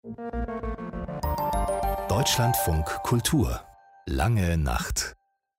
Deutschlandfunk Kultur. Lange Nacht.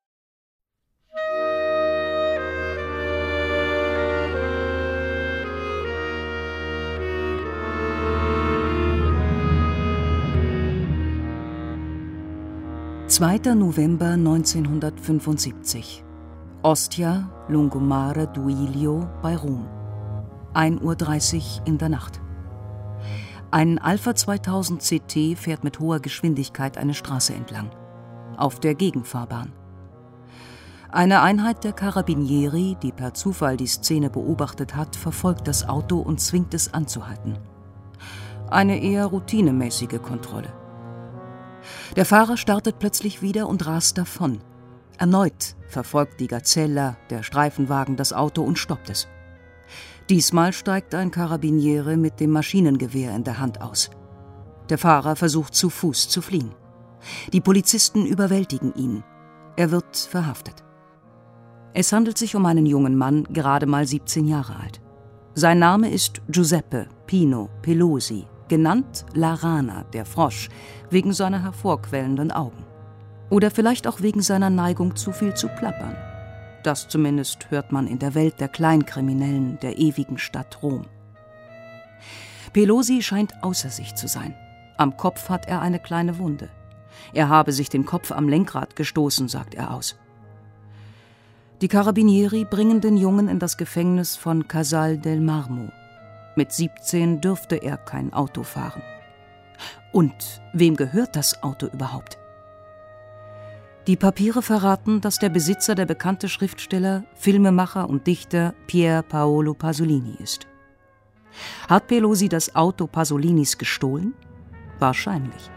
November 1975. Ostia, Lungomare Duilio bei Rom. 1:30 Uhr in der Nacht. Ein Alpha 2000 CT fährt mit hoher Geschwindigkeit eine Straße entlang. Auf der Gegenfahrbahn. Eine Einheit der Carabinieri, die per Zufall die Szene beobachtet hat, verfolgt das Auto und zwingt es anzuhalten. Eine eher routinemäßige Kontrolle. Der Fahrer startet plötzlich wieder und rast davon. Erneut verfolgt die Gazella, der Streifenwagen, das Auto und stoppt es. Diesmal steigt ein Carabiniere mit dem Maschinengewehr in der Hand aus. Der Fahrer versucht zu Fuß zu fliehen. Die Polizisten überwältigen ihn. Er wird verhaftet. Es handelt sich um einen jungen Mann, gerade mal 17 Jahre alt. Sein Name ist Giuseppe Pino Pelosi, genannt La Rana, der Frosch, wegen seiner hervorquellenden Augen. Oder vielleicht auch wegen seiner Neigung, zu viel zu plappern. Das zumindest hört man in der Welt der Kleinkriminellen der ewigen Stadt Rom. Pelosi scheint außer sich zu sein. Am Kopf hat er eine kleine Wunde. Er habe sich den Kopf am Lenkrad gestoßen, sagt er aus. Die Carabinieri bringen den Jungen in das Gefängnis von Casal del Marmo. Mit 17 dürfte er kein Auto fahren. Und wem gehört das Auto überhaupt? Die Papiere verraten, dass der Besitzer der bekannte Schriftsteller, Filmemacher und Dichter Pier Paolo Pasolini ist. Hat Pelosi das Auto Pasolinis gestohlen? Wahrscheinlich.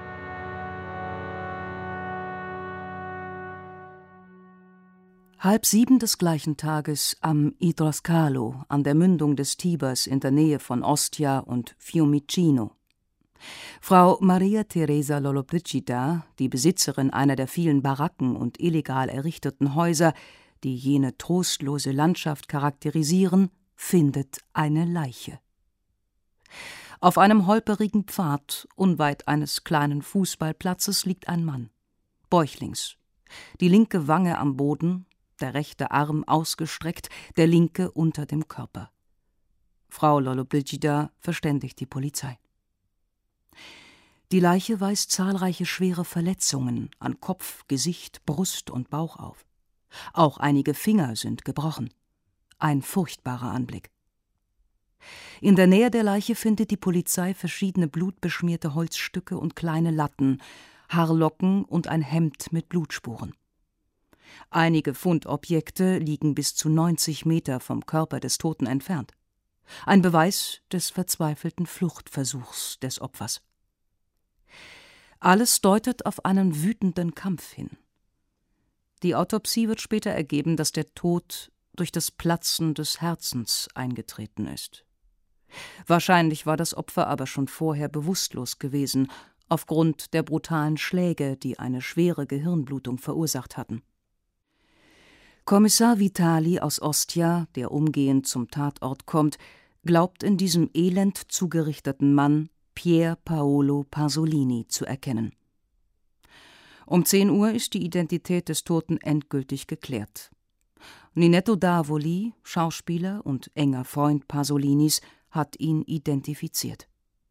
Halb 7 des gleichen Tages am Idroscalo, an der Mündung des Tibers in der Nähe von Ostia und Fiumicino. Frau Maria Teresa Lollobrigida, die Besitzerin einer der vielen Baracken und illegal errichteten Häuser, die jene trostlose Landschaft charakterisieren, findet eine Leiche. Auf einem holperigen Pfad, unweit eines kleinen Fußballplatzes, liegt ein Mann. Bäuchlings. Die linke Wange am Boden, der rechte Arm ausgestreckt, der linke unter dem Körper. Frau Lollobrigida verständigt die Polizei. Die Leiche weist zahlreiche schwere Verletzungen an Kopf, Gesicht, Brust und Bauch auf. Auch einige Finger sind gebrochen. Ein furchtbarer Anblick. In der Nähe der Leiche findet die Polizei verschiedene blutbeschmierte Holzstücke und kleine Latten, Haarlocken und ein Hemd mit Blutspuren. Einige Fundobjekte liegen bis zu 90 Meter vom Körper des Toten entfernt. Ein Beweis des verzweifelten Fluchtversuchs des Opfers. Alles deutet auf einen wütenden Kampf hin. Die Autopsie wird später ergeben, dass der Tod durch das Platzen des Herzens eingetreten ist. Wahrscheinlich war das Opfer aber schon vorher bewusstlos gewesen, aufgrund der brutalen Schläge, die eine schwere Gehirnblutung verursacht hatten. Kommissar Vitali aus Ostia, der umgehend zum Tatort kommt, glaubt in diesem elend zugerichteten Mann Pier Paolo Pasolini zu erkennen. Um 10 Uhr ist die Identität des Toten endgültig geklärt. Ninetto Davoli, Schauspieler und enger Freund Pasolinis, hat ihn identifiziert.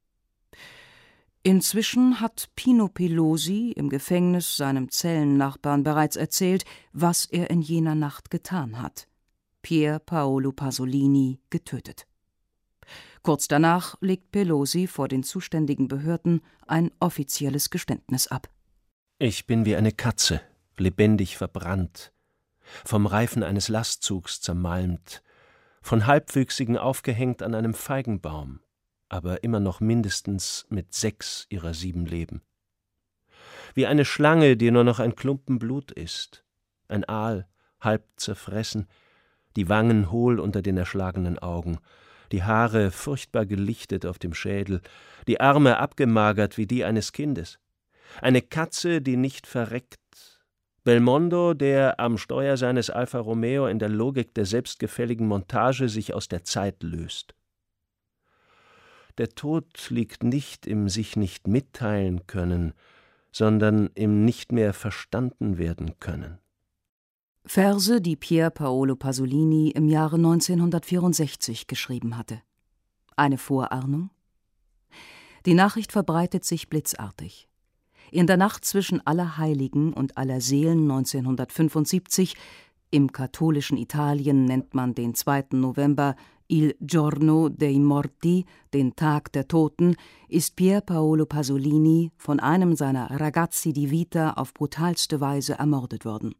Inzwischen hat Pino Pelosi im Gefängnis seinem Zellennachbarn bereits erzählt, was er in jener Nacht getan hat. Pier Paolo Pasolini getötet. Kurz danach legt Pelosi vor den zuständigen Behörden ein offizielles Geständnis ab. Ich bin wie eine Katze, lebendig verbrannt, vom Reifen eines Lastzugs zermalmt, von Halbwüchsigen aufgehängt an einem Feigenbaum, aber immer noch mindestens mit 6 ihrer 7 Leben. Wie eine Schlange, die nur noch ein Klumpen Blut ist, ein Aal, halb zerfressen, die Wangen hohl unter den erschlagenen Augen, die Haare furchtbar gelichtet auf dem Schädel, die Arme abgemagert wie die eines Kindes. Eine Katze, die nicht verreckt. Belmondo, der am Steuer seines Alfa Romeo in der Logik der selbstgefälligen Montage sich aus der Zeit löst. Der Tod liegt nicht im sich nicht mitteilen können, sondern im nicht mehr verstanden werden können. Verse, die Pier Paolo Pasolini im Jahre 1964 geschrieben hatte. Eine Vorahnung? Die Nachricht verbreitet sich blitzartig. In der Nacht zwischen Allerheiligen und Allerseelen 1975, im katholischen Italien nennt man den 2. November Il Giorno dei Morti, den Tag der Toten, ist Pier Paolo Pasolini von einem seiner Ragazzi di Vita auf brutalste Weise ermordet worden.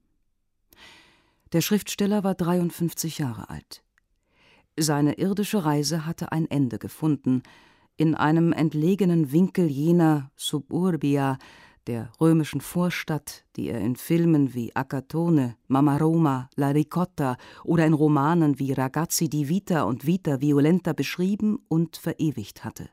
Der Schriftsteller war 53 Jahre alt. Seine irdische Reise hatte ein Ende gefunden. In einem entlegenen Winkel jener Suburbia, der römischen Vorstadt, die er in Filmen wie Acatone, Mamma Roma, La Ricotta oder in Romanen wie Ragazzi di Vita und Vita Violenta beschrieben und verewigt hatte.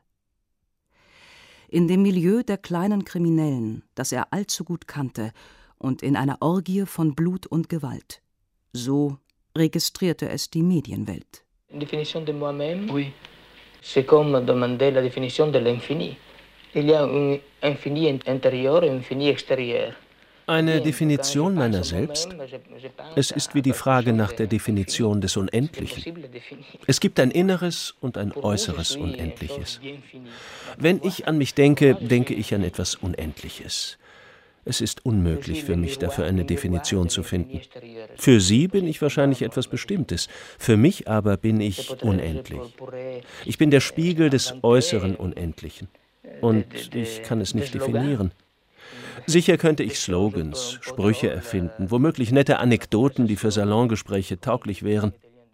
In dem Milieu der kleinen Kriminellen, das er allzu gut kannte, und in einer Orgie von Blut und Gewalt. So registrierte es die Medienwelt. Definition de moi-même, oui. C'est comme demander la définition de l'infini. Il y a un infini intérieur et un infini extérieur. Eine Definition meiner selbst? Es ist wie die Frage nach der Definition des Unendlichen. Es gibt ein inneres und ein äußeres Unendliches. Wenn ich an mich denke, denke ich an etwas Unendliches. Es ist unmöglich für mich, dafür eine Definition zu finden. Für Sie bin ich wahrscheinlich etwas Bestimmtes, für mich aber bin ich unendlich. Ich bin der Spiegel des äußeren Unendlichen. Und ich kann es nicht definieren. Sicher könnte ich Slogans, Sprüche erfinden, womöglich nette Anekdoten, die für Salongespräche tauglich wären.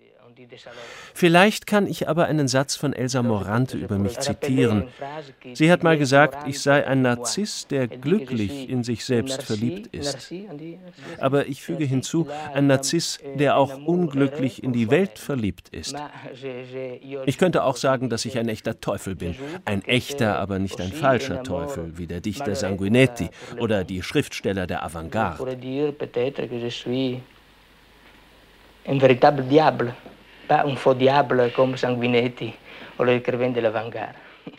Vielleicht kann ich aber einen Satz von Elsa Morante über mich zitieren. Sie hat mal gesagt, ich sei ein Narziss, der glücklich in sich selbst verliebt ist. Aber ich füge hinzu, ein Narziss, der auch unglücklich in die Welt verliebt ist. Ich könnte auch sagen, dass ich ein echter Teufel bin. Ein echter, aber nicht ein falscher Teufel, wie der Dichter Sanguinetti oder die Schriftsteller der Avantgarde. Un véritable diable. Un faux diable comme Sanguinetti oder l'écrivain de l'avant-garde.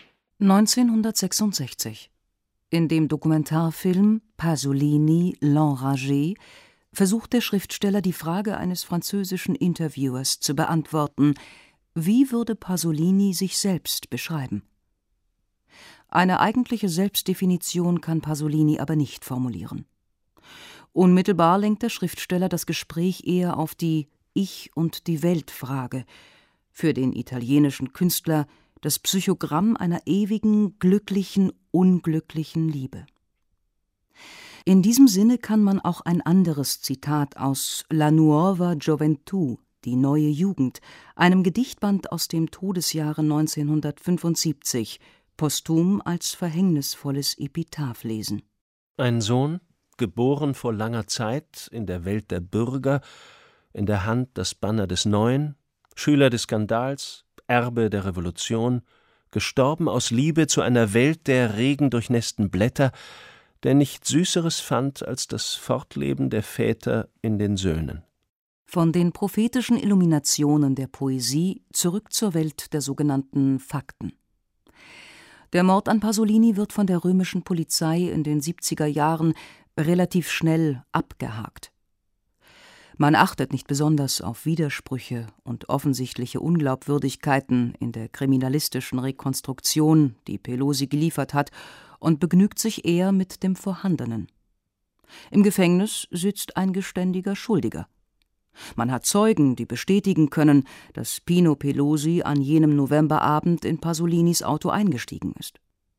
1966. In dem Dokumentarfilm Pasolini, l'Enragé versucht der Schriftsteller, die Frage eines französischen Interviewers zu beantworten: Wie würde Pasolini sich selbst beschreiben? Eine eigentliche Selbstdefinition kann Pasolini aber nicht formulieren. Unmittelbar lenkt der Schriftsteller das Gespräch eher auf die Ich- und die Welt-Frage, für den italienischen Künstler das Psychogramm einer ewigen, glücklichen, unglücklichen Liebe. In diesem Sinne kann man auch ein anderes Zitat aus La Nuova Gioventù, die neue Jugend, einem Gedichtband aus dem Todesjahre 1975, posthum als verhängnisvolles Epitaph lesen. Ein Sohn, geboren vor langer Zeit in der Welt der Bürger, in der Hand das Banner des Neuen, Schüler des Skandals, Erbe der Revolution, gestorben aus Liebe zu einer Welt der regendurchnässten Blätter, der nichts Süßeres fand als das Fortleben der Väter in den Söhnen. Von den prophetischen Illuminationen der Poesie zurück zur Welt der sogenannten Fakten. Der Mord an Pasolini wird von der römischen Polizei in den 70er Jahren relativ schnell abgehakt. Man achtet nicht besonders auf Widersprüche und offensichtliche Unglaubwürdigkeiten in der kriminalistischen Rekonstruktion, die Pelosi geliefert hat, und begnügt sich eher mit dem Vorhandenen. Im Gefängnis sitzt ein geständiger Schuldiger. Man hat Zeugen, die bestätigen können, dass Pino Pelosi an jenem Novemberabend in Pasolinis Auto eingestiegen ist.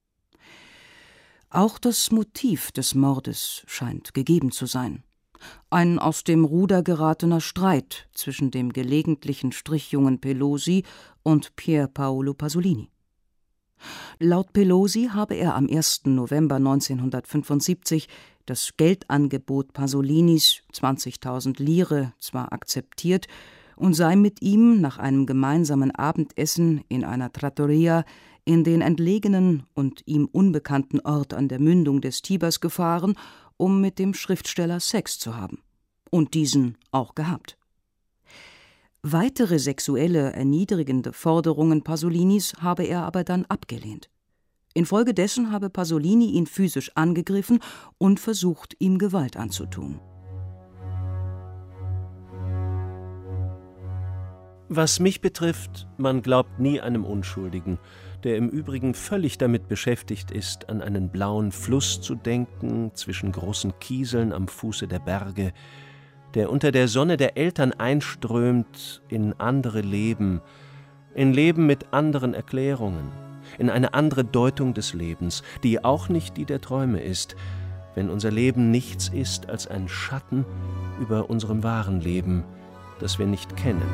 Auch das Motiv des Mordes scheint gegeben zu sein. Ein aus dem Ruder geratener Streit zwischen dem gelegentlichen Strichjungen Pelosi und Pier Paolo Pasolini. Laut Pelosi habe er am 1. November 1975 das Geldangebot Pasolinis, 20.000 Lire, zwar akzeptiert und sei mit ihm nach einem gemeinsamen Abendessen in einer Trattoria in den entlegenen und ihm unbekannten Ort an der Mündung des Tibers gefahren, um mit dem Schriftsteller Sex zu haben. Und diesen auch gehabt. Weitere sexuelle, erniedrigende Forderungen Pasolinis habe er aber dann abgelehnt. Infolgedessen habe Pasolini ihn physisch angegriffen und versucht, ihm Gewalt anzutun. Was mich betrifft, man glaubt nie einem Unschuldigen, der im Übrigen völlig damit beschäftigt ist, an einen blauen Fluss zu denken, zwischen großen Kieseln am Fuße der Berge, der unter der Sonne der Eltern einströmt in andere Leben, in Leben mit anderen Erklärungen, in eine andere Deutung des Lebens, die auch nicht die der Träume ist, wenn unser Leben nichts ist als ein Schatten über unserem wahren Leben, das wir nicht kennen.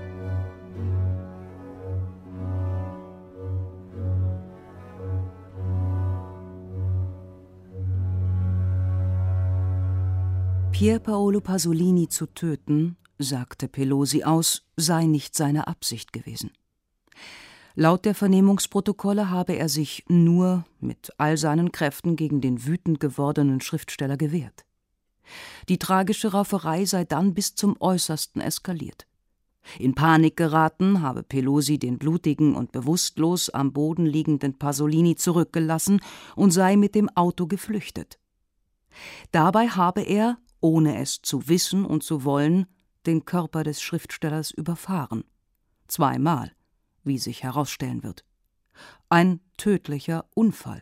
Pier Paolo Pasolini zu töten, sagte Pelosi aus, sei nicht seine Absicht gewesen. Laut der Vernehmungsprotokolle habe er sich nur mit all seinen Kräften gegen den wütend gewordenen Schriftsteller gewehrt. Die tragische Rauferei sei dann bis zum Äußersten eskaliert. In Panik geraten habe Pelosi den blutigen und bewusstlos am Boden liegenden Pasolini zurückgelassen und sei mit dem Auto geflüchtet. Dabei habe er, ohne es zu wissen und zu wollen, den Körper des Schriftstellers überfahren. 2-mal, wie sich herausstellen wird. Ein tödlicher Unfall.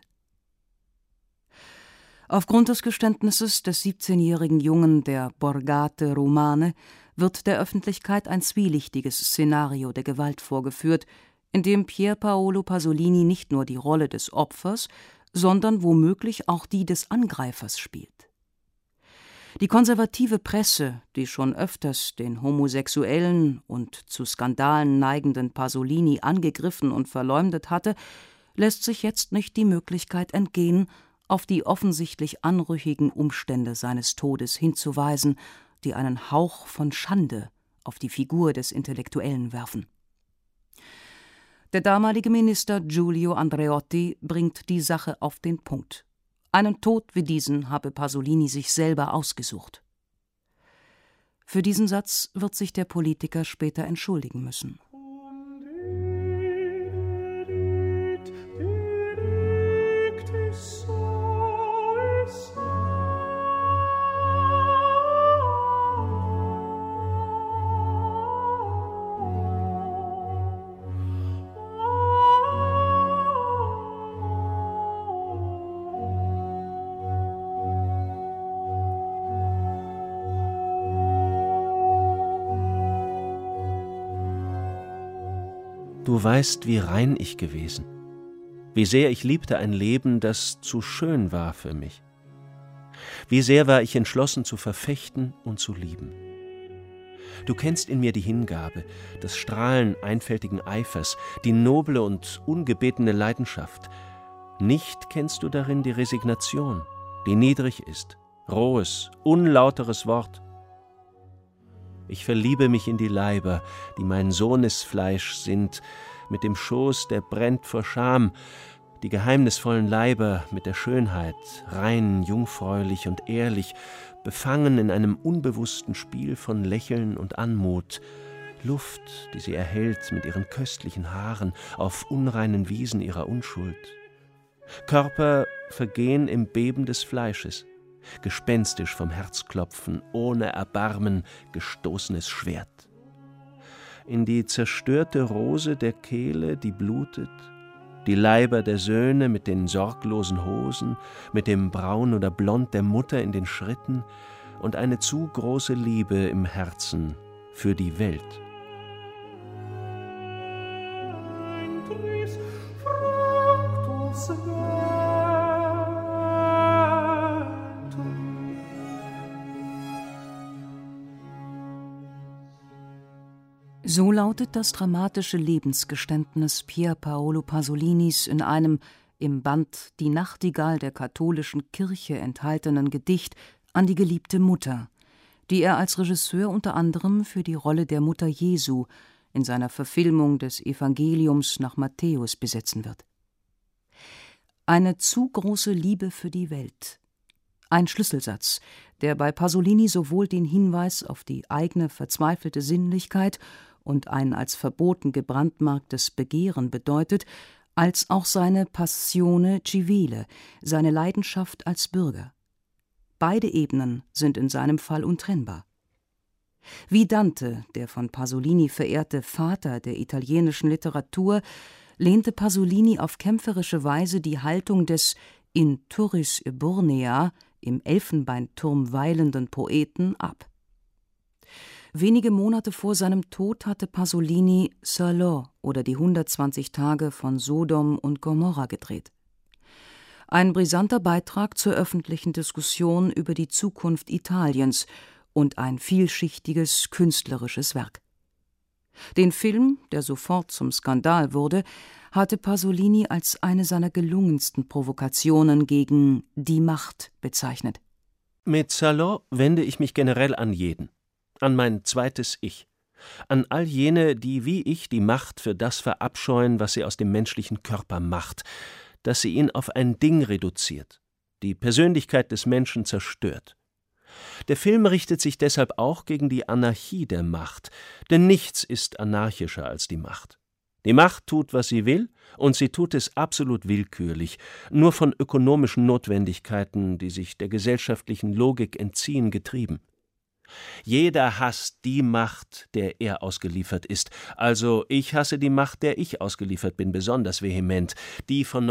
Aufgrund des Geständnisses des 17-jährigen Jungen der Borgate Romane wird der Öffentlichkeit ein zwielichtiges Szenario der Gewalt vorgeführt, in dem Pier Paolo Pasolini nicht nur die Rolle des Opfers, sondern womöglich auch die des Angreifers spielt. Die konservative Presse, die schon öfters den homosexuellen und zu Skandalen neigenden Pasolini angegriffen und verleumdet hatte, lässt sich jetzt nicht die Möglichkeit entgehen, auf die offensichtlich anrüchigen Umstände seines Todes hinzuweisen, die einen Hauch von Schande auf die Figur des Intellektuellen werfen. Der damalige Minister Giulio Andreotti bringt die Sache auf den Punkt. Einen Tod wie diesen habe Pasolini sich selber ausgesucht. Für diesen Satz wird sich der Politiker später entschuldigen müssen. Du weißt, wie rein ich gewesen, wie sehr ich liebte ein Leben, das zu schön war für mich. Wie sehr war ich entschlossen zu verfechten und zu lieben. Du kennst in mir die Hingabe, das Strahlen einfältigen Eifers, die noble und ungebetene Leidenschaft. Nicht kennst du darin die Resignation, die niedrig ist, rohes, unlauteres Wort. Ich verliebe mich in die Leiber, die mein Sohnesfleisch sind, mit dem Schoß, der brennt vor Scham, die geheimnisvollen Leiber mit der Schönheit, rein, jungfräulich und ehrlich, befangen in einem unbewussten Spiel von Lächeln und Anmut, Luft, die sie erhellt mit ihren köstlichen Haaren auf unreinen Wiesen ihrer Unschuld. Körper vergehen im Beben des Fleisches, gespenstisch vom Herzklopfen, ohne Erbarmen gestoßenes Schwert. In die zerstörte Rose der Kehle, die blutet, die Leiber der Söhne mit den sorglosen Hosen, mit dem Braun oder Blond der Mutter in den Schritten und eine zu große Liebe im Herzen für die Welt. So lautet das dramatische Lebensgeständnis Pier Paolo Pasolinis in einem im Band Die Nachtigall der katholischen Kirche enthaltenen Gedicht an die geliebte Mutter, die er als Regisseur unter anderem für die Rolle der Mutter Jesu in seiner Verfilmung des Evangeliums nach Matthäus besetzen wird. Eine zu große Liebe für die Welt. Ein Schlüsselsatz, der bei Pasolini sowohl den Hinweis auf die eigene verzweifelte Sinnlichkeit und ein als verboten gebrandmarktes Begehren bedeutet, als auch seine Passione civile, seine Leidenschaft als Bürger. Beide Ebenen sind in seinem Fall untrennbar. Wie Dante, der von Pasolini verehrte Vater der italienischen Literatur, lehnte Pasolini auf kämpferische Weise die Haltung des in Turris Eburnea, im Elfenbeinturm weilenden Poeten, ab. Wenige Monate vor seinem Tod hatte Pasolini Salò oder die 120 Tage von Sodom und Gomorra gedreht. Ein brisanter Beitrag zur öffentlichen Diskussion über die Zukunft Italiens und ein vielschichtiges künstlerisches Werk. Den Film, der sofort zum Skandal wurde, hatte Pasolini als eine seiner gelungensten Provokationen gegen die Macht bezeichnet. Mit Salò wende ich mich generell an jeden, an mein zweites Ich, an all jene, die wie ich die Macht für das verabscheuen, was sie aus dem menschlichen Körper macht, dass sie ihn auf ein Ding reduziert, die Persönlichkeit des Menschen zerstört. Der Film richtet sich deshalb auch gegen die Anarchie der Macht, denn nichts ist anarchischer als die Macht. Die Macht tut, was sie will, und sie tut es absolut willkürlich, nur von ökonomischen Notwendigkeiten, die sich der gesellschaftlichen Logik entziehen, getrieben. Jeder hasst die Macht, der er ausgeliefert ist. Also ich hasse die Macht, der ich ausgeliefert bin, besonders vehement, die von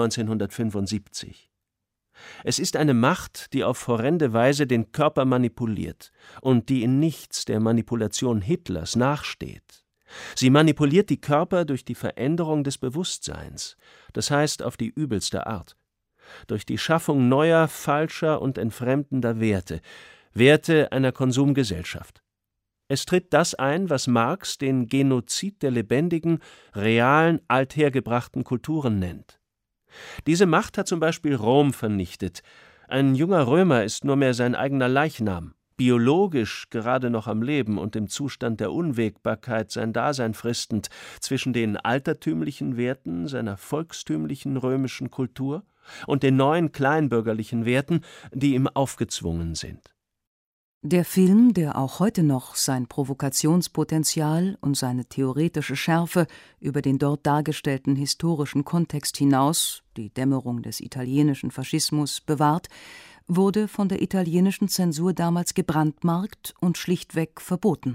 1975. Es ist eine Macht, die auf horrende Weise den Körper manipuliert und die in nichts der Manipulation Hitlers nachsteht. Sie manipuliert die Körper durch die Veränderung des Bewusstseins, das heißt auf die übelste Art, durch die Schaffung neuer, falscher und entfremdender Werte, Werte einer Konsumgesellschaft. Es tritt das ein, was Marx den Genozid der lebendigen, realen, althergebrachten Kulturen nennt. Diese Macht hat zum Beispiel Rom vernichtet. Ein junger Römer ist nur mehr sein eigener Leichnam, biologisch gerade noch am Leben und im Zustand der Unwägbarkeit sein Dasein fristend zwischen den altertümlichen Werten seiner volkstümlichen römischen Kultur und den neuen kleinbürgerlichen Werten, die ihm aufgezwungen sind. Der Film, der auch heute noch sein Provokationspotenzial und seine theoretische Schärfe über den dort dargestellten historischen Kontext hinaus, die Dämmerung des italienischen Faschismus, bewahrt, wurde von der italienischen Zensur damals gebrandmarkt und schlichtweg verboten.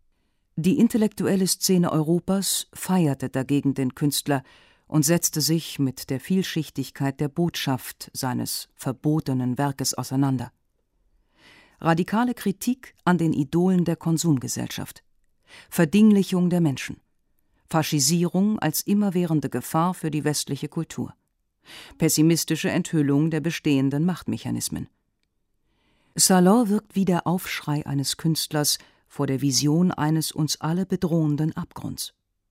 Die intellektuelle Szene Europas feierte dagegen den Künstler und setzte sich mit der Vielschichtigkeit der Botschaft seines verbotenen Werkes auseinander. Radikale Kritik an den Idolen der Konsumgesellschaft, Verdinglichung der Menschen, Faschisierung als immerwährende Gefahr für die westliche Kultur, pessimistische Enthüllung der bestehenden Machtmechanismen. Salò wirkt wie der Aufschrei eines Künstlers vor der Vision eines uns alle bedrohenden Abgrunds.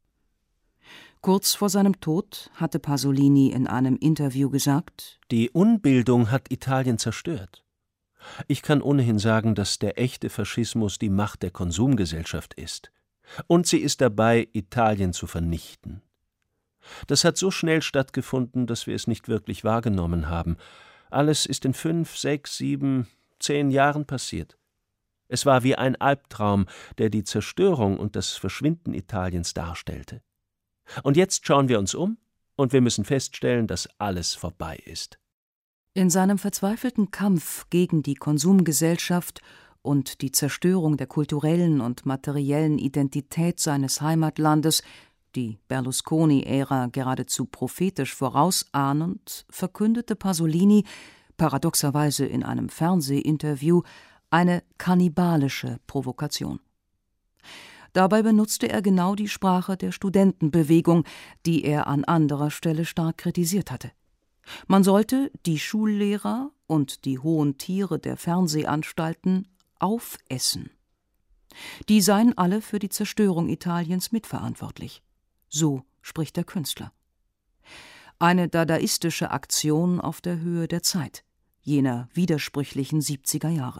Kurz vor seinem Tod hatte Pasolini in einem Interview gesagt: Die Unbildung hat Italien zerstört. Ich kann ohnehin sagen, dass der echte Faschismus die Macht der Konsumgesellschaft ist. Und sie ist dabei, Italien zu vernichten. Das hat so schnell stattgefunden, dass wir es nicht wirklich wahrgenommen haben. Alles ist in 5, 6, 7, 10 Jahren passiert. Es war wie ein Albtraum, der die Zerstörung und das Verschwinden Italiens darstellte. Und jetzt schauen wir uns um und wir müssen feststellen, dass alles vorbei ist. In seinem verzweifelten Kampf gegen die Konsumgesellschaft und die Zerstörung der kulturellen und materiellen Identität seines Heimatlandes, die Berlusconi-Ära geradezu prophetisch vorausahnend, verkündete Pasolini, paradoxerweise in einem Fernsehinterview, eine kannibalische Provokation. Dabei benutzte er genau die Sprache der Studentenbewegung, die er an anderer Stelle stark kritisiert hatte. Man sollte die Schullehrer und die hohen Tiere der Fernsehanstalten aufessen. Die seien alle für die Zerstörung Italiens mitverantwortlich. So spricht der Künstler. Eine dadaistische Aktion auf der Höhe der Zeit, jener widersprüchlichen 70er Jahre.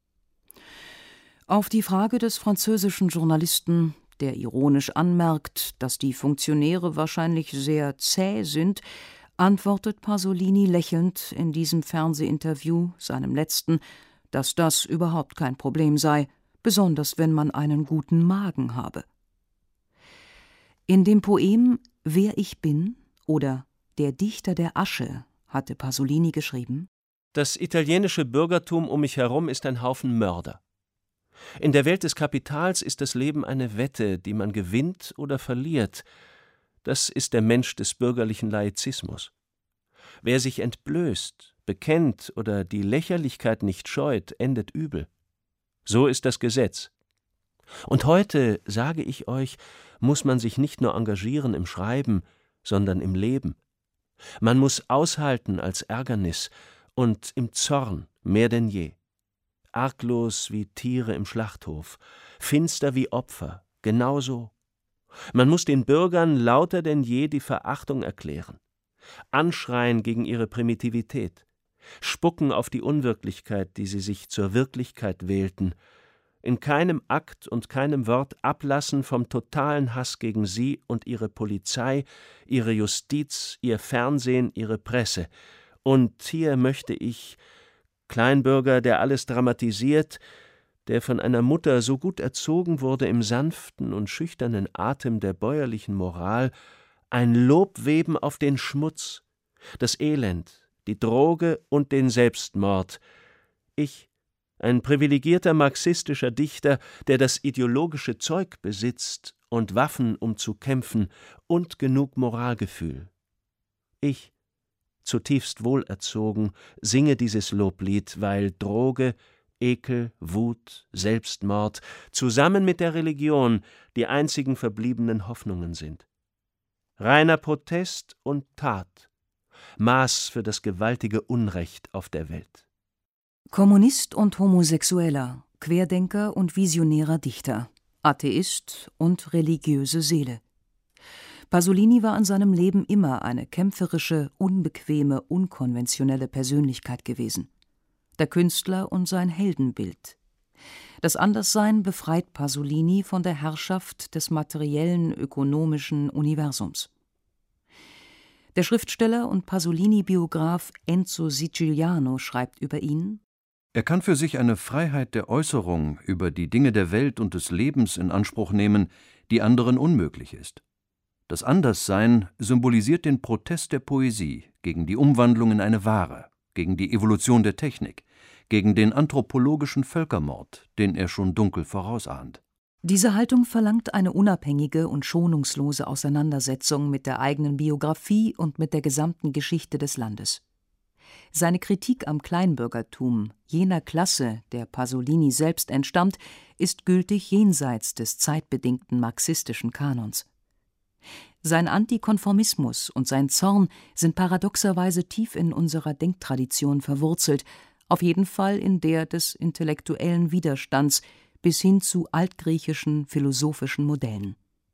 Auf die Frage des französischen Journalisten, der ironisch anmerkt, dass die Funktionäre wahrscheinlich sehr zäh sind, antwortet Pasolini lächelnd in diesem Fernsehinterview, seinem letzten, dass das überhaupt kein Problem sei, besonders wenn man einen guten Magen habe. In dem Poem »Wer ich bin« oder »Der Dichter der Asche« hatte Pasolini geschrieben: Das italienische Bürgertum um mich herum ist ein Haufen Mörder. In der Welt des Kapitals ist das Leben eine Wette, die man gewinnt oder verliert. Das ist der Mensch des bürgerlichen Laizismus. Wer sich entblößt, bekennt oder die Lächerlichkeit nicht scheut, endet übel. So ist das Gesetz. Und heute, sage ich euch, muss man sich nicht nur engagieren im Schreiben, sondern im Leben. Man muss aushalten als Ärgernis und im Zorn mehr denn je. Arglos wie Tiere im Schlachthof, finster wie Opfer, genauso. Man muss den Bürgern lauter denn je die Verachtung erklären, anschreien gegen ihre Primitivität, spucken auf die Unwirklichkeit, die sie sich zur Wirklichkeit wählten, in keinem Akt und keinem Wort ablassen vom totalen Hass gegen sie und ihre Polizei, ihre Justiz, ihr Fernsehen, ihre Presse. Und hier möchte ich, Kleinbürger, der alles dramatisiert, der von einer Mutter so gut erzogen wurde im sanften und schüchternen Atem der bäuerlichen Moral, ein Lob weben auf den Schmutz, das Elend, die Droge und den Selbstmord. Ich, ein privilegierter marxistischer Dichter, der das ideologische Zeug besitzt und Waffen, um zu kämpfen, und genug Moralgefühl. Ich, zutiefst wohlerzogen, singe dieses Loblied, weil Droge, Ekel, Wut, Selbstmord zusammen mit der Religion die einzigen verbliebenen Hoffnungen sind. Reiner Protest und Tat, Maß für das gewaltige Unrecht auf der Welt. Kommunist und Homosexueller, Querdenker und visionärer Dichter, Atheist und religiöse Seele. Pasolini war in seinem Leben immer eine kämpferische, unbequeme, unkonventionelle Persönlichkeit gewesen. Der Künstler und sein Heldenbild. Das Anderssein befreit Pasolini von der Herrschaft des materiellen, ökonomischen Universums. Der Schriftsteller und Pasolini-Biograf Enzo Siciliano schreibt über ihn: Er kann für sich eine Freiheit der Äußerung über die Dinge der Welt und des Lebens in Anspruch nehmen, die anderen unmöglich ist. Das Anderssein symbolisiert den Protest der Poesie gegen die Umwandlung in eine Ware, gegen die Evolution der Technik, gegen den anthropologischen Völkermord, den er schon dunkel vorausahnt. Diese Haltung verlangt eine unabhängige und schonungslose Auseinandersetzung mit der eigenen Biografie und mit der gesamten Geschichte des Landes. Seine Kritik am Kleinbürgertum, jener Klasse, der Pasolini selbst entstammt, ist gültig jenseits des zeitbedingten marxistischen Kanons. Sein Antikonformismus und sein Zorn sind paradoxerweise tief in unserer Denktradition verwurzelt, auf jeden Fall in der des intellektuellen Widerstands bis hin zu altgriechischen philosophischen Modellen.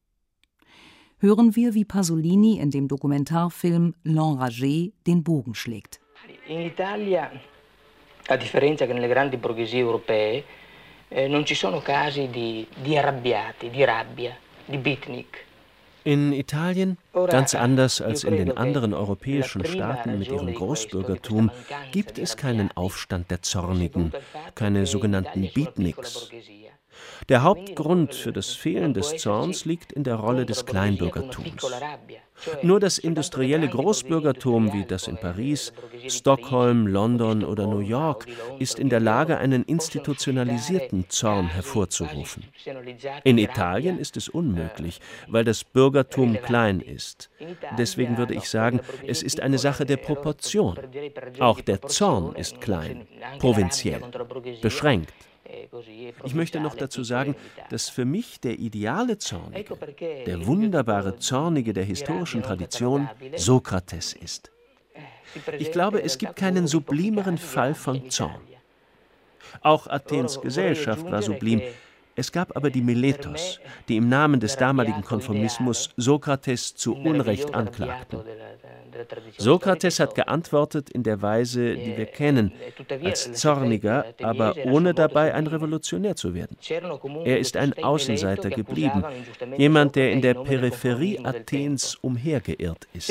Hören wir, wie Pasolini in dem Dokumentarfilm L'Enragé den Bogen schlägt. In Italia, a differenza che nelle grandi borghesie europee, non ci sono casi di arrabbiati, di rabbia, di beatnik. In Italien, ganz anders als in den anderen europäischen Staaten mit ihrem Großbürgertum, gibt es keinen Aufstand der Zornigen, keine sogenannten Beatniks. Der Hauptgrund für das Fehlen des Zorns liegt in der Rolle des Kleinbürgertums. Nur das industrielle Großbürgertum, wie das in Paris, Stockholm, London oder New York, ist in der Lage, einen institutionalisierten Zorn hervorzurufen. In Italien ist es unmöglich, weil das Bürgertum klein ist. Deswegen würde ich sagen, es ist eine Sache der Proportion. Auch der Zorn ist klein, provinziell, beschränkt. Ich möchte noch dazu sagen, dass für mich der ideale Zornige, der wunderbare Zornige der historischen Tradition Sokrates ist. Ich glaube, es gibt keinen sublimeren Fall von Zorn. Auch Athens Gesellschaft war sublim. Es gab aber die Meletos, die im Namen des damaligen Konformismus Sokrates zu Unrecht anklagten. Sokrates hat geantwortet in der Weise, die wir kennen, als Zorniger, aber ohne dabei ein Revolutionär zu werden. Er ist ein Außenseiter geblieben, jemand, der in der Peripherie Athens umhergeirrt ist.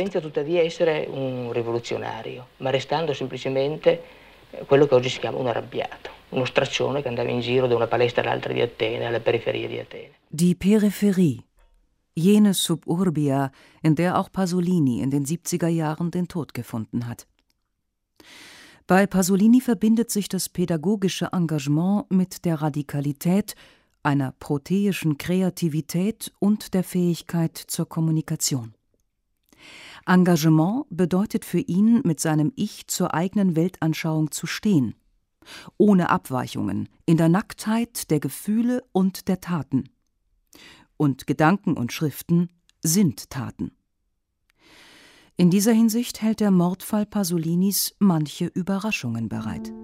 Quello che oggi si chiama un arrabbiato, uno straccione che andava in giro da una palestra all'altra di Atene, alla periferia di Atene. Die Peripherie. jene Suburbia, in der auch Pasolini in den 70er Jahren den Tod gefunden hat. Bei Pasolini verbindet sich das pädagogische Engagement mit der Radikalität, einer proteischen Kreativität und der Fähigkeit zur Kommunikation. Engagement bedeutet für ihn, mit seinem Ich zur eigenen Weltanschauung zu stehen, ohne Abweichungen, in der Nacktheit der Gefühle und der Taten. Und Gedanken und Schriften sind Taten. In dieser Hinsicht hält der Mordfall Pasolinis manche Überraschungen bereit.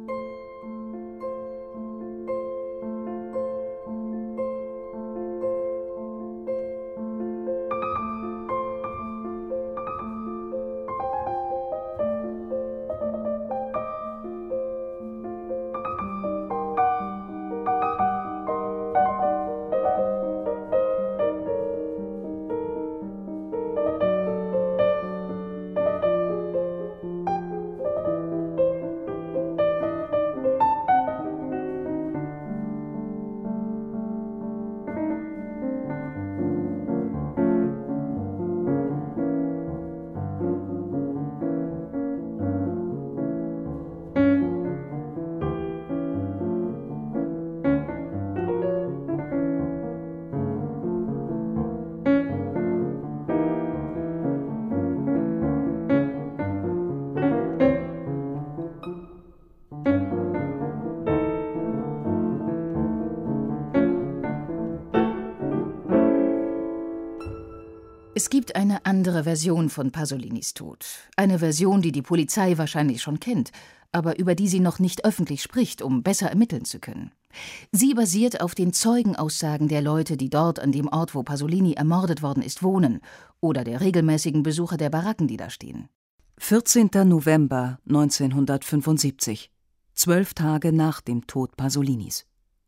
Es gibt eine andere Version von Pasolinis Tod. Eine Version, die die Polizei wahrscheinlich schon kennt, aber über die sie noch nicht öffentlich spricht, um besser ermitteln zu können. Sie basiert auf den Zeugenaussagen der Leute, die dort an dem Ort, wo Pasolini ermordet worden ist, wohnen, oder der regelmäßigen Besucher der Baracken, die da stehen. 14. November 1975, 12 Tage nach dem Tod Pasolinis.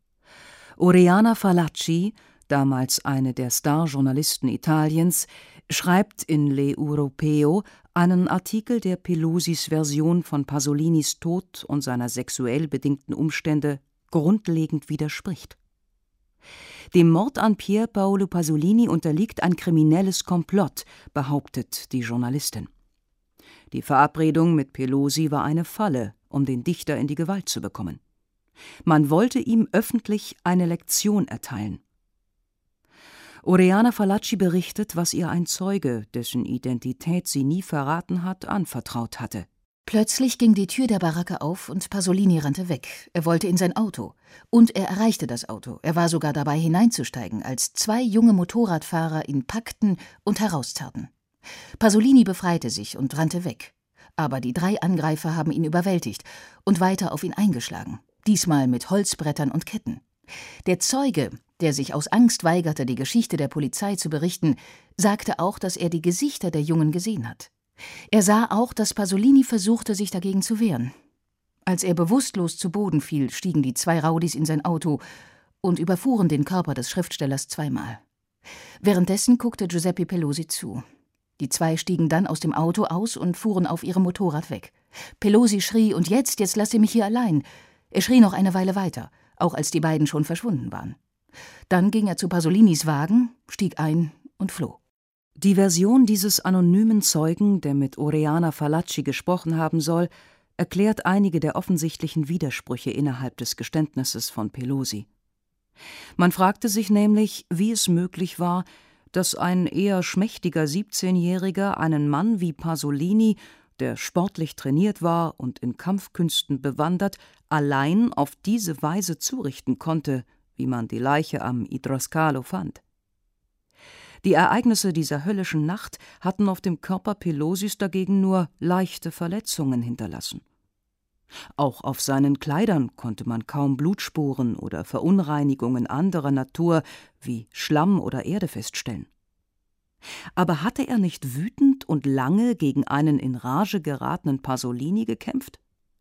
Oriana Fallaci, damals eine der Star-Journalisten Italiens, schreibt in L'Europeo einen Artikel, der Pelosis Version von Pasolinis Tod und seiner sexuell bedingten Umstände grundlegend widerspricht. Dem Mord an Pier Paolo Pasolini unterliegt ein kriminelles Komplott, behauptet die Journalistin. Die Verabredung mit Pelosi war eine Falle, um den Dichter in die Gewalt zu bekommen. Man wollte ihm öffentlich eine Lektion erteilen. Oriana Fallaci berichtet, was ihr ein Zeuge, dessen Identität sie nie verraten hat, anvertraut hatte. Plötzlich ging die Tür der Baracke auf und Pasolini rannte weg. Er wollte in sein Auto. Und er erreichte das Auto. Er war sogar dabei, hineinzusteigen, als 2 junge Motorradfahrer ihn packten und herauszerrten. Pasolini befreite sich und rannte weg. Aber die 3 Angreifer haben ihn überwältigt und weiter auf ihn eingeschlagen. Diesmal mit Holzbrettern und Ketten. Der Zeuge, der sich aus Angst weigerte, die Geschichte der Polizei zu berichten, sagte auch, dass er die Gesichter der Jungen gesehen hat. Er sah auch, dass Pasolini versuchte, sich dagegen zu wehren. Als er bewusstlos zu Boden fiel, stiegen die 2 Raudis in sein Auto und überfuhren den Körper des Schriftstellers 2-mal. Währenddessen guckte Giuseppe Pelosi zu. Die 2 stiegen dann aus dem Auto aus und fuhren auf ihrem Motorrad weg. Pelosi schrie: „Und jetzt lasst ihr mich hier allein!" Er schrie noch eine Weile weiter, auch als die beiden schon verschwunden waren. Dann ging er zu Pasolinis Wagen, stieg ein und floh. Die Version dieses anonymen Zeugen, der mit Oriana Fallaci gesprochen haben soll, erklärt einige der offensichtlichen Widersprüche innerhalb des Geständnisses von Pelosi. Man fragte sich nämlich, wie es möglich war, dass ein eher schmächtiger 17-Jähriger einen Mann wie Pasolini, der sportlich trainiert war und in Kampfkünsten bewandert, allein auf diese Weise zurichten konnte, wie man die Leiche am Idroscalo fand. Die Ereignisse dieser höllischen Nacht hatten auf dem Körper Pelosis dagegen nur leichte Verletzungen hinterlassen. Auch auf seinen Kleidern konnte man kaum Blutspuren oder Verunreinigungen anderer Natur wie Schlamm oder Erde feststellen. Aber hatte er nicht wütend und lange gegen einen in Rage geratenen Pasolini gekämpft?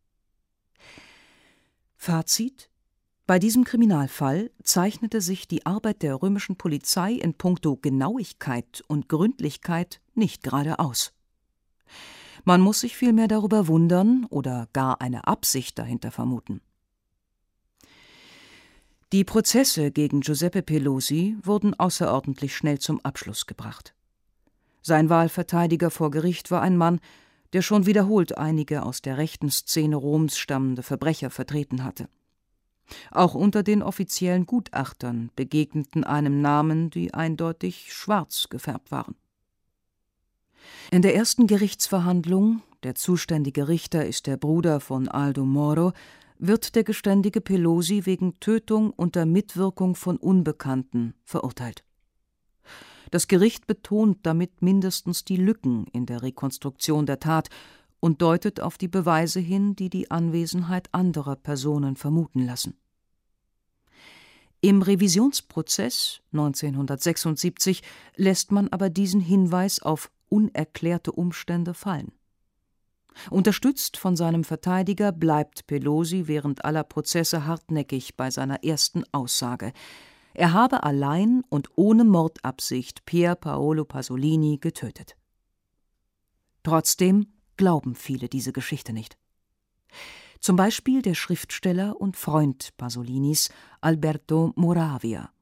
Fazit: Bei diesem Kriminalfall zeichnete sich die Arbeit der römischen Polizei in puncto Genauigkeit und Gründlichkeit nicht gerade aus. Man muss sich vielmehr darüber wundern oder gar eine Absicht dahinter vermuten. Die Prozesse gegen Giuseppe Pelosi wurden außerordentlich schnell zum Abschluss gebracht. Sein Wahlverteidiger vor Gericht war ein Mann, der schon wiederholt einige aus der rechten Szene Roms stammende Verbrecher vertreten hatte. Auch unter den offiziellen Gutachtern begegneten einem Namen, die eindeutig schwarz gefärbt waren. In der ersten Gerichtsverhandlung, der zuständige Richter ist der Bruder von Aldo Moro, wird der geständige Pelosi wegen Tötung unter Mitwirkung von Unbekannten verurteilt. Das Gericht betont damit mindestens die Lücken in der Rekonstruktion der Tat und deutet auf die Beweise hin, die die Anwesenheit anderer Personen vermuten lassen. Im Revisionsprozess 1976 lässt man aber diesen Hinweis auf unerklärte Umstände fallen. Unterstützt von seinem Verteidiger bleibt Pelosi während aller Prozesse hartnäckig bei seiner ersten Aussage. Er habe allein und ohne Mordabsicht Pier Paolo Pasolini getötet. Trotzdem glauben viele diese Geschichte nicht. Zum Beispiel der Schriftsteller und Freund Pasolinis, Alberto Moravia.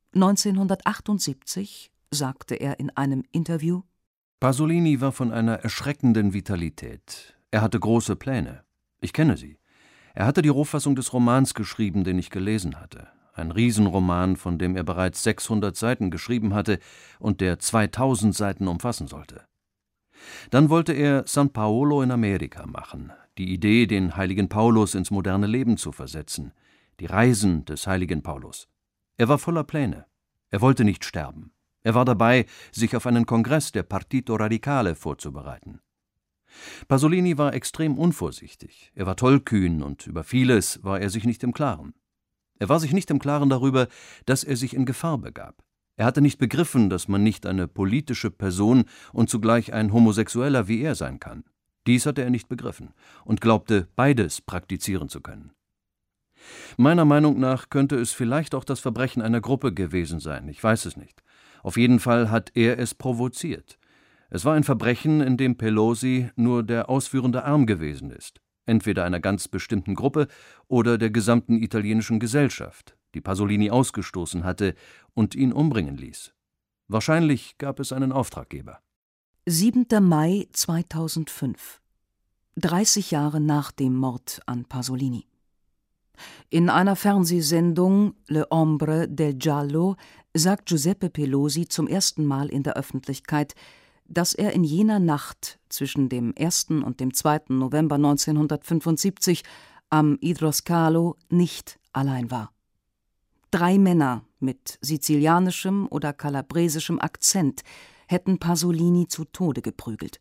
1978 sagte er in einem Interview: Pasolini war von einer erschreckenden Vitalität. Er hatte große Pläne. Ich kenne sie. Er hatte die Rohfassung des Romans geschrieben, den ich gelesen hatte. Ein Riesenroman, von dem er bereits 600 Seiten geschrieben hatte und der 2000 Seiten umfassen sollte. Dann wollte er San Paolo in Amerika machen. Die Idee, den heiligen Paulus ins moderne Leben zu versetzen. Die Reisen des heiligen Paulus. Er war voller Pläne. Er wollte nicht sterben. Er war dabei, sich auf einen Kongress der Partito Radicale vorzubereiten. Pasolini war extrem unvorsichtig. Er war tollkühn und über vieles war er sich nicht im Klaren. Er war sich nicht im Klaren darüber, dass er sich in Gefahr begab. Er hatte nicht begriffen, dass man nicht eine politische Person und zugleich ein Homosexueller wie er sein kann. Dies hatte er nicht begriffen und glaubte, beides praktizieren zu können. Meiner Meinung nach könnte es vielleicht auch das Verbrechen einer Gruppe gewesen sein, ich weiß es nicht. Auf jeden Fall hat er es provoziert. Es war ein Verbrechen, in dem Pelosi nur der ausführende Arm gewesen ist, entweder einer ganz bestimmten Gruppe oder der gesamten italienischen Gesellschaft, die Pasolini ausgestoßen hatte und ihn umbringen ließ. Wahrscheinlich gab es einen Auftraggeber. 7. Mai 2005, 30 Jahre nach dem Mord an Pasolini. In einer Fernsehsendung Le Ombre del Giallo sagt Giuseppe Pelosi zum ersten Mal in der Öffentlichkeit, dass er in jener Nacht zwischen dem 1. und dem 2. November 1975 am Idroscalo nicht allein war. 3 Männer mit sizilianischem oder kalabresischem Akzent hätten Pasolini zu Tode geprügelt.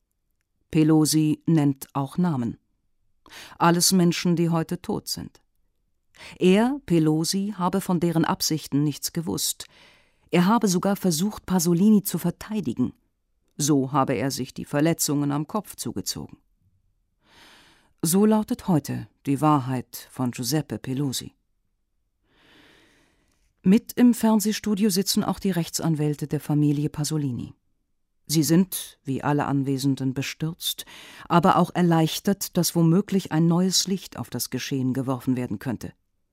Pelosi nennt auch Namen. Alles Menschen, die heute tot sind. Er, Pelosi, habe von deren Absichten nichts gewusst. Er habe sogar versucht, Pasolini zu verteidigen. So habe er sich die Verletzungen am Kopf zugezogen. So lautet heute die Wahrheit von Giuseppe Pelosi. Mit im Fernsehstudio sitzen auch die Rechtsanwälte der Familie Pasolini. Sie sind, wie alle Anwesenden, bestürzt, aber auch erleichtert, dass womöglich ein neues Licht auf das Geschehen geworfen werden könnte.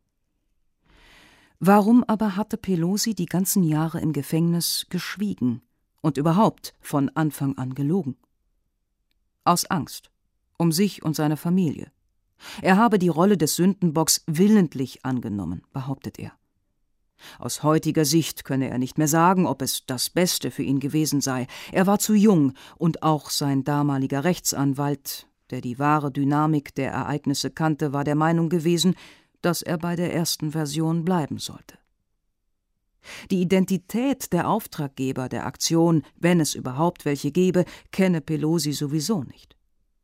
Warum aber hatte Pelosi die ganzen Jahre im Gefängnis geschwiegen und überhaupt von Anfang an gelogen? Aus Angst, um sich und seine Familie. Er habe die Rolle des Sündenbocks willentlich angenommen, behauptet er. Aus heutiger Sicht könne er nicht mehr sagen, ob es das Beste für ihn gewesen sei. Er war zu jung, und auch sein damaliger Rechtsanwalt, der die wahre Dynamik der Ereignisse kannte, war der Meinung gewesen, dass er bei der ersten Version bleiben sollte. Die Identität der Auftraggeber der Aktion, wenn es überhaupt welche gebe, kenne Pelosi sowieso nicht.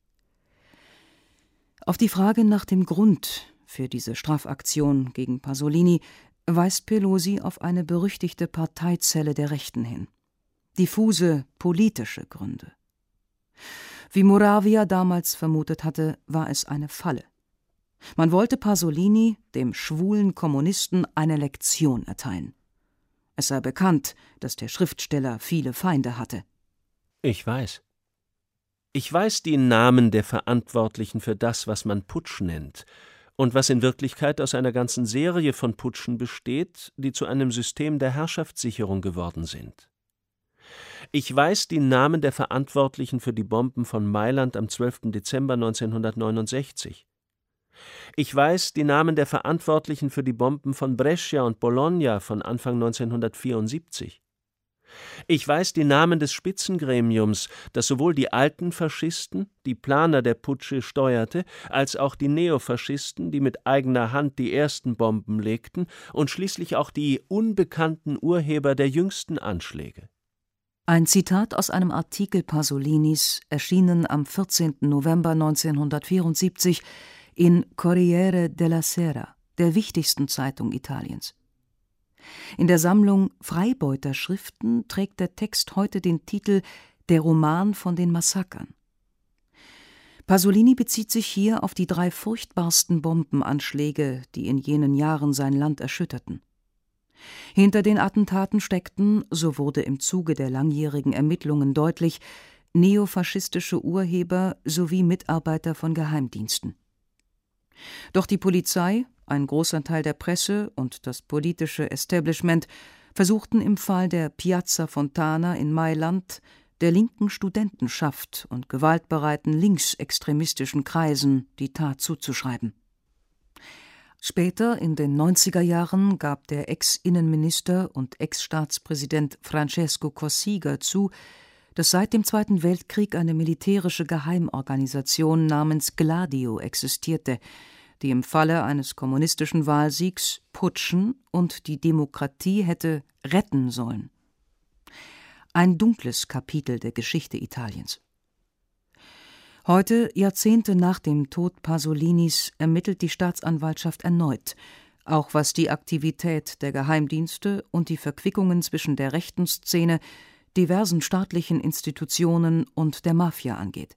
Auf die Frage nach dem Grund für diese Strafaktion gegen Pasolini weist Pelosi auf eine berüchtigte Parteizelle der Rechten hin. Diffuse politische Gründe. Wie Moravia damals vermutet hatte, war es eine Falle. Man wollte Pasolini, dem schwulen Kommunisten, eine Lektion erteilen. Es sei bekannt, dass der Schriftsteller viele Feinde hatte. Ich weiß. Ich weiß die Namen der Verantwortlichen für das, was man Putsch nennt, und was in Wirklichkeit aus einer ganzen Serie von Putschen besteht, die zu einem System der Herrschaftssicherung geworden sind. Ich weiß die Namen der Verantwortlichen für die Bomben von Mailand am 12. Dezember 1969. Ich weiß die Namen der Verantwortlichen für die Bomben von Brescia und Bologna von Anfang 1974. Ich weiß die Namen des Spitzengremiums, das sowohl die alten Faschisten, die Planer der Putsche, steuerte, als auch die Neofaschisten, die mit eigener Hand die ersten Bomben legten, und schließlich auch die unbekannten Urheber der jüngsten Anschläge. Ein Zitat aus einem Artikel Pasolinis, erschienen am 14. November 1974 in Corriere della Sera, der wichtigsten Zeitung Italiens. In der Sammlung Freibeuterschriften trägt der Text heute den Titel »Der Roman von den Massakern«. Pasolini bezieht sich hier auf die 3 furchtbarsten Bombenanschläge, die in jenen Jahren sein Land erschütterten. Hinter den Attentaten steckten, so wurde im Zuge der langjährigen Ermittlungen deutlich, neofaschistische Urheber sowie Mitarbeiter von Geheimdiensten. Doch die Polizei, ein großer Teil der Presse und das politische Establishment versuchten im Fall der Piazza Fontana in Mailand der linken Studentenschaft und gewaltbereiten linksextremistischen Kreisen die Tat zuzuschreiben. Später, in den 90er Jahren, gab der Ex-Innenminister und Ex-Staatspräsident Francesco Cossiga zu, dass seit dem Zweiten Weltkrieg eine militärische Geheimorganisation namens Gladio existierte, die im Falle eines kommunistischen Wahlsiegs putschen und die Demokratie hätte retten sollen. Ein dunkles Kapitel der Geschichte Italiens. Heute, Jahrzehnte nach dem Tod Pasolinis, ermittelt die Staatsanwaltschaft erneut, auch was die Aktivität der Geheimdienste und die Verquickungen zwischen der rechten Szene, diversen staatlichen Institutionen und der Mafia angeht.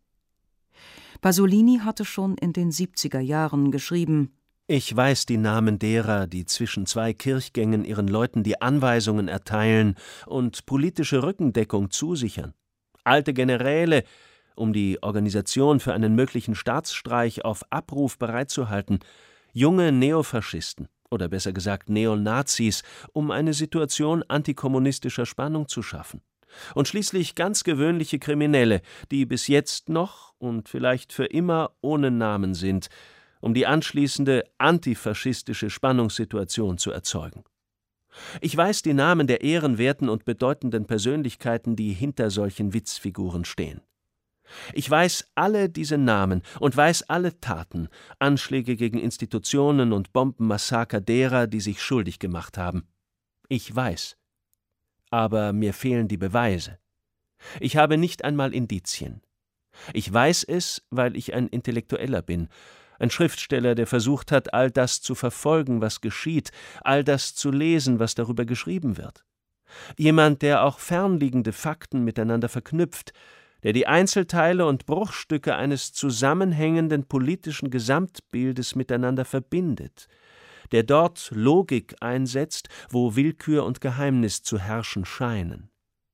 Pasolini hatte schon in den 70er Jahren geschrieben: Ich weiß die Namen derer, die zwischen 2 Kirchgängen ihren Leuten die Anweisungen erteilen und politische Rückendeckung zusichern. Alte Generäle, um die Organisation für einen möglichen Staatsstreich auf Abruf bereitzuhalten, junge Neofaschisten oder besser gesagt Neonazis, um eine Situation antikommunistischer Spannung zu schaffen. Und schließlich ganz gewöhnliche Kriminelle, die bis jetzt noch und vielleicht für immer ohne Namen sind, um die anschließende antifaschistische Spannungssituation zu erzeugen. Ich weiß die Namen der ehrenwerten und bedeutenden Persönlichkeiten, die hinter solchen Witzfiguren stehen. Ich weiß alle diese Namen und weiß alle Taten, Anschläge gegen Institutionen und Bombenmassaker derer, die sich schuldig gemacht haben. Ich weiß. Aber mir fehlen die Beweise. Ich habe nicht einmal Indizien. Ich weiß es, weil ich ein Intellektueller bin, ein Schriftsteller, der versucht hat, all das zu verfolgen, was geschieht, all das zu lesen, was darüber geschrieben wird. Jemand, der auch fernliegende Fakten miteinander verknüpft, der die Einzelteile und Bruchstücke eines zusammenhängenden politischen Gesamtbildes miteinander verbindet, der dort Logik einsetzt, wo Willkür und Geheimnis zu herrschen scheinen.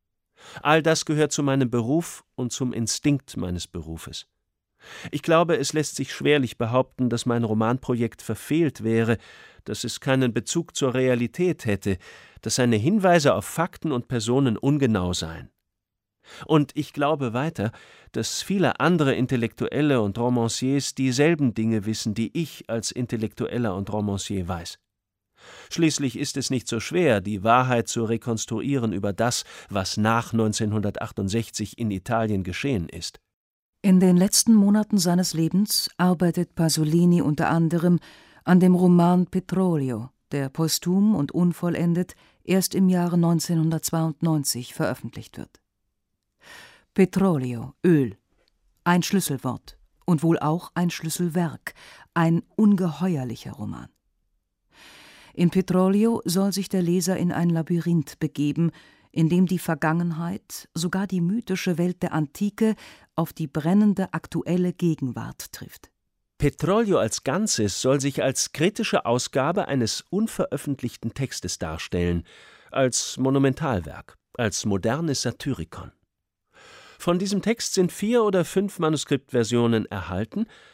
All das gehört zu meinem Beruf und zum Instinkt meines Berufes. Ich glaube, es lässt sich schwerlich behaupten, dass mein Romanprojekt verfehlt wäre, dass es keinen Bezug zur Realität hätte, dass seine Hinweise auf Fakten und Personen ungenau seien. Und ich glaube weiter, dass viele andere Intellektuelle und Romanciers dieselben Dinge wissen, die ich als Intellektueller und Romancier weiß. Schließlich ist es nicht so schwer, die Wahrheit zu rekonstruieren über das, was nach 1968 in Italien geschehen ist. In den letzten Monaten seines Lebens arbeitet Pasolini unter anderem an dem Roman Petrolio, der posthum und unvollendet erst im Jahre 1992 veröffentlicht wird. Petrolio, Öl, ein Schlüsselwort und wohl auch ein Schlüsselwerk, ein ungeheuerlicher Roman. In Petrolio soll sich der Leser in ein Labyrinth begeben, in dem die Vergangenheit, sogar die mythische Welt der Antike, auf die brennende aktuelle Gegenwart trifft. Petrolio als Ganzes soll sich als kritische Ausgabe eines unveröffentlichten Textes darstellen, als Monumentalwerk, als modernes Satyrikon. Von diesem Text sind 4 oder 5 Manuskriptversionen erhalten,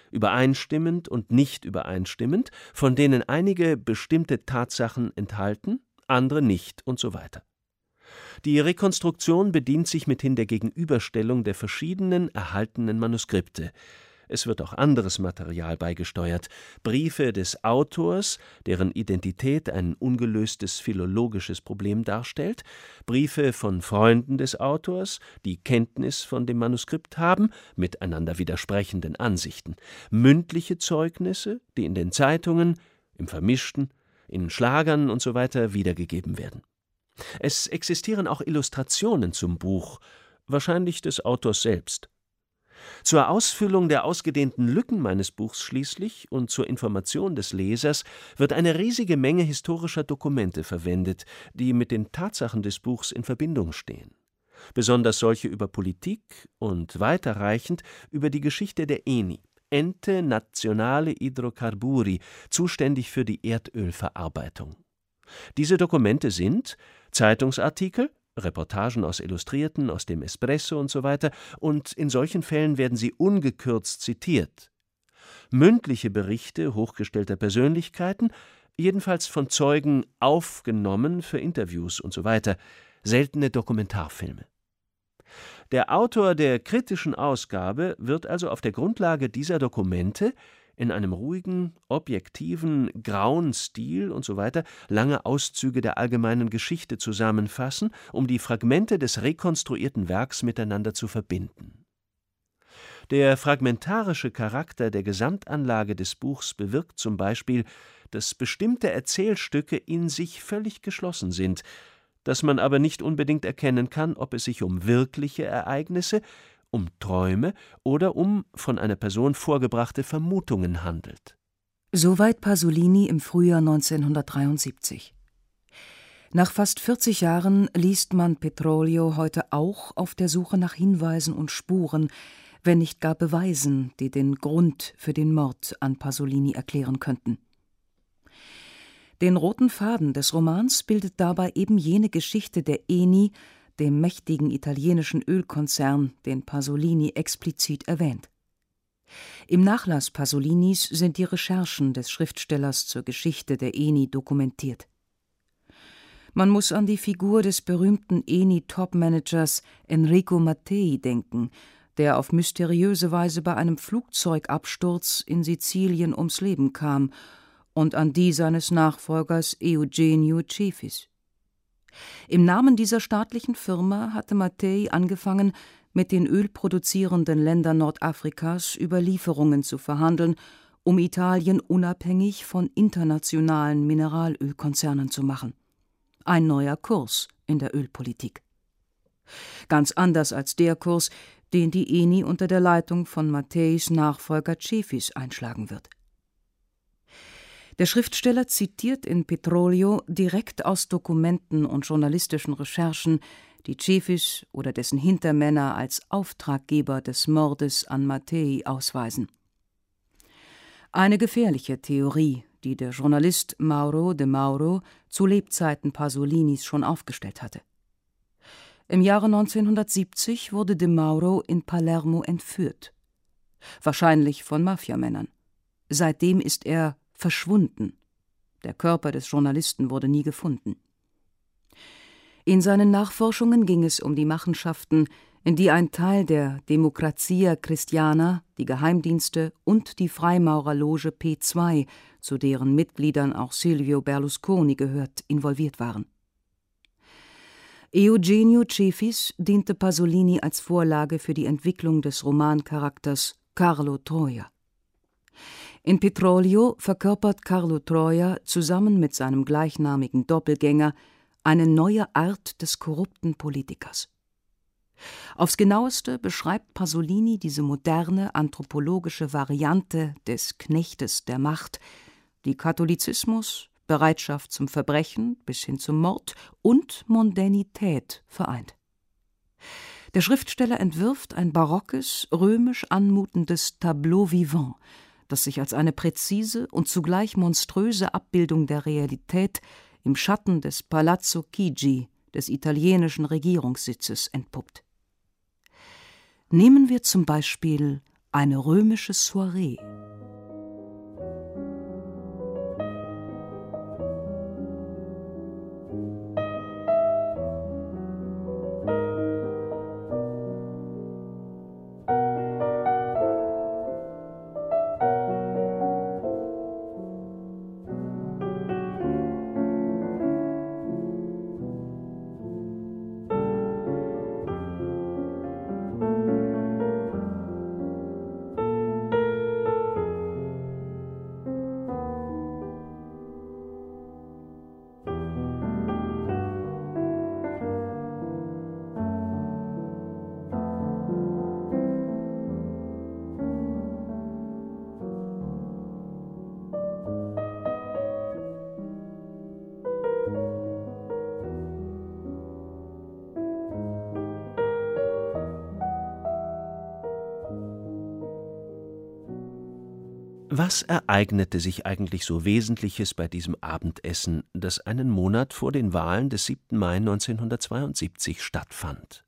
übereinstimmend und nicht übereinstimmend, von denen einige bestimmte Tatsachen enthalten, andere nicht und so weiter. Die Rekonstruktion bedient sich mithin der Gegenüberstellung der verschiedenen erhaltenen Manuskripte. Es wird auch anderes Material beigesteuert: Briefe des Autors, deren Identität ein ungelöstes philologisches Problem darstellt, Briefe von Freunden des Autors, die Kenntnis von dem Manuskript haben, mit einander widersprechenden Ansichten, mündliche Zeugnisse, die in den Zeitungen, im Vermischten, in Schlagern usw. wiedergegeben werden. Es existieren auch Illustrationen zum Buch, wahrscheinlich des Autors selbst. Zur Ausfüllung der ausgedehnten Lücken meines Buchs schließlich und zur Information des Lesers wird eine riesige Menge historischer Dokumente verwendet, die mit den Tatsachen des Buchs in Verbindung stehen. Besonders solche über Politik und weiterreichend über die Geschichte der ENI, Ente Nazionale Idrocarburi, zuständig für die Erdölverarbeitung. Diese Dokumente sind Zeitungsartikel, Reportagen aus Illustrierten, aus dem Espresso usw. Und in solchen Fällen werden sie ungekürzt zitiert. Mündliche Berichte hochgestellter Persönlichkeiten, jedenfalls von Zeugen aufgenommen für Interviews usw. Seltene Dokumentarfilme. Der Autor der kritischen Ausgabe wird also auf der Grundlage dieser Dokumente in einem ruhigen, objektiven, grauen Stil usw. lange Auszüge der allgemeinen Geschichte zusammenfassen, um die Fragmente des rekonstruierten Werks miteinander zu verbinden. Der fragmentarische Charakter der Gesamtanlage des Buchs bewirkt zum Beispiel, dass bestimmte Erzählstücke in sich völlig geschlossen sind, dass man aber nicht unbedingt erkennen kann, ob es sich um wirkliche Ereignisse, um Träume oder um von einer Person vorgebrachte Vermutungen handelt. Soweit Pasolini im Frühjahr 1973. Nach fast 40 Jahren liest man Petrolio heute auch auf der Suche nach Hinweisen und Spuren, wenn nicht gar Beweisen, die den Grund für den Mord an Pasolini erklären könnten. Den roten Faden des Romans bildet dabei eben jene Geschichte der ENI, dem mächtigen italienischen Ölkonzern, den Pasolini explizit erwähnt. Im Nachlass Pasolinis sind die Recherchen des Schriftstellers zur Geschichte der ENI dokumentiert. Man muss an die Figur des berühmten ENI-Top-Managers Enrico Mattei denken, der auf mysteriöse Weise bei einem Flugzeugabsturz in Sizilien ums Leben kam, und an die seines Nachfolgers Eugenio Cefis. Im Namen dieser staatlichen Firma hatte Mattei angefangen, mit den ölproduzierenden Ländern Nordafrikas über Lieferungen zu verhandeln, um Italien unabhängig von internationalen Mineralölkonzernen zu machen. Ein neuer Kurs in der Ölpolitik. Ganz anders als der Kurs, den die ENI unter der Leitung von Matteis Nachfolger Cefis einschlagen wird. Der Schriftsteller zitiert in Petrolio direkt aus Dokumenten und journalistischen Recherchen, die Cefis oder dessen Hintermänner als Auftraggeber des Mordes an Mattei ausweisen. Eine gefährliche Theorie, die der Journalist Mauro de Mauro zu Lebzeiten Pasolinis schon aufgestellt hatte. Im Jahre 1970 wurde de Mauro in Palermo entführt. Wahrscheinlich von Mafiamännern. Seitdem ist er verschwunden. Der Körper des Journalisten wurde nie gefunden. In seinen Nachforschungen ging es um die Machenschaften, in die ein Teil der Democrazia Cristiana, die Geheimdienste und die Freimaurerloge P2, zu deren Mitgliedern auch Silvio Berlusconi gehört, involviert waren. Eugenio Cefis diente Pasolini als Vorlage für die Entwicklung des Romancharakters Carlo Troia. In Petrolio verkörpert Carlo Troia zusammen mit seinem gleichnamigen Doppelgänger eine neue Art des korrupten Politikers. Aufs Genaueste beschreibt Pasolini diese moderne anthropologische Variante des Knechtes der Macht, die Katholizismus, Bereitschaft zum Verbrechen bis hin zum Mord und Mondänität vereint. Der Schriftsteller entwirft ein barockes, römisch anmutendes Tableau vivant, das sich als eine präzise und zugleich monströse Abbildung der Realität im Schatten des Palazzo Chigi, des italienischen Regierungssitzes, entpuppt. Nehmen wir zum Beispiel eine römische Soiree. Was ereignete sich eigentlich so Wesentliches bei diesem Abendessen, das einen Monat vor den Wahlen des 7. Mai 1972 stattfand?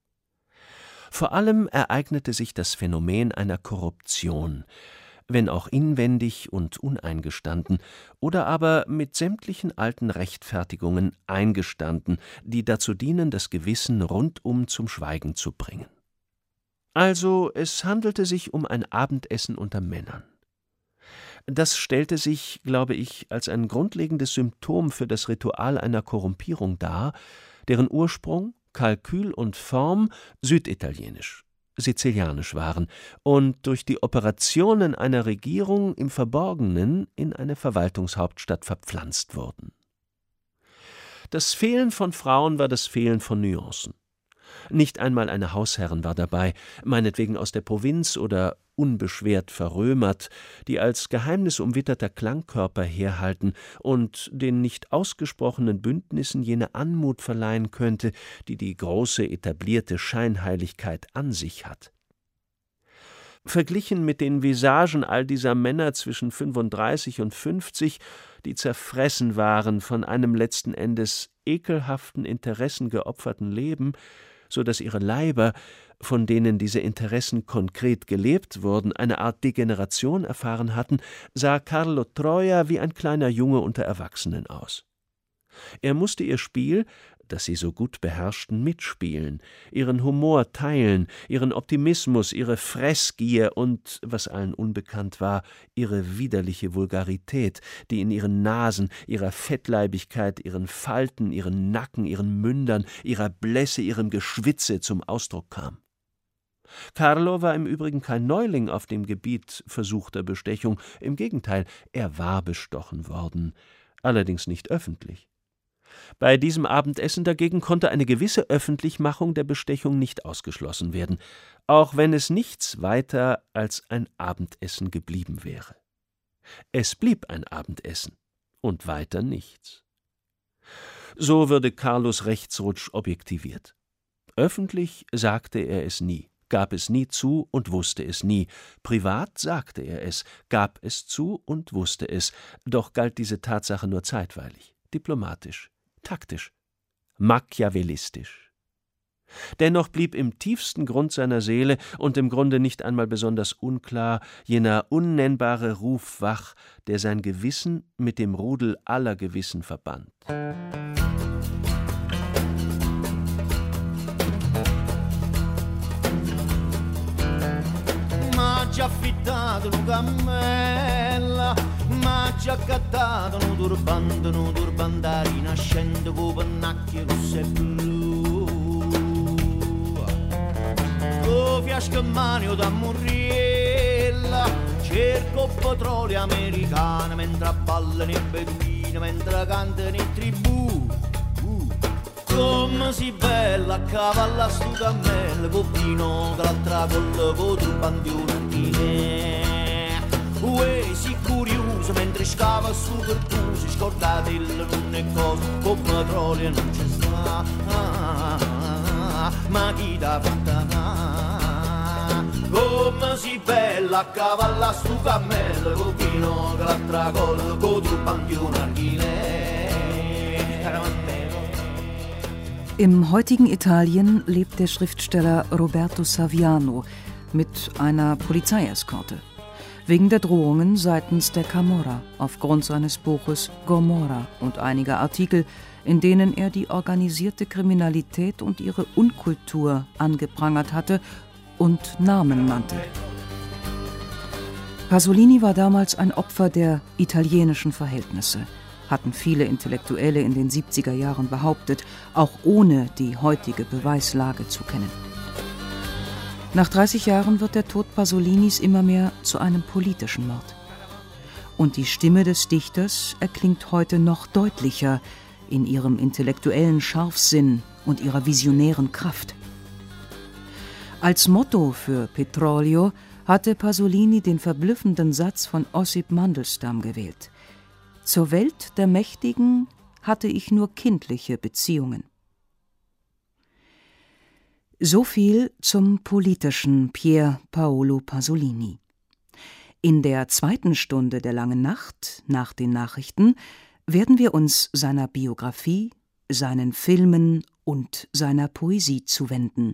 Vor allem ereignete sich das Phänomen einer Korruption, wenn auch inwendig und uneingestanden, oder aber mit sämtlichen alten Rechtfertigungen eingestanden, die dazu dienen, das Gewissen rundum zum Schweigen zu bringen. Also, es handelte sich um ein Abendessen unter Männern. Das stellte sich, glaube ich, als ein grundlegendes Symptom für das Ritual einer Korrumpierung dar, deren Ursprung, Kalkül und Form süditalienisch, sizilianisch waren und durch die Operationen einer Regierung im Verborgenen in eine Verwaltungshauptstadt verpflanzt wurden. Das Fehlen von Frauen war das Fehlen von Nuancen. Nicht einmal eine Hausherrin war dabei, meinetwegen aus der Provinz oder unbeschwert verrömert, die als geheimnisumwitterter Klangkörper herhalten und den nicht ausgesprochenen Bündnissen jene Anmut verleihen könnte, die die große etablierte Scheinheiligkeit an sich hat. Verglichen mit den Visagen all dieser Männer zwischen 35 und 50, die zerfressen waren von einem letzten Endes ekelhaften Interessen geopferten Leben, so dass ihre Leiber, von denen diese Interessen konkret gelebt wurden, eine Art Degeneration erfahren hatten, sah Carlo Troja wie ein kleiner Junge unter Erwachsenen aus. Er musste ihr Spiel, das sie so gut beherrschten, mitspielen, ihren Humor teilen, ihren Optimismus, ihre Fressgier und, was allen unbekannt war, ihre widerliche Vulgarität, die in ihren Nasen, ihrer Fettleibigkeit, ihren Falten, ihren Nacken, ihren Mündern, ihrer Blässe, ihrem Geschwitze zum Ausdruck kam. Carlo war im Übrigen kein Neuling auf dem Gebiet versuchter Bestechung, im Gegenteil, er war bestochen worden, allerdings nicht öffentlich. Bei diesem Abendessen dagegen konnte eine gewisse Öffentlichmachung der Bestechung nicht ausgeschlossen werden, auch wenn es nichts weiter als ein Abendessen geblieben wäre. Es blieb ein Abendessen und weiter nichts. So würde Carlos Rechtsrutsch objektiviert. Öffentlich sagte er es nie, gab es nie zu und wusste es nie. Privat sagte er es, gab es zu und wusste es, doch galt diese Tatsache nur zeitweilig, diplomatisch, taktisch, machiavellistisch. Dennoch blieb im tiefsten Grund seiner Seele und im Grunde nicht einmal besonders unklar jener unnennbare Ruf wach, der sein Gewissen mit dem Rudel aller Gewissen verband. M'ha affittato un cammella, m'ha accattato un turbante nascente con pennacchie rosse e blu. Con fiasco in mano da Murriella, cerco petrolio americano mentre ballano i beduini, mentre cantano i tribù. Come si bella a cavalla stu cammello, con vino che l'altra colla con turbante uè, si curioso mentre scava su pertusi, scordatelo non è cosa, con petrolio non ci sta, ma chi t'ha fatta? Come si bella a cavalla stu cammello, con vino che l'altra colla con turbante Im heutigen Italien lebt der Schriftsteller Roberto Saviano mit einer Polizeieskorte. Wegen der Drohungen seitens der Camorra aufgrund seines Buches Gomorra und einiger Artikel, in denen er die organisierte Kriminalität und ihre Unkultur angeprangert hatte und Namen nannte. Pasolini war damals ein Opfer der italienischen Verhältnisse, hatten viele Intellektuelle in den 70er Jahren behauptet, auch ohne die heutige Beweislage zu kennen. Nach 30 Jahren wird der Tod Pasolinis immer mehr zu einem politischen Mord. Und die Stimme des Dichters erklingt heute noch deutlicher in ihrem intellektuellen Scharfsinn und ihrer visionären Kraft. Als Motto für Petrolio hatte Pasolini den verblüffenden Satz von Ossip Mandelstam gewählt: Zur Welt der Mächtigen hatte ich nur kindliche Beziehungen. So viel zum politischen Pier Paolo Pasolini. In der zweiten Stunde der langen Nacht, nach den Nachrichten, werden wir uns seiner Biografie, seinen Filmen und seiner Poesie zuwenden.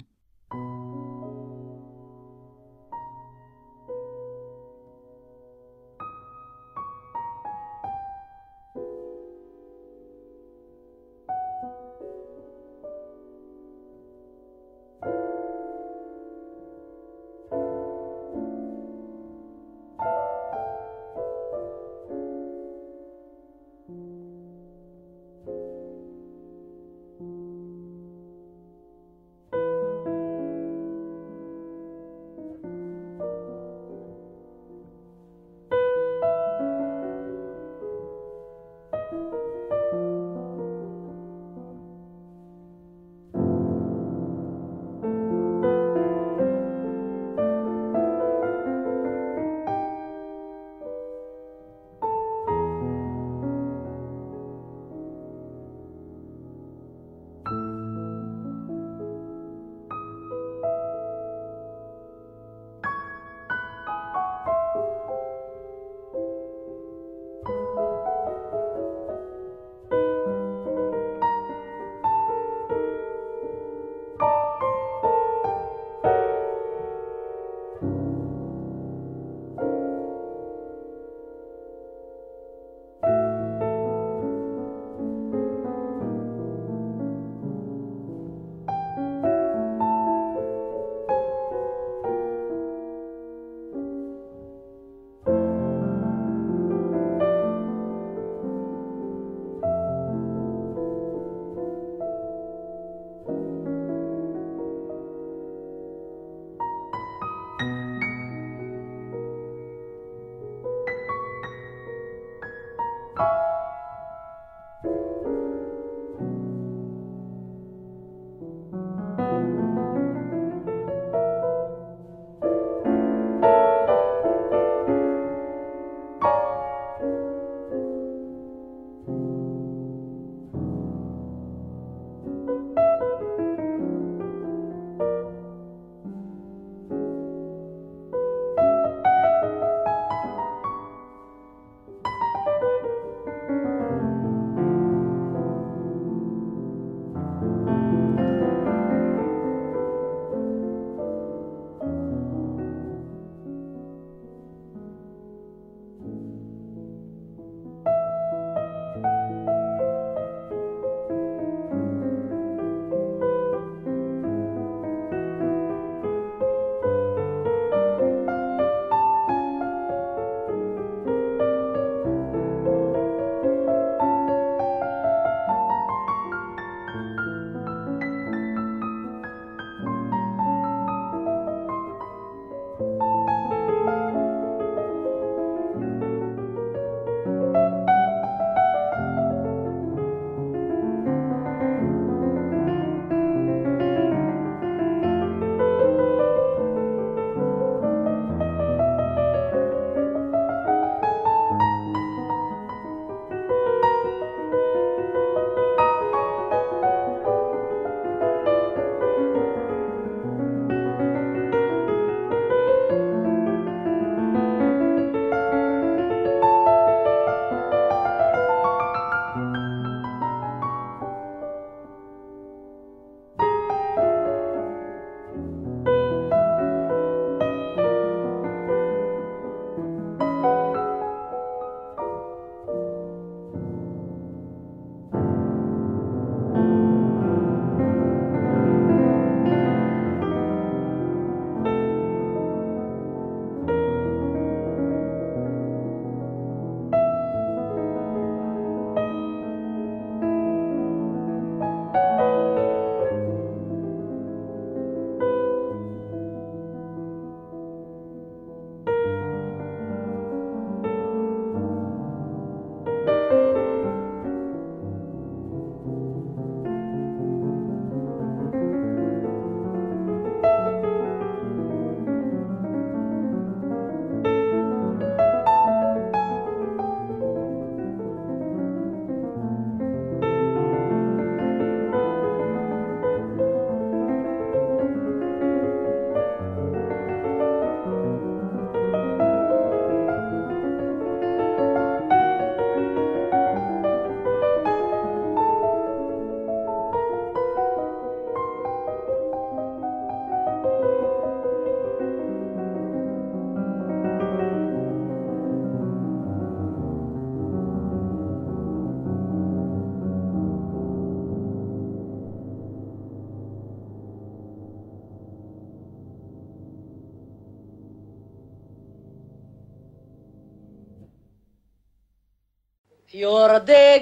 Fior de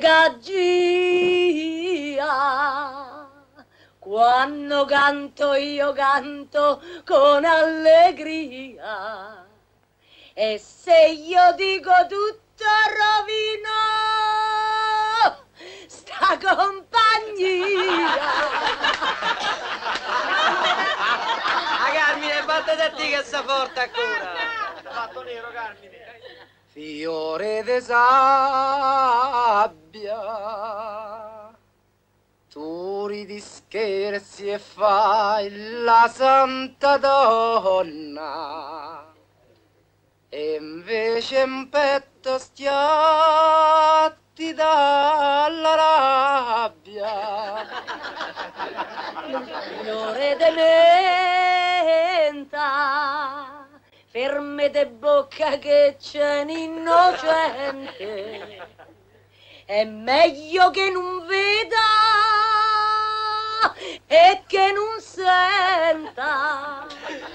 gaggia, quando canto io canto con allegria, e se io dico tutto rovino sta compagnia. A Carmine, batte da te che sta forte ancora. Fatto nero, Carmine. Fiore de sabbia, tu ridi scherzi e fai la santa donna, e invece in petto stiatti dalla rabbia. Fiore de menta, ferme de bocca che c'è un innocente, è meglio che non veda e che non senta.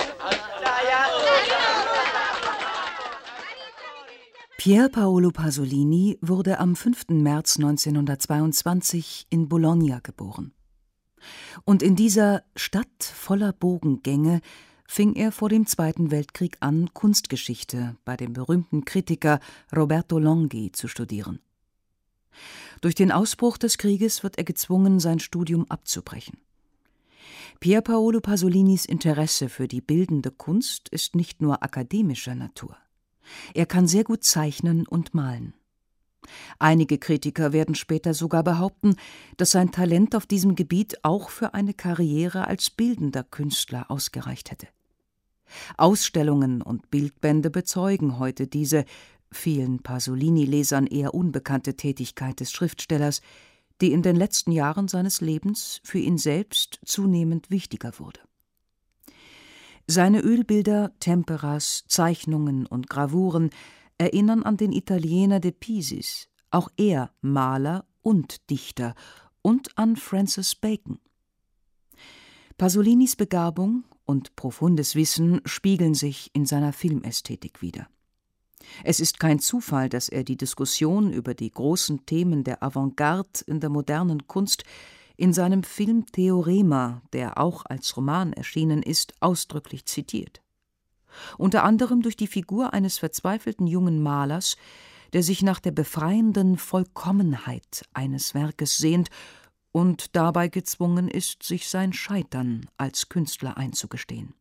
Pier Paolo Pasolini wurde am 5. März 1922 in Bologna geboren. Und in dieser Stadt voller Bogengänge fing er vor dem Zweiten Weltkrieg an, Kunstgeschichte bei dem berühmten Kritiker Roberto Longhi zu studieren. Durch den Ausbruch des Krieges wird er gezwungen, sein Studium abzubrechen. Pier Paolo Pasolinis Interesse für die bildende Kunst ist nicht nur akademischer Natur. Er kann sehr gut zeichnen und malen. Einige Kritiker werden später sogar behaupten, dass sein Talent auf diesem Gebiet auch für eine Karriere als bildender Künstler ausgereicht hätte. Ausstellungen und Bildbände bezeugen heute diese, vielen Pasolini-Lesern eher unbekannte Tätigkeit des Schriftstellers, die in den letzten Jahren seines Lebens für ihn selbst zunehmend wichtiger wurde. Seine Ölbilder, Temperas, Zeichnungen und Gravuren erinnern an den Italiener de Pisis, auch er Maler und Dichter, und an Francis Bacon. Pasolinis Begabung und profundes Wissen spiegeln sich in seiner Filmästhetik wider. Es ist kein Zufall, dass er die Diskussion über die großen Themen der Avantgarde in der modernen Kunst in seinem Film Theorema, der auch als Roman erschienen ist, ausdrücklich zitiert. Unter anderem durch die Figur eines verzweifelten jungen Malers, der sich nach der befreienden Vollkommenheit eines Werkes sehnt und dabei gezwungen ist, sich sein Scheitern als Künstler einzugestehen.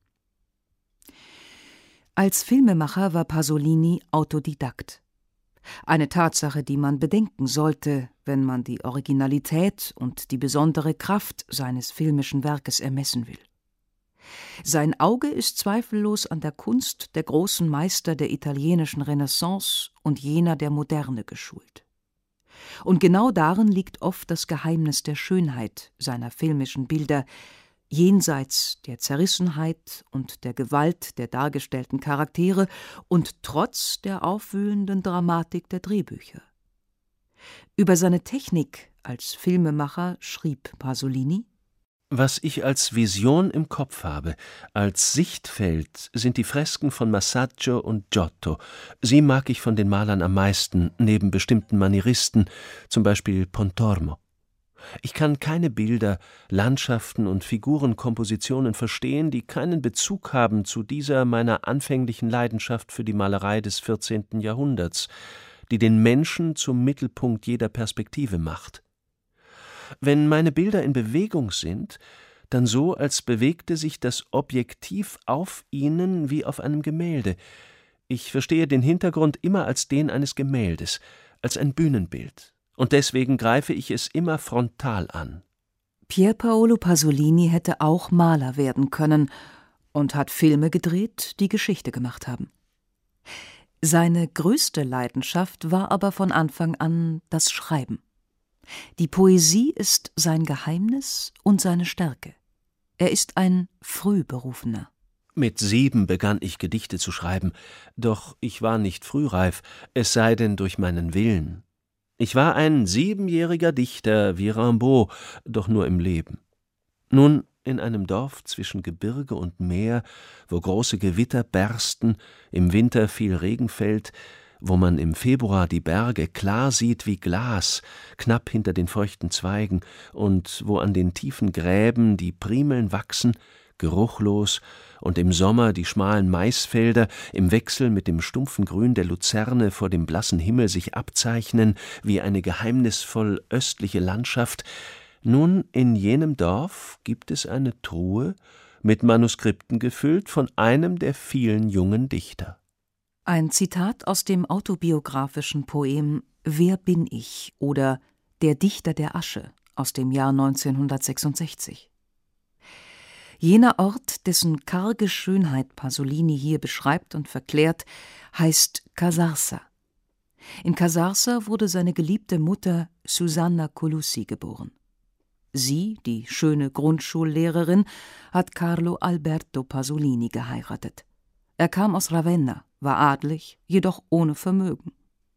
Als Filmemacher war Pasolini Autodidakt. Eine Tatsache, die man bedenken sollte, wenn man die Originalität und die besondere Kraft seines filmischen Werkes ermessen will. Sein Auge ist zweifellos an der Kunst der großen Meister der italienischen Renaissance und jener der Moderne geschult. Und genau darin liegt oft das Geheimnis der Schönheit seiner filmischen Bilder, jenseits der Zerrissenheit und der Gewalt der dargestellten Charaktere und trotz der aufwühlenden Dramatik der Drehbücher. Über seine Technik als Filmemacher schrieb Pasolini: Was ich als Vision im Kopf habe, als Sichtfeld, sind die Fresken von Masaccio und Giotto. Sie mag ich von den Malern am meisten, neben bestimmten Manieristen, zum Beispiel Pontormo. Ich kann keine Bilder, Landschaften und Figurenkompositionen verstehen, die keinen Bezug haben zu dieser meiner anfänglichen Leidenschaft für die Malerei des 14. Jahrhunderts, die den Menschen zum Mittelpunkt jeder Perspektive macht. Wenn meine Bilder in Bewegung sind, dann so, als bewegte sich das Objektiv auf ihnen wie auf einem Gemälde. Ich verstehe den Hintergrund immer als den eines Gemäldes, als ein Bühnenbild. Und deswegen greife ich es immer frontal an. Pier Paolo Pasolini hätte auch Maler werden können und hat Filme gedreht, die Geschichte gemacht haben. Seine größte Leidenschaft war aber von Anfang an das Schreiben. Die Poesie ist sein Geheimnis und seine Stärke. Er ist ein Frühberufener. Mit 7 begann ich Gedichte zu schreiben, doch ich war nicht frühreif, es sei denn durch meinen Willen. Ich war ein 7-jähriger Dichter wie Rimbaud, doch nur im Leben. Nun, in einem Dorf zwischen Gebirge und Meer, wo große Gewitter bersten, im Winter viel Regen fällt, wo man im Februar die Berge klar sieht wie Glas, knapp hinter den feuchten Zweigen, und wo an den tiefen Gräben die Primeln wachsen, geruchlos, und im Sommer die schmalen Maisfelder im Wechsel mit dem stumpfen Grün der Luzerne vor dem blassen Himmel sich abzeichnen wie eine geheimnisvoll östliche Landschaft. Nun, in jenem Dorf gibt es eine Truhe, mit Manuskripten gefüllt von einem der vielen jungen Dichter. Ein Zitat aus dem autobiografischen Poem »Wer bin ich« oder »Der Dichter der Asche« aus dem Jahr 1966. Jener Ort, dessen karge Schönheit Pasolini hier beschreibt und verklärt, heißt Casarsa. In Casarsa wurde seine geliebte Mutter Susanna Colussi geboren. Sie, die schöne Grundschullehrerin, hat Carlo Alberto Pasolini geheiratet. Er kam aus Ravenna, war adlig, jedoch ohne Vermögen.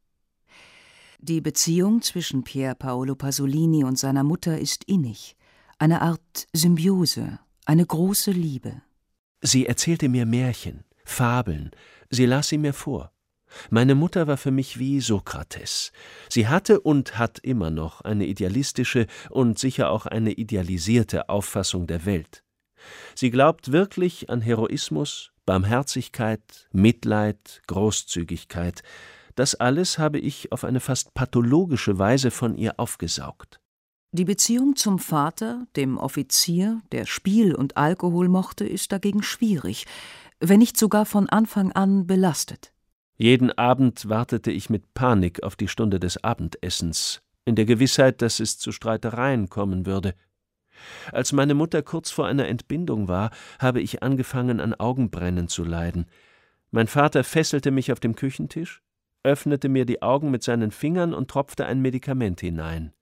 Die Beziehung zwischen Pier Paolo Pasolini und seiner Mutter ist innig, eine Art Symbiose, eine große Liebe. Sie erzählte mir Märchen, Fabeln, sie las sie mir vor. Meine Mutter war für mich wie Sokrates. Sie hatte und hat immer noch eine idealistische und sicher auch eine idealisierte Auffassung der Welt. Sie glaubt wirklich an Heroismus, Barmherzigkeit, Mitleid, Großzügigkeit. Das alles habe ich auf eine fast pathologische Weise von ihr aufgesaugt. Die Beziehung zum Vater, dem Offizier, der Spiel und Alkohol mochte, ist dagegen schwierig, wenn nicht sogar von Anfang an belastet. Jeden Abend wartete ich mit Panik auf die Stunde des Abendessens, in der Gewissheit, dass es zu Streitereien kommen würde. Als meine Mutter kurz vor einer Entbindung war, habe ich angefangen, an Augenbrennen zu leiden. Mein Vater fesselte mich auf dem Küchentisch, öffnete mir die Augen mit seinen Fingern und tropfte ein Medikament hinein.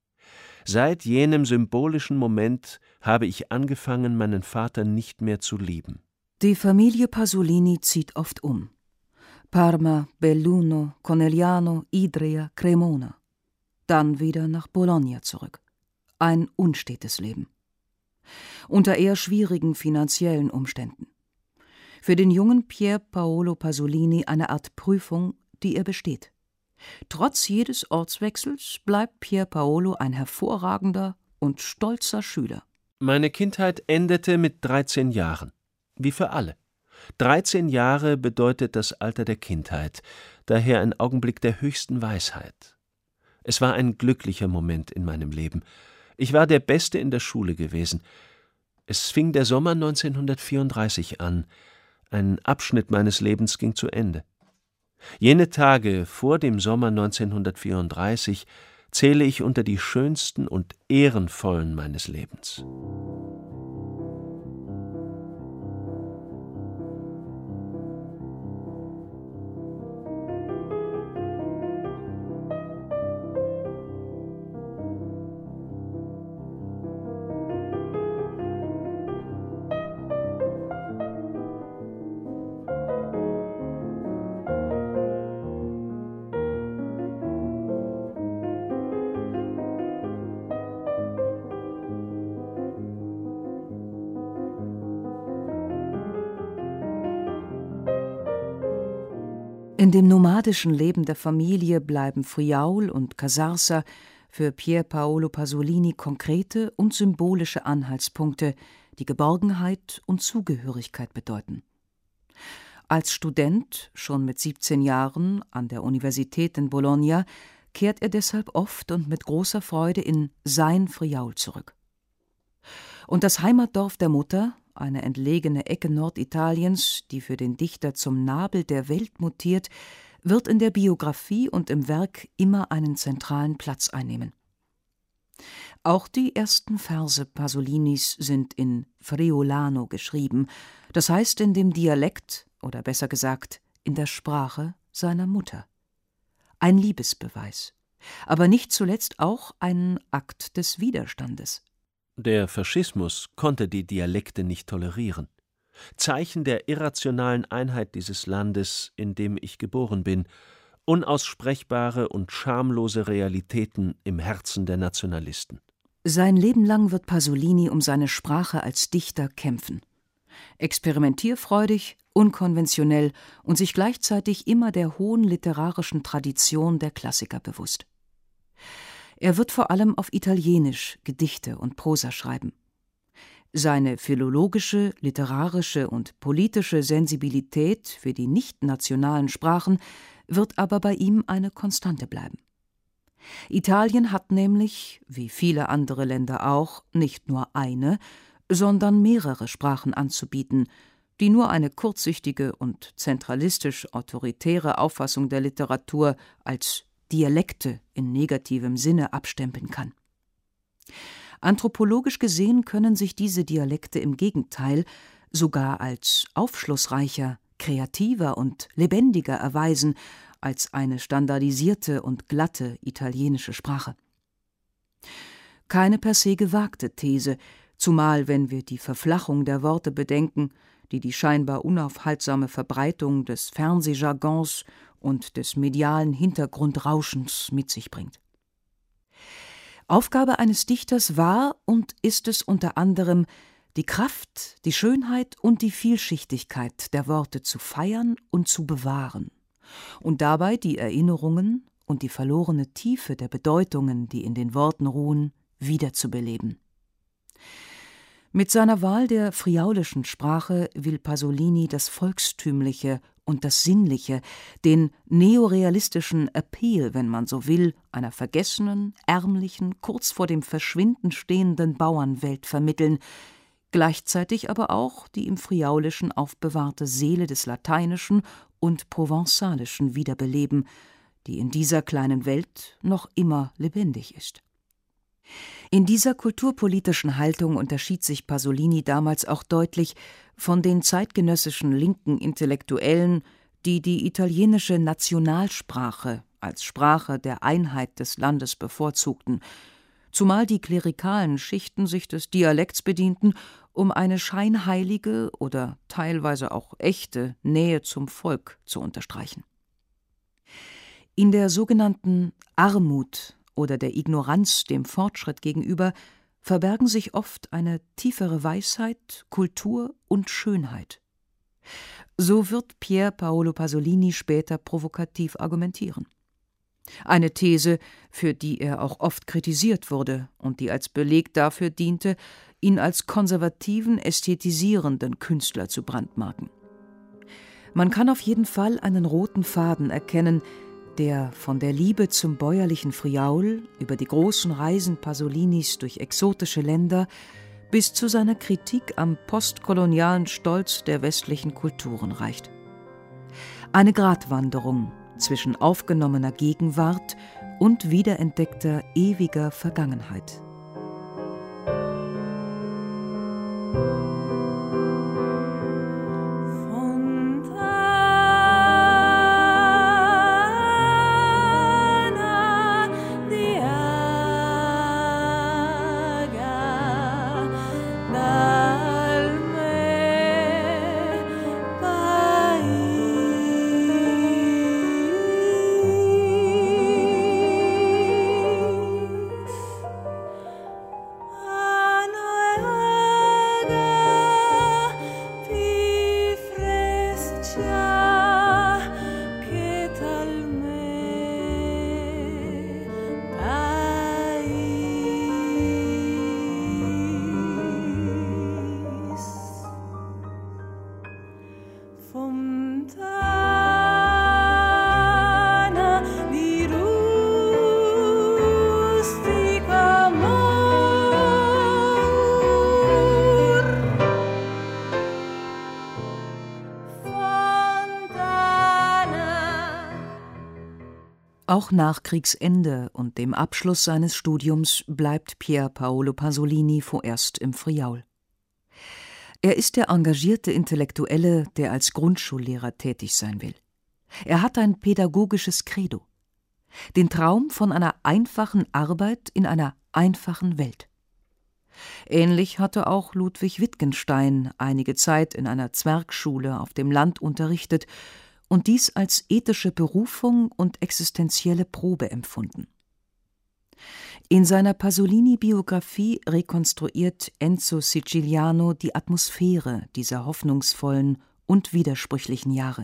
Seit jenem symbolischen Moment habe ich angefangen, meinen Vater nicht mehr zu lieben. Die Familie Pasolini zieht oft um. Parma, Belluno, Conegliano, Idria, Cremona. Dann wieder nach Bologna zurück. Ein unstetes Leben. Unter eher schwierigen finanziellen Umständen. Für den jungen Pier Paolo Pasolini eine Art Prüfung, die er besteht. Trotz jedes Ortswechsels bleibt Pier Paolo ein hervorragender und stolzer Schüler. Meine Kindheit endete mit 13 Jahren, wie für alle. 13 Jahre bedeutet das Alter der Kindheit, daher ein Augenblick der höchsten Weisheit. Es war ein glücklicher Moment in meinem Leben. Ich war der Beste in der Schule gewesen. Es fing der Sommer 1934 an. Ein Abschnitt meines Lebens ging zu Ende. Jene Tage vor dem Sommer 1934 zähle ich unter die schönsten und ehrenvollen meines Lebens. In dem nomadischen Leben der Familie bleiben Friaul und Casarsa für Pier Paolo Pasolini konkrete und symbolische Anhaltspunkte, die Geborgenheit und Zugehörigkeit bedeuten. Als Student, schon mit 17 Jahren, an der Universität in Bologna, kehrt er deshalb oft und mit großer Freude in sein Friaul zurück. Und das Heimatdorf der Mutter, eine entlegene Ecke Norditaliens, die für den Dichter zum Nabel der Welt mutiert, wird in der Biografie und im Werk immer einen zentralen Platz einnehmen. Auch die ersten Verse Pasolinis sind in Friulano geschrieben, das heißt in dem Dialekt, oder besser gesagt, in der Sprache seiner Mutter. Ein Liebesbeweis, aber nicht zuletzt auch ein Akt des Widerstandes. Der Faschismus konnte die Dialekte nicht tolerieren. Zeichen der irrationalen Einheit dieses Landes, in dem ich geboren bin, unaussprechbare und schamlose Realitäten im Herzen der Nationalisten. Sein Leben lang wird Pasolini um seine Sprache als Dichter kämpfen. Experimentierfreudig unkonventionell und sich gleichzeitig immer der hohen literarischen Tradition der Klassiker bewusst. Er wird vor allem auf Italienisch Gedichte und Prosa schreiben. Seine philologische, literarische und politische Sensibilität für die nicht-nationalen Sprachen wird aber bei ihm eine Konstante bleiben. Italien hat nämlich, wie viele andere Länder auch, nicht nur eine, sondern mehrere Sprachen anzubieten, die nur eine kurzsichtige und zentralistisch-autoritäre Auffassung der Literatur als Dialekte in negativem Sinne abstempeln kann. Anthropologisch gesehen können sich diese Dialekte im Gegenteil sogar als aufschlussreicher, kreativer und lebendiger erweisen als eine standardisierte und glatte italienische Sprache. Keine per se gewagte These, zumal wenn wir die Verflachung der Worte bedenken, die scheinbar unaufhaltsame Verbreitung des Fernsehjargons und des medialen Hintergrundrauschens mit sich bringt. Aufgabe eines Dichters war und ist es unter anderem, die Kraft, die Schönheit und die Vielschichtigkeit der Worte zu feiern und zu bewahren und dabei die Erinnerungen und die verlorene Tiefe der Bedeutungen, die in den Worten ruhen, wiederzubeleben. Mit seiner Wahl der friaulischen Sprache will Pasolini das Volkstümliche und das Sinnliche, den neorealistischen Appeal, wenn man so will, einer vergessenen, ärmlichen, kurz vor dem Verschwinden stehenden Bauernwelt vermitteln, gleichzeitig aber auch die im Friaulischen aufbewahrte Seele des Lateinischen und Provençalischen wiederbeleben, die in dieser kleinen Welt noch immer lebendig ist. In dieser kulturpolitischen Haltung unterschied sich Pasolini damals auch deutlich von den zeitgenössischen linken Intellektuellen, die die italienische Nationalsprache als Sprache der Einheit des Landes bevorzugten, zumal die klerikalen Schichten sich des Dialekts bedienten, um eine scheinheilige oder teilweise auch echte Nähe zum Volk zu unterstreichen. In der sogenannten Armut oder der Ignoranz dem Fortschritt gegenüber verbergen sich oft eine tiefere Weisheit, Kultur und Schönheit. So wird Pier Paolo Pasolini später provokativ argumentieren. Eine These, für die er auch oft kritisiert wurde und die als Beleg dafür diente, ihn als konservativen, ästhetisierenden Künstler zu brandmarken. Man kann auf jeden Fall einen roten Faden erkennen, der von der Liebe zum bäuerlichen Friaul über die großen Reisen Pasolinis durch exotische Länder bis zu seiner Kritik am postkolonialen Stolz der westlichen Kulturen reicht. Eine Gratwanderung zwischen aufgenommener Gegenwart und wiederentdeckter ewiger Vergangenheit. Auch nach Kriegsende und dem Abschluss seines Studiums bleibt Pier Paolo Pasolini vorerst im Friaul. Er ist der engagierte Intellektuelle, der als Grundschullehrer tätig sein will. Er hat ein pädagogisches Credo: den Traum von einer einfachen Arbeit in einer einfachen Welt. Ähnlich hatte auch Ludwig Wittgenstein einige Zeit in einer Zwergschule auf dem Land unterrichtet und dies als ethische Berufung und existenzielle Probe empfunden. In seiner Pasolini-Biografie rekonstruiert Enzo Siciliano die Atmosphäre dieser hoffnungsvollen und widersprüchlichen Jahre.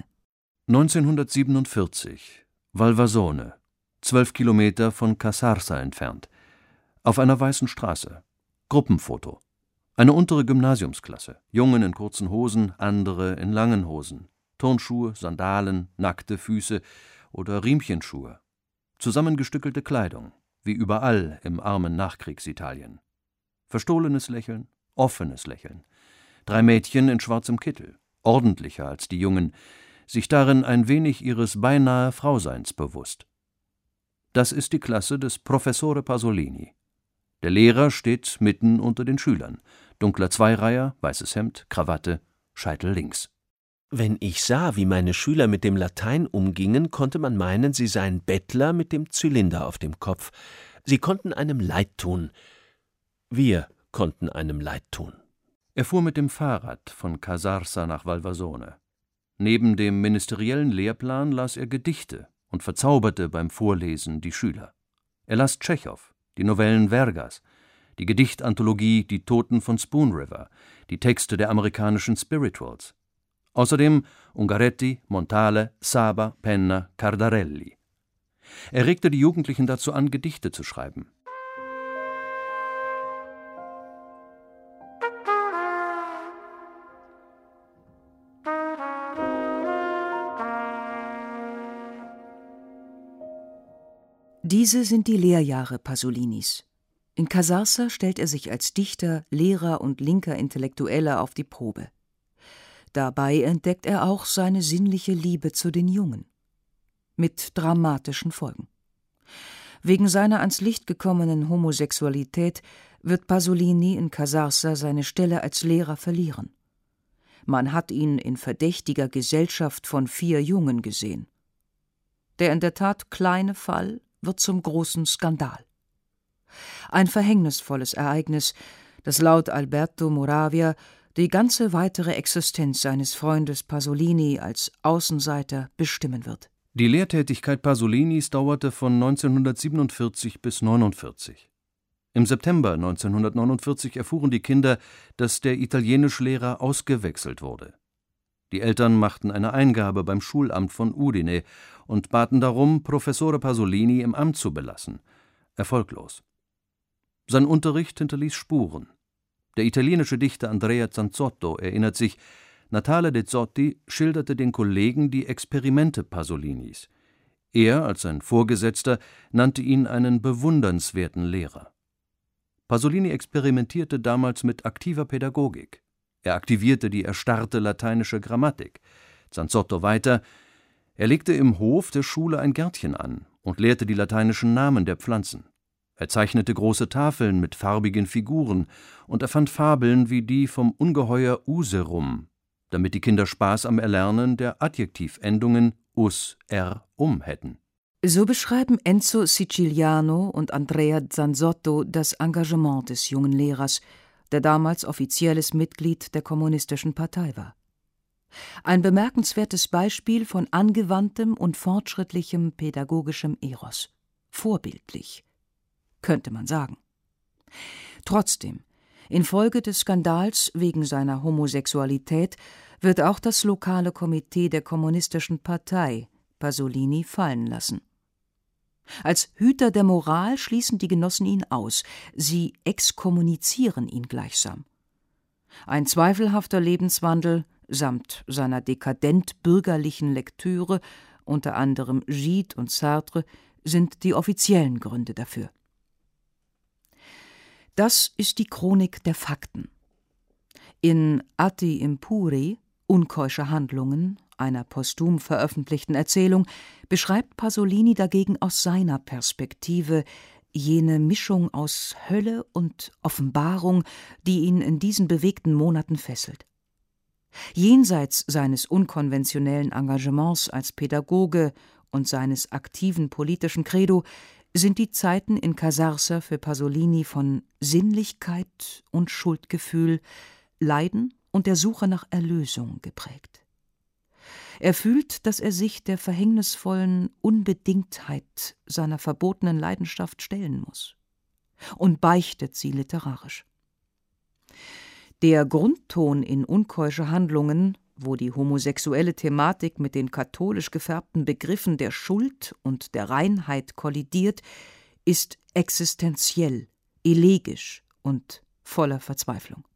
1947, Valvasone, 12 Kilometer von Casarsa entfernt. Auf einer weißen Straße. Gruppenfoto. Eine untere Gymnasiumsklasse. Jungen in kurzen Hosen, andere in langen Hosen. Turnschuhe, Sandalen, nackte Füße oder Riemchenschuhe. Zusammengestückelte Kleidung, wie überall im armen Nachkriegsitalien. Verstohlenes Lächeln, offenes Lächeln. 3 Mädchen in schwarzem Kittel, ordentlicher als die Jungen, sich darin ein wenig ihres beinahe Frauseins bewusst. Das ist die Klasse des Professore Pasolini. Der Lehrer steht mitten unter den Schülern. Dunkler Zweireiher, weißes Hemd, Krawatte, Scheitel links. Wenn ich sah, wie meine Schüler mit dem Latein umgingen, konnte man meinen, sie seien Bettler mit dem Zylinder auf dem Kopf. Sie konnten einem leid tun. Wir konnten einem leid tun. Er fuhr mit dem Fahrrad von Casarsa nach Valvasone. Neben dem ministeriellen Lehrplan las er Gedichte und verzauberte beim Vorlesen die Schüler. Er las Tschechow, die Novellen Vergas, die Gedichtanthologie Die Toten von Spoon River, die Texte der amerikanischen Spirituals. Außerdem Ungaretti, Montale, Saba, Penna, Cardarelli. Er regte die Jugendlichen dazu an, Gedichte zu schreiben. Diese sind die Lehrjahre Pasolinis. In Casarsa stellt er sich als Dichter, Lehrer und linker Intellektueller auf die Probe. Dabei entdeckt er auch seine sinnliche Liebe zu den Jungen. Mit dramatischen Folgen. Wegen seiner ans Licht gekommenen Homosexualität wird Pasolini in Casarsa seine Stelle als Lehrer verlieren. Man hat ihn in verdächtiger Gesellschaft von 4 Jungen gesehen. Der in der Tat kleine Fall wird zum großen Skandal. Ein verhängnisvolles Ereignis, das laut Alberto Moravia die ganze weitere Existenz seines Freundes Pasolini als Außenseiter bestimmen wird. Die Lehrtätigkeit Pasolinis dauerte von 1947 bis 1949. Im September 1949 erfuhren die Kinder, dass der Italienischlehrer ausgewechselt wurde. Die Eltern machten eine Eingabe beim Schulamt von Udine und baten darum, Professore Pasolini im Amt zu belassen. Erfolglos. Sein Unterricht hinterließ Spuren. Der italienische Dichter Andrea Zanzotto erinnert sich, Natale de Zotti schilderte den Kollegen die Experimente Pasolinis. Er, als sein Vorgesetzter, nannte ihn einen bewundernswerten Lehrer. Pasolini experimentierte damals mit aktiver Pädagogik. Er aktivierte die erstarrte lateinische Grammatik. Zanzotto weiter: Er legte im Hof der Schule ein Gärtchen an und lehrte die lateinischen Namen der Pflanzen. Er zeichnete große Tafeln mit farbigen Figuren und erfand Fabeln wie die vom Ungeheuer Userum, damit die Kinder Spaß am Erlernen der Adjektivendungen us, er, hätten. So beschreiben Enzo Siciliano und Andrea Zanzotto das Engagement des jungen Lehrers, der damals offizielles Mitglied der Kommunistischen Partei war. Ein bemerkenswertes Beispiel von angewandtem und fortschrittlichem pädagogischem Eros. Vorbildlich, könnte man sagen. Trotzdem, infolge des Skandals wegen seiner Homosexualität wird auch das lokale Komitee der Kommunistischen Partei Pasolini fallen lassen. Als Hüter der Moral schließen die Genossen ihn aus, sie exkommunizieren ihn gleichsam. Ein zweifelhafter Lebenswandel samt seiner dekadent-bürgerlichen Lektüre, unter anderem Gide und Sartre, sind die offiziellen Gründe dafür. Das ist die Chronik der Fakten. In Atti Impuri, unkeusche Handlungen, einer posthum veröffentlichten Erzählung, beschreibt Pasolini dagegen aus seiner Perspektive jene Mischung aus Hölle und Offenbarung, die ihn in diesen bewegten Monaten fesselt. Jenseits seines unkonventionellen Engagements als Pädagoge und seines aktiven politischen Credo sind die Zeiten in Casarsa für Pasolini von Sinnlichkeit und Schuldgefühl, Leiden und der Suche nach Erlösung geprägt. Er fühlt, dass er sich der verhängnisvollen Unbedingtheit seiner verbotenen Leidenschaft stellen muss und beichtet sie literarisch. Der Grundton in Unkeusche Handlungen, wo die homosexuelle Thematik mit den katholisch gefärbten Begriffen der Schuld und der Reinheit kollidiert, ist existenziell, elegisch und voller Verzweiflung.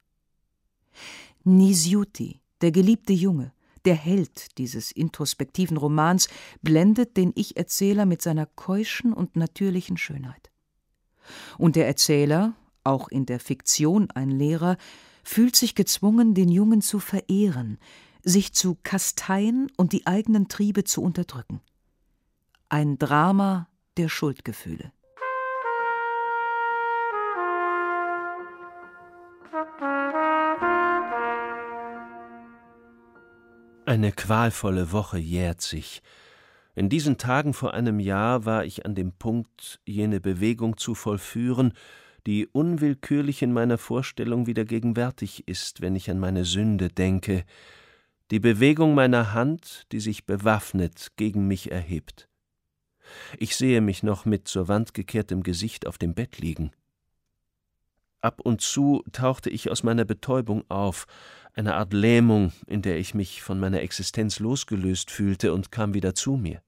Nisyuti, der geliebte Junge, der Held dieses introspektiven Romans, blendet den Ich-Erzähler mit seiner keuschen und natürlichen Schönheit. Und der Erzähler, auch in der Fiktion ein Lehrer, fühlt sich gezwungen, den Jungen zu verehren, sich zu kasteien und die eigenen Triebe zu unterdrücken. Ein Drama der Schuldgefühle. Eine qualvolle Woche jährt sich. In diesen Tagen vor einem Jahr war ich an dem Punkt, jene Bewegung zu vollführen, die unwillkürlich in meiner Vorstellung wieder gegenwärtig ist, wenn ich an meine Sünde denke, die Bewegung meiner Hand, die sich bewaffnet gegen mich erhebt. Ich sehe mich noch mit zur Wand gekehrtem Gesicht auf dem Bett liegen. Ab und zu tauchte ich aus meiner Betäubung auf, eine Art Lähmung, in der ich mich von meiner Existenz losgelöst fühlte, und kam wieder zu mir.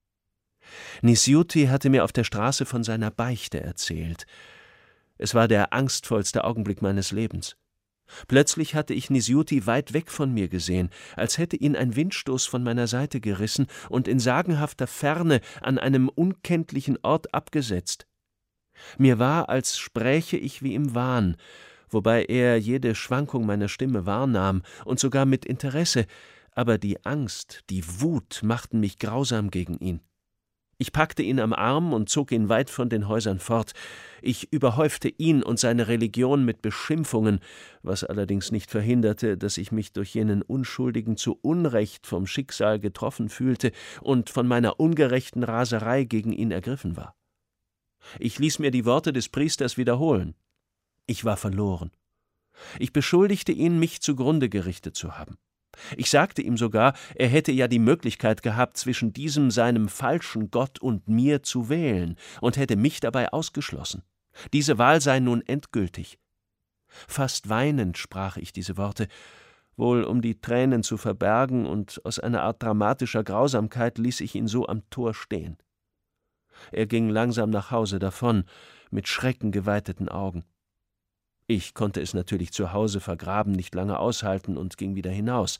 Nisyuti hatte mir auf der Straße von seiner Beichte erzählt. Es war der angstvollste Augenblick meines Lebens. Plötzlich hatte ich Nisyuti weit weg von mir gesehen, als hätte ihn ein Windstoß von meiner Seite gerissen und in sagenhafter Ferne an einem unkenntlichen Ort abgesetzt. Mir war, als spräche ich wie im Wahn, wobei er jede Schwankung meiner Stimme wahrnahm und sogar mit Interesse, aber die Angst, die Wut machten mich grausam gegen ihn. Ich packte ihn am Arm und zog ihn weit von den Häusern fort. Ich überhäufte ihn und seine Religion mit Beschimpfungen, was allerdings nicht verhinderte, dass ich mich durch jenen Unschuldigen zu Unrecht vom Schicksal getroffen fühlte und von meiner ungerechten Raserei gegen ihn ergriffen war. Ich ließ mir die Worte des Priesters wiederholen. Ich war verloren. Ich beschuldigte ihn, mich zugrunde gerichtet zu haben. Ich sagte ihm sogar, er hätte ja die Möglichkeit gehabt, zwischen diesem seinem falschen Gott und mir zu wählen, und hätte mich dabei ausgeschlossen. Diese Wahl sei nun endgültig. Fast weinend sprach ich diese Worte, wohl um die Tränen zu verbergen, und aus einer Art dramatischer Grausamkeit ließ ich ihn so am Tor stehen. Er ging langsam nach Hause davon, mit Schrecken geweiteten Augen. Ich konnte es natürlich zu Hause vergraben nicht lange aushalten und ging wieder hinaus.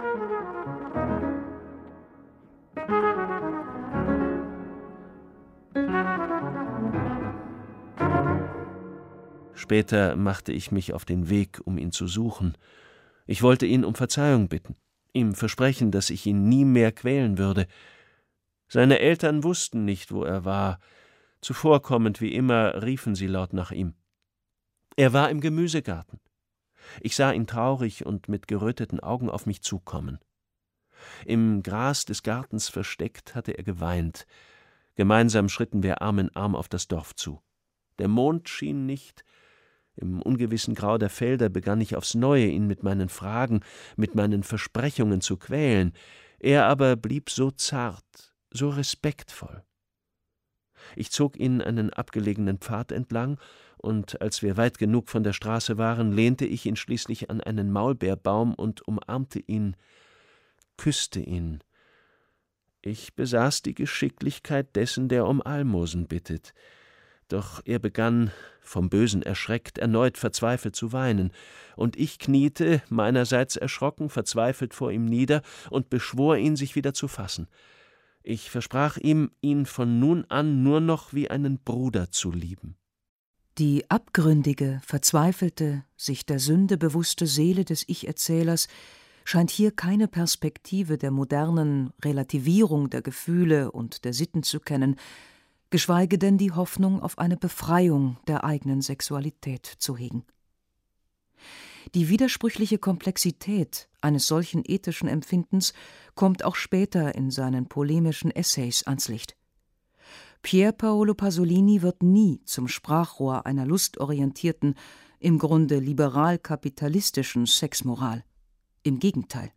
Später machte ich mich auf den Weg, um ihn zu suchen. Ich wollte ihn um Verzeihung bitten, ihm versprechen, dass ich ihn nie mehr quälen würde. Seine Eltern wussten nicht, wo er war. Zuvorkommend wie immer riefen sie laut nach ihm. Er war im Gemüsegarten. Ich sah ihn traurig und mit geröteten Augen auf mich zukommen. Im Gras des Gartens versteckt hatte er geweint. Gemeinsam schritten wir Arm in Arm auf das Dorf zu. Der Mond schien nicht. Im ungewissen Grau der Felder begann ich aufs Neue, ihn mit meinen Fragen, mit meinen Versprechungen zu quälen. Er aber blieb so zart, so respektvoll. Ich zog ihn einen abgelegenen Pfad entlang, und als wir weit genug von der Straße waren, lehnte ich ihn schließlich an einen Maulbeerbaum und umarmte ihn, küsste ihn. Ich besaß die Geschicklichkeit dessen, der um Almosen bittet. Doch er begann, vom Bösen erschreckt, erneut verzweifelt zu weinen, und ich kniete, meinerseits erschrocken, verzweifelt vor ihm nieder und beschwor ihn, sich wieder zu fassen. Ich versprach ihm, ihn von nun an nur noch wie einen Bruder zu lieben. Die abgründige, verzweifelte, sich der Sünde bewusste Seele des Ich-Erzählers scheint hier keine Perspektive der modernen Relativierung der Gefühle und der Sitten zu kennen, geschweige denn die Hoffnung auf eine Befreiung der eigenen Sexualität zu hegen. Die widersprüchliche Komplexität eines solchen ethischen Empfindens kommt auch später in seinen polemischen Essays ans Licht. Pier Paolo Pasolini wird nie zum Sprachrohr einer lustorientierten, im Grunde liberal-kapitalistischen Sexmoral. Im Gegenteil.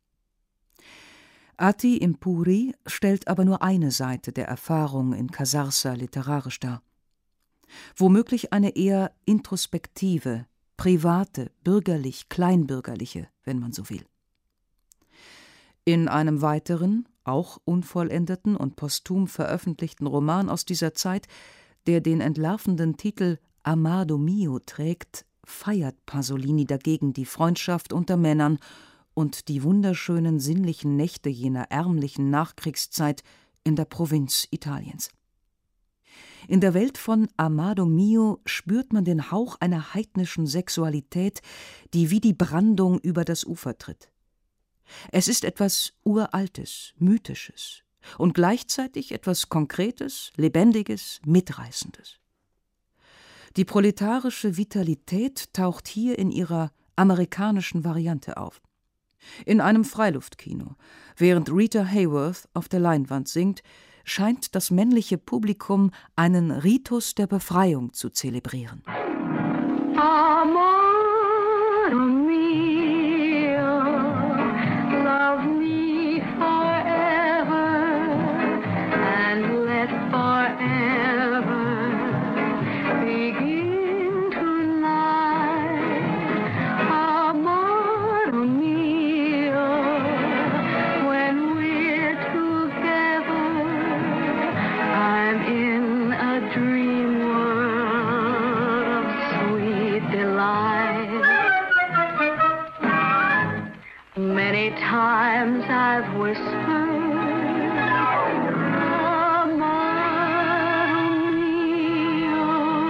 Atti Impuri stellt aber nur eine Seite der Erfahrung in Casarsa literarisch dar. Womöglich eine eher introspektive, private, bürgerlich-kleinbürgerliche, wenn man so will. In einem weiteren, auch unvollendeten und posthum veröffentlichten Roman aus dieser Zeit, der den entlarvenden Titel Amado mio trägt, feiert Pasolini dagegen die Freundschaft unter Männern und die wunderschönen sinnlichen Nächte jener ärmlichen Nachkriegszeit in der Provinz Italiens. In der Welt von Amado mio spürt man den Hauch einer heidnischen Sexualität, die wie die Brandung über das Ufer tritt. Es ist etwas Uraltes, Mythisches und gleichzeitig etwas Konkretes, Lebendiges, Mitreißendes. Die proletarische Vitalität taucht hier in ihrer amerikanischen Variante auf. In einem Freiluftkino, während Rita Hayworth auf der Leinwand singt, scheint das männliche Publikum einen Ritus der Befreiung zu zelebrieren. Amor mio, love me forever and let forever begin tonight. Amor mio, when we're together, I'm in a dream world of sweet delight. Many times I've whispered, Amor mio.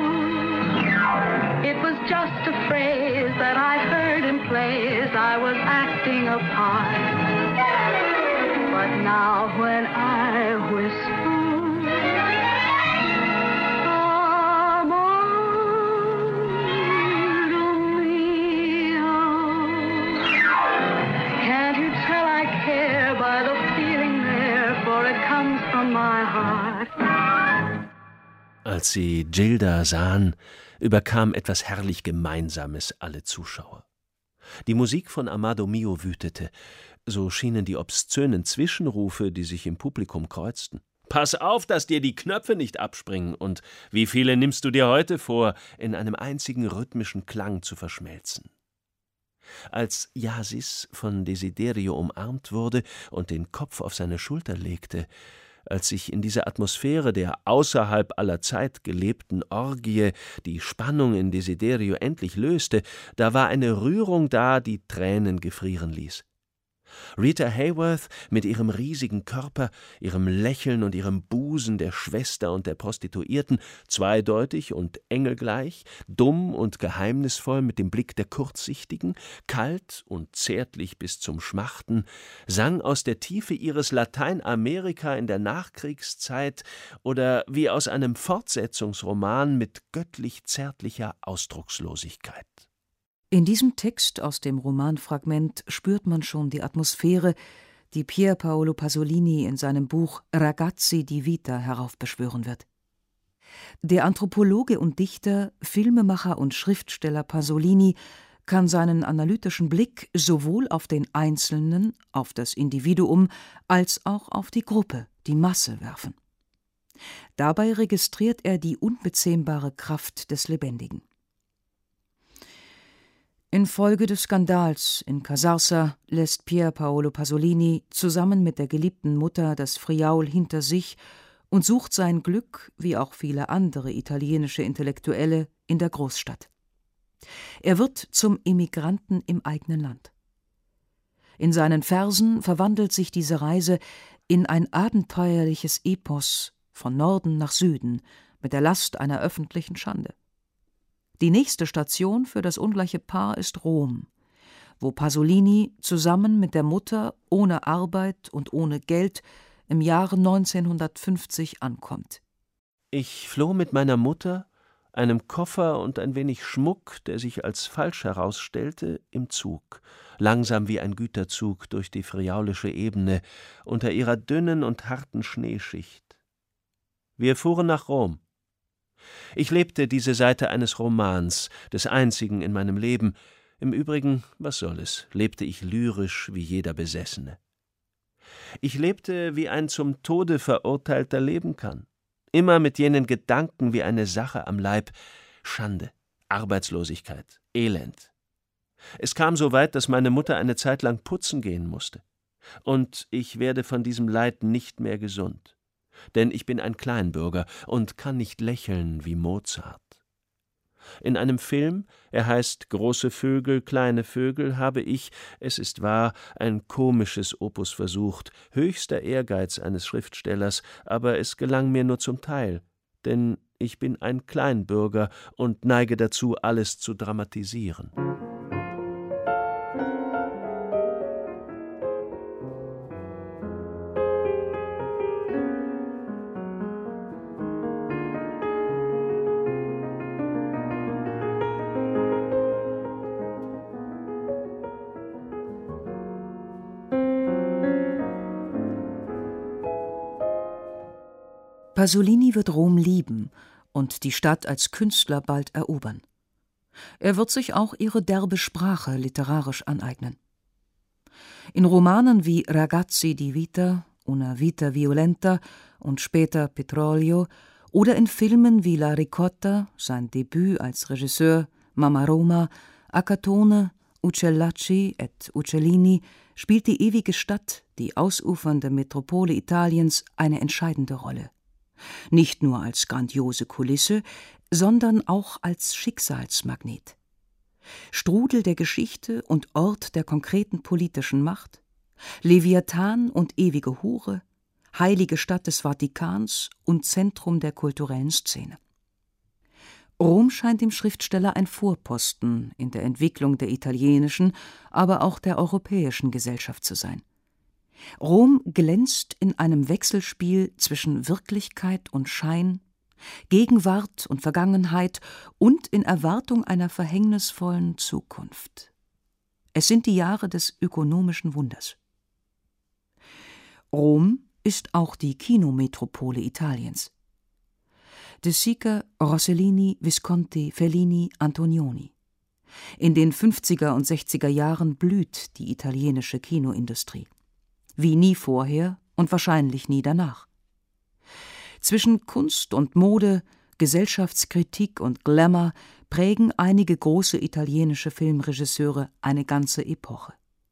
It was just a phrase that I heard in plays I was acting a part. But now when I whisper, can't you tell I care by the feeling there, for it comes from my heart. Als sie Gilda sahen, überkam etwas herrlich Gemeinsames alle Zuschauer. Die Musik von Amado mio wütete, so schienen die obszönen Zwischenrufe, die sich im Publikum kreuzten. »Pass auf, dass dir die Knöpfe nicht abspringen« und »Wie viele nimmst du dir heute vor?« in einem einzigen rhythmischen Klang zu verschmelzen. Als Jasis von Desiderio umarmt wurde und den Kopf auf seine Schulter legte, als sich in dieser Atmosphäre der außerhalb aller Zeit gelebten Orgie die Spannung in Desiderio endlich löste, da war eine Rührung da, die Tränen gefrieren ließ. Rita Hayworth mit ihrem riesigen Körper, ihrem Lächeln und ihrem Busen der Schwester und der Prostituierten, zweideutig und engelgleich, dumm und geheimnisvoll mit dem Blick der Kurzsichtigen, kalt und zärtlich bis zum Schmachten, sang aus der Tiefe ihres Lateinamerika in der Nachkriegszeit oder wie aus einem Fortsetzungsroman mit göttlich zärtlicher Ausdruckslosigkeit. In diesem Text aus dem Romanfragment spürt man schon die Atmosphäre, die Pier Paolo Pasolini in seinem Buch Ragazzi di Vita heraufbeschwören wird. Der Anthropologe und Dichter, Filmemacher und Schriftsteller Pasolini kann seinen analytischen Blick sowohl auf den Einzelnen, auf das Individuum, als auch auf die Gruppe, die Masse werfen. Dabei registriert er die unbezähmbare Kraft des Lebendigen. Infolge des Skandals in Casarsa lässt Pier Paolo Pasolini zusammen mit der geliebten Mutter das Friaul hinter sich und sucht sein Glück, wie auch viele andere italienische Intellektuelle, in der Großstadt. Er wird zum Immigranten im eigenen Land. In seinen Versen verwandelt sich diese Reise in ein abenteuerliches Epos von Norden nach Süden mit der Last einer öffentlichen Schande. Die nächste Station für das ungleiche Paar ist Rom, wo Pasolini zusammen mit der Mutter ohne Arbeit und ohne Geld im Jahre 1950 ankommt. Ich floh mit meiner Mutter, einem Koffer und ein wenig Schmuck, der sich als falsch herausstellte, im Zug, langsam wie ein Güterzug durch die friaulische Ebene, unter ihrer dünnen und harten Schneeschicht. Wir fuhren nach Rom. Ich lebte diese Seite eines Romans, des einzigen in meinem Leben. Im Übrigen, was soll es, lebte ich lyrisch wie jeder Besessene. Ich lebte, wie ein zum Tode Verurteilter leben kann. Immer mit jenen Gedanken wie eine Sache am Leib: Schande, Arbeitslosigkeit, Elend. Es kam so weit, dass meine Mutter eine Zeit lang putzen gehen musste. Und ich werde von diesem Leid nicht mehr gesund. Denn ich bin ein Kleinbürger und kann nicht lächeln wie Mozart. In einem Film, er heißt »Große Vögel, kleine Vögel«, habe ich, es ist wahr, ein komisches Opus versucht, höchster Ehrgeiz eines Schriftstellers, aber es gelang mir nur zum Teil, denn ich bin ein Kleinbürger und neige dazu, alles zu dramatisieren. Pasolini wird Rom lieben und die Stadt als Künstler bald erobern. Er wird sich auch ihre derbe Sprache literarisch aneignen. In Romanen wie Ragazzi di Vita, Una Vita Violenta und später Petrolio oder in Filmen wie La Ricotta, sein Debüt als Regisseur, Mama Roma, Acatone, Uccellacci et Uccellini spielt die ewige Stadt, die ausufernde Metropole Italiens, eine entscheidende Rolle. Nicht nur als grandiose Kulisse, sondern auch als Schicksalsmagnet. Strudel der Geschichte und Ort der konkreten politischen Macht, Leviathan und ewige Hure, heilige Stadt des Vatikans und Zentrum der kulturellen Szene. Rom scheint dem Schriftsteller ein Vorposten in der Entwicklung der italienischen, aber auch der europäischen Gesellschaft zu sein. Rom glänzt in einem Wechselspiel zwischen Wirklichkeit und Schein, Gegenwart und Vergangenheit und in Erwartung einer verhängnisvollen Zukunft. Es sind die Jahre des ökonomischen Wunders. Rom ist auch die Kinometropole Italiens. De Sica, Rossellini, Visconti, Fellini, Antonioni. In den 50er und 60er Jahren blüht die italienische Kinoindustrie. Wie nie vorher und wahrscheinlich nie danach. Zwischen Kunst und Mode, Gesellschaftskritik und Glamour prägen einige große italienische Filmregisseure eine ganze Epoche.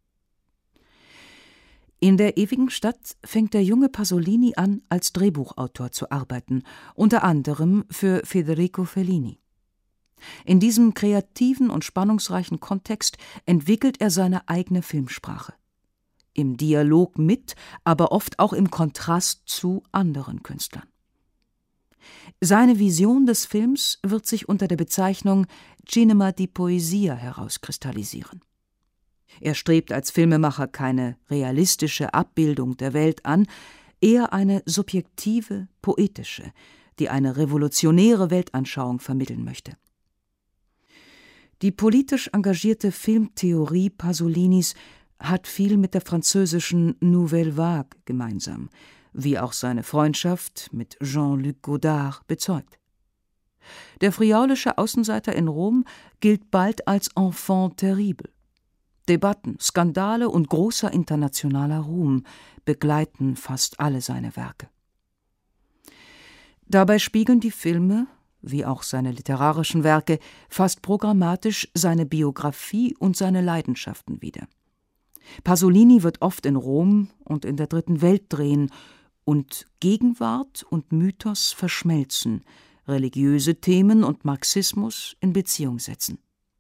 In der ewigen Stadt fängt der junge Pasolini an, als Drehbuchautor zu arbeiten, unter anderem für Federico Fellini. In diesem kreativen und spannungsreichen Kontext entwickelt er seine eigene Filmsprache. Im Dialog mit, aber oft auch im Kontrast zu anderen Künstlern. Seine Vision des Films wird sich unter der Bezeichnung Cinema di Poesia herauskristallisieren. Er strebt als Filmemacher keine realistische Abbildung der Welt an, eher eine subjektive, poetische, die eine revolutionäre Weltanschauung vermitteln möchte. Die politisch engagierte Filmtheorie Pasolinis hat viel mit der französischen Nouvelle Vague gemeinsam, wie auch seine Freundschaft mit Jean-Luc Godard bezeugt. Der friaulische Außenseiter in Rom gilt bald als Enfant terrible. Debatten, Skandale und großer internationaler Ruhm begleiten fast alle seine Werke. Dabei spiegeln die Filme, wie auch seine literarischen Werke, fast programmatisch seine Biografie und seine Leidenschaften wider. Pasolini wird oft in Rom und in der Dritten Welt drehen und Gegenwart und Mythos verschmelzen, religiöse Themen und Marxismus in Beziehung setzen.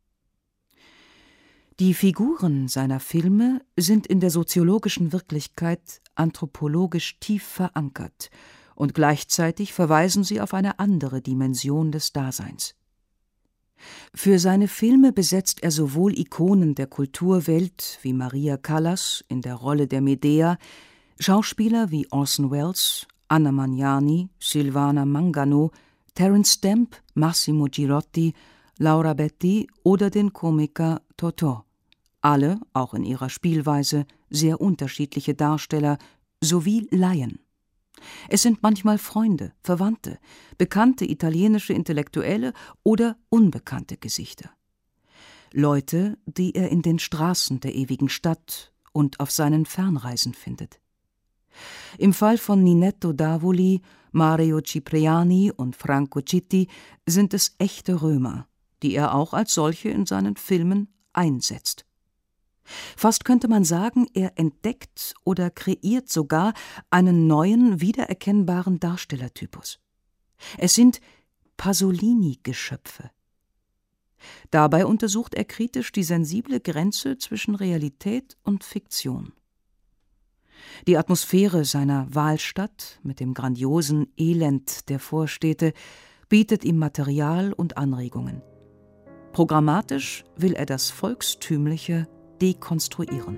Die Figuren seiner Filme sind in der soziologischen Wirklichkeit anthropologisch tief verankert und gleichzeitig verweisen sie auf eine andere Dimension des Daseins. Für seine Filme besetzt er sowohl Ikonen der Kulturwelt wie Maria Callas in der Rolle der Medea, Schauspieler wie Orson Welles, Anna Magnani, Silvana Mangano, Terence Stamp, Massimo Girotti, Laura Betti oder den Komiker Totò. Alle, auch in ihrer Spielweise, sehr unterschiedliche Darsteller sowie Laien. Es sind manchmal Freunde, Verwandte, bekannte italienische Intellektuelle oder unbekannte Gesichter. Leute, die er in den Straßen der ewigen Stadt und auf seinen Fernreisen findet. Im Fall von Ninetto Davoli, Mario Cipriani und Franco Citti sind es echte Römer, die er auch als solche in seinen Filmen einsetzt. Fast könnte man sagen, er entdeckt oder kreiert sogar einen neuen, wiedererkennbaren Darstellertypus. Es sind Pasolini-Geschöpfe. Dabei untersucht er kritisch die sensible Grenze zwischen Realität und Fiktion. Die Atmosphäre seiner Wahlstatt mit dem grandiosen Elend der Vorstädte bietet ihm Material und Anregungen. Programmatisch will er das Volkstümliche dekonstruieren.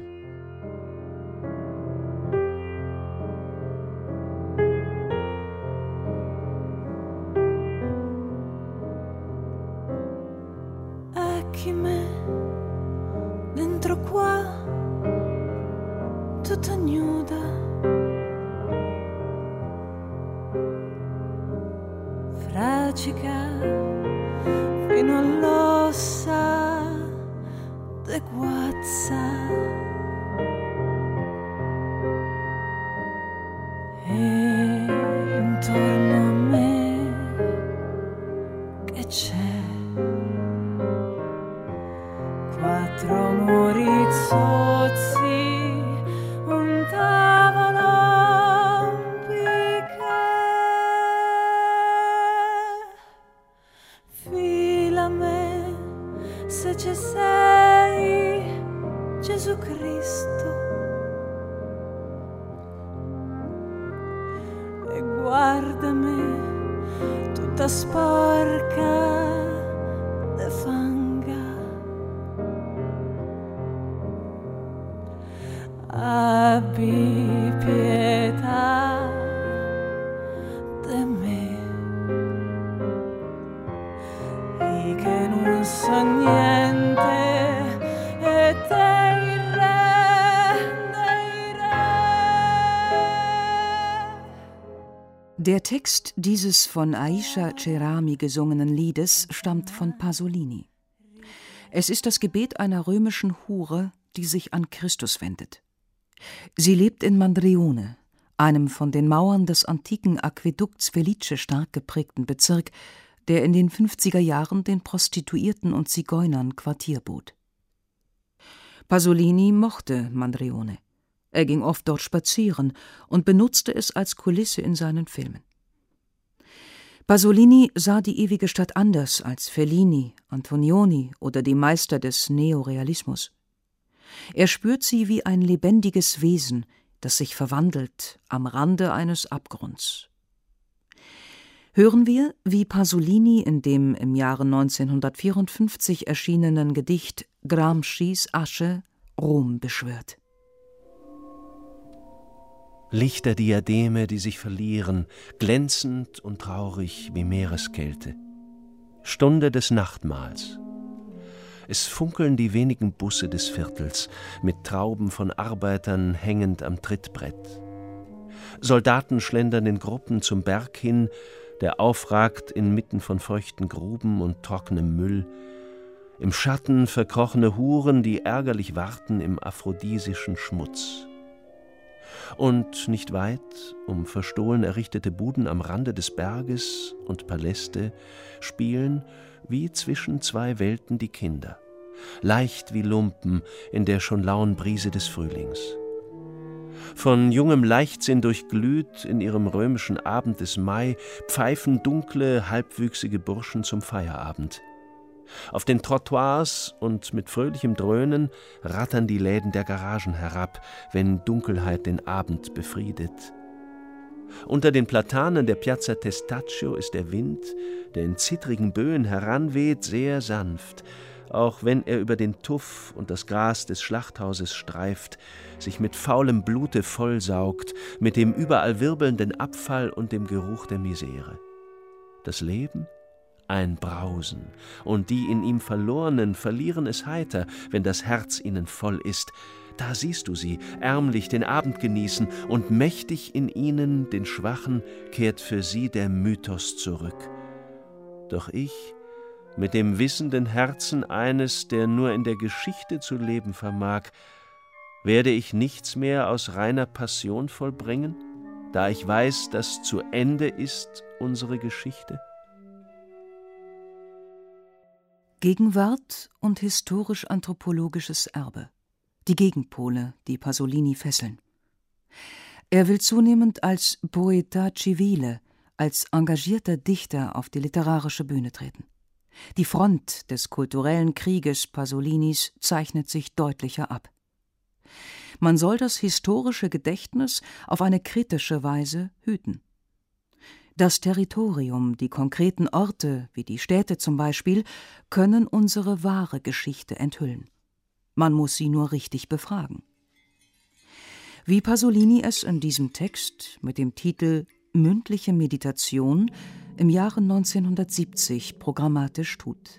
Chi me dentro qua tutta nuda, fragica fino all'ossa de guazza, e intorno a me che c'è? Quattro muri zozzi, un tavolo, un piquet. Fila me se ci sei, Gesù Cristo, e guardami tutta sporca de fanga. Abbi pietà de me, e che non so niente, e te il re dei re. Der Text dieses von Aisha Cerami gesungenen Liedes stammt von Pasolini. Es ist das Gebet einer römischen Hure, die sich an Christus wendet. Sie lebt in Mandrione, einem von den Mauern des antiken Aquädukts Felice stark geprägten Bezirk, der in den 50er Jahren den Prostituierten und Zigeunern Quartier bot. Pasolini mochte Mandrione. Er ging oft dort spazieren und benutzte es als Kulisse in seinen Filmen. Pasolini sah die ewige Stadt anders als Fellini, Antonioni oder die Meister des Neorealismus. Er spürt sie wie ein lebendiges Wesen, das sich verwandelt am Rande eines Abgrunds. Hören wir, wie Pasolini in dem im Jahre 1954 erschienenen Gedicht Gramscis Asche Rom beschwört. Lichterdiademe, die sich verlieren, glänzend und traurig wie Meereskälte. Stunde des Nachtmahls. Es funkeln die wenigen Busse des Viertels, mit Trauben von Arbeitern hängend am Trittbrett. Soldaten schlendern in Gruppen zum Berg hin, der aufragt inmitten von feuchten Gruben und trockenem Müll. Im Schatten verkrochene Huren, die ärgerlich warten im aphrodisischen Schmutz. Und nicht weit, um verstohlen errichtete Buden am Rande des Berges und Paläste, spielen wie zwischen zwei Welten die Kinder, leicht wie Lumpen in der schon lauen Brise des Frühlings. Von jungem Leichtsinn durchglüht in ihrem römischen Abend des Mai pfeifen dunkle, halbwüchsige Burschen zum Feierabend. Auf den Trottoirs und mit fröhlichem Dröhnen rattern die Läden der Garagen herab, wenn Dunkelheit den Abend befriedet. Unter den Platanen der Piazza Testaccio ist der Wind, der in zittrigen Böen heranweht, sehr sanft, auch wenn er über den Tuff und das Gras des Schlachthauses streift, sich mit faulem Blute vollsaugt, mit dem überall wirbelnden Abfall und dem Geruch der Misere. Das Leben? Ein Brausen, und die in ihm Verlorenen verlieren es heiter, wenn das Herz ihnen voll ist. Da siehst du sie, ärmlich den Abend genießen, und mächtig in ihnen, den Schwachen, kehrt für sie der Mythos zurück. Doch ich, mit dem wissenden Herzen eines, der nur in der Geschichte zu leben vermag, werde ich nichts mehr aus reiner Passion vollbringen, da ich weiß, dass zu Ende ist unsere Geschichte? Gegenwart und historisch-anthropologisches Erbe. die Gegenpole, die Pasolini fesseln. Er will zunehmend als Poeta civile, als engagierter Dichter auf die literarische Bühne treten. Die Front des kulturellen Krieges Pasolinis zeichnet sich deutlicher ab. Man soll das historische Gedächtnis auf eine kritische Weise hüten. Das Territorium, die konkreten Orte, wie die Städte zum Beispiel, können unsere wahre Geschichte enthüllen. Man muss sie nur richtig befragen. Wie Pasolini es in diesem Text mit dem Titel Mündliche Meditation im Jahre 1970 programmatisch tut.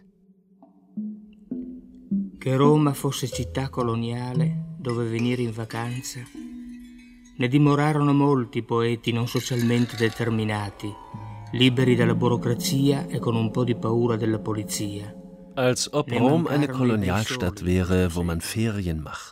Che Roma fosse città coloniale dove venire in vacanza, ne dimorarono molti poeti non socialmente determinati, liberi dalla burocrazia e con un po' di paura della polizia. Als ob Rom eine Kolonialstadt wäre, wo man Ferien macht.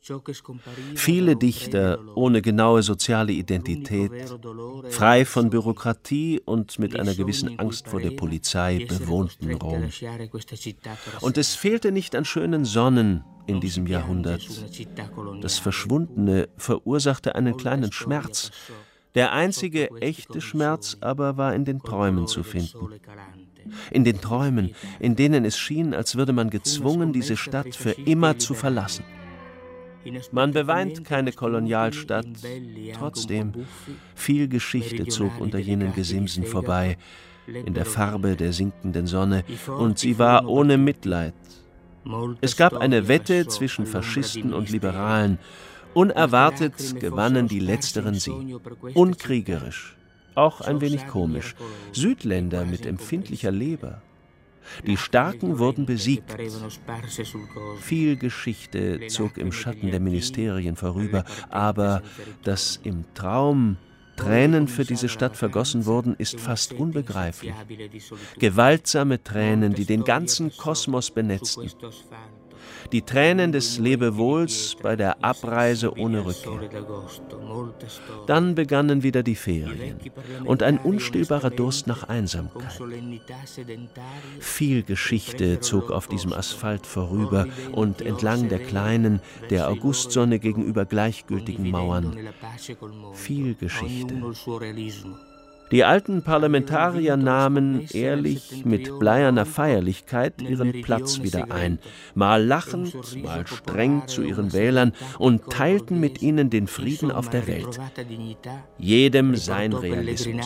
Viele Dichter ohne genaue soziale Identität, frei von Bürokratie und mit einer gewissen Angst vor der Polizei bewohnten Rom. Und es fehlte nicht an schönen Sonnen in diesem Jahrhundert. Das Verschwundene verursachte einen kleinen Schmerz. Der einzige echte Schmerz aber war in den Träumen zu finden. In den Träumen, in denen es schien, als würde man gezwungen, diese Stadt für immer zu verlassen. Man beweint keine Kolonialstadt, trotzdem, viel Geschichte zog unter jenen Gesimsen vorbei, in der Farbe der sinkenden Sonne, und sie war ohne Mitleid. Es gab eine Wette zwischen Faschisten und Liberalen. Unerwartet gewannen die Letzteren sie. Unkriegerisch, auch ein wenig komisch. Südländer mit empfindlicher Leber. Die Starken wurden besiegt. Viel Geschichte zog im Schatten der Ministerien vorüber, aber dass im Traum Tränen für diese Stadt vergossen wurden, ist fast unbegreiflich. Gewaltsame Tränen, die den ganzen Kosmos benetzten. Die Tränen des Lebewohls bei der Abreise ohne Rückkehr. Dann begannen wieder die Ferien und ein unstillbarer Durst nach Einsamkeit. Viel Geschichte zog auf diesem Asphalt vorüber und entlang der kleinen, der Augustsonne gegenüber gleichgültigen Mauern. Viel Geschichte. Die alten Parlamentarier nahmen, ehrlich, mit bleierner Feierlichkeit, ihren Platz wieder ein, mal lachend, mal streng zu ihren Wählern und teilten mit ihnen den Frieden auf der Welt. Jedem sein Realismus.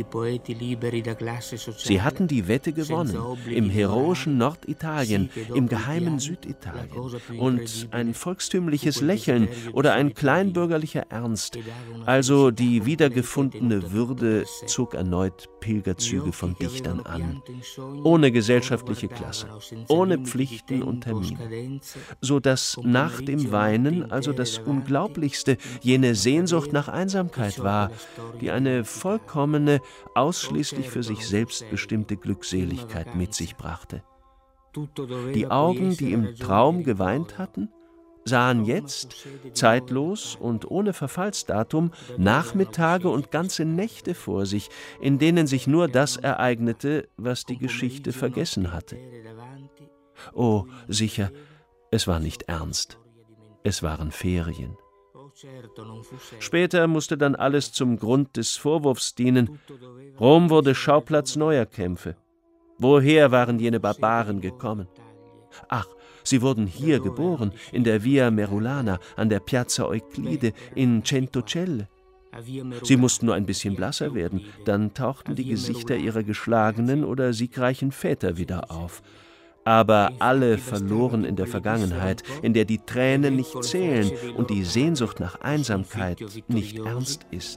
Sie hatten die Wette gewonnen, im heroischen Norditalien, im geheimen Süditalien. Und ein volkstümliches Lächeln oder ein kleinbürgerlicher Ernst, also die wiedergefundene Würde, zog erneut Pilgerzüge von Dichtern an, ohne gesellschaftliche Klasse, ohne Pflichten und Termine, so dass nach dem Weinen also das Unglaublichste jene Sehnsucht nach Einsamkeit war, die eine vollkommene, ausschließlich für sich selbst bestimmte Glückseligkeit mit sich brachte. Die Augen, die im Traum geweint hatten, sahen jetzt, zeitlos und ohne Verfallsdatum, Nachmittage und ganze Nächte vor sich, in denen sich nur das ereignete, was die Geschichte vergessen hatte. Oh, sicher, es war nicht ernst. Es waren Ferien. Später musste dann alles zum Grund des Vorwurfs dienen. Rom wurde Schauplatz neuer Kämpfe. Woher waren jene Barbaren gekommen? Ach, sie wurden hier geboren, in der Via Merulana, an der Piazza Euclide, in Centocelle. Sie mussten nur ein bisschen blasser werden, dann tauchten die Gesichter ihrer geschlagenen oder siegreichen Väter wieder auf. Aber alle verloren in der Vergangenheit, in der die Tränen nicht zählen und die Sehnsucht nach Einsamkeit nicht ernst ist.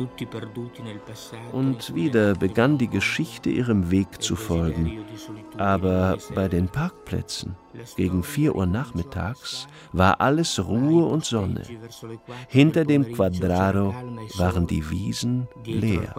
Und wieder begann die Geschichte ihrem Weg zu folgen. Aber bei den Parkplätzen, gegen 4 Uhr nachmittags, war alles Ruhe und Sonne. Hinter dem Quadraro waren die Wiesen leer.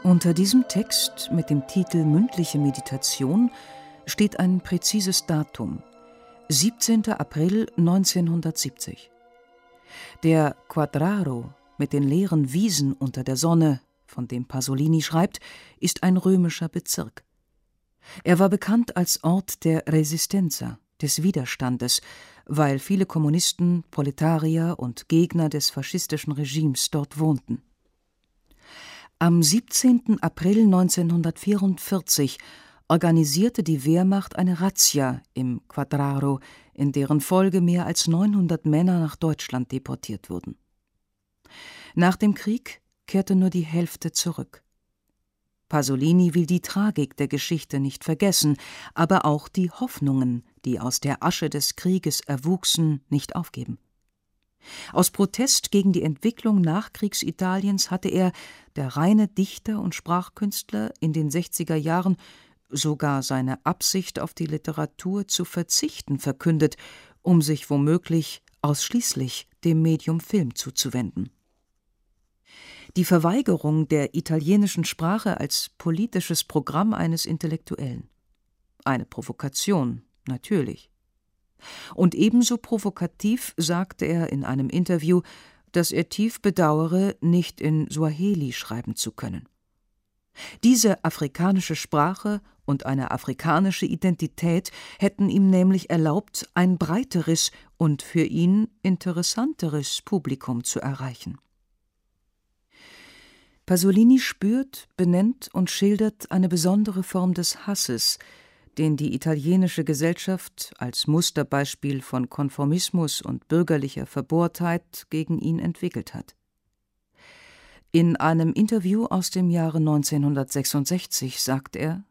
Unter diesem Text mit dem Titel Mündliche Meditation steht ein präzises Datum: 17. April 1970. Der Quadraro mit den leeren Wiesen unter der Sonne, von dem Pasolini schreibt, ist ein römischer Bezirk. Er war bekannt als Ort der Resistenza, des Widerstandes, weil viele Kommunisten, Proletarier und Gegner des faschistischen Regimes dort wohnten. Am 17. April 1944 organisierte die Wehrmacht eine Razzia im Quadraro, in deren Folge mehr als 900 Männer nach Deutschland deportiert wurden. Nach dem Krieg kehrte nur die Hälfte zurück. Pasolini will die Tragik der Geschichte nicht vergessen, aber auch die Hoffnungen, die aus der Asche des Krieges erwuchsen, nicht aufgeben. Aus Protest gegen die Entwicklung Nachkriegsitaliens hatte er, der reine Dichter und Sprachkünstler, in den 60er Jahren sogar seine Absicht, auf die Literatur zu verzichten, verkündet, um sich womöglich ausschließlich dem Medium Film zuzuwenden. Die Verweigerung der italienischen Sprache als politisches Programm eines Intellektuellen. Eine Provokation, natürlich. Und ebenso provokativ sagte er in einem Interview, dass er tief bedauere, nicht in Swahili schreiben zu können. Diese afrikanische Sprache und eine afrikanische Identität hätten ihm nämlich erlaubt, ein breiteres und für ihn interessanteres Publikum zu erreichen. Pasolini spürt, benennt und schildert eine besondere Form des Hasses, den die italienische Gesellschaft als Musterbeispiel von Konformismus und bürgerlicher Verbohrtheit gegen ihn entwickelt hat. In einem Interview aus dem Jahre 1966 sagt er: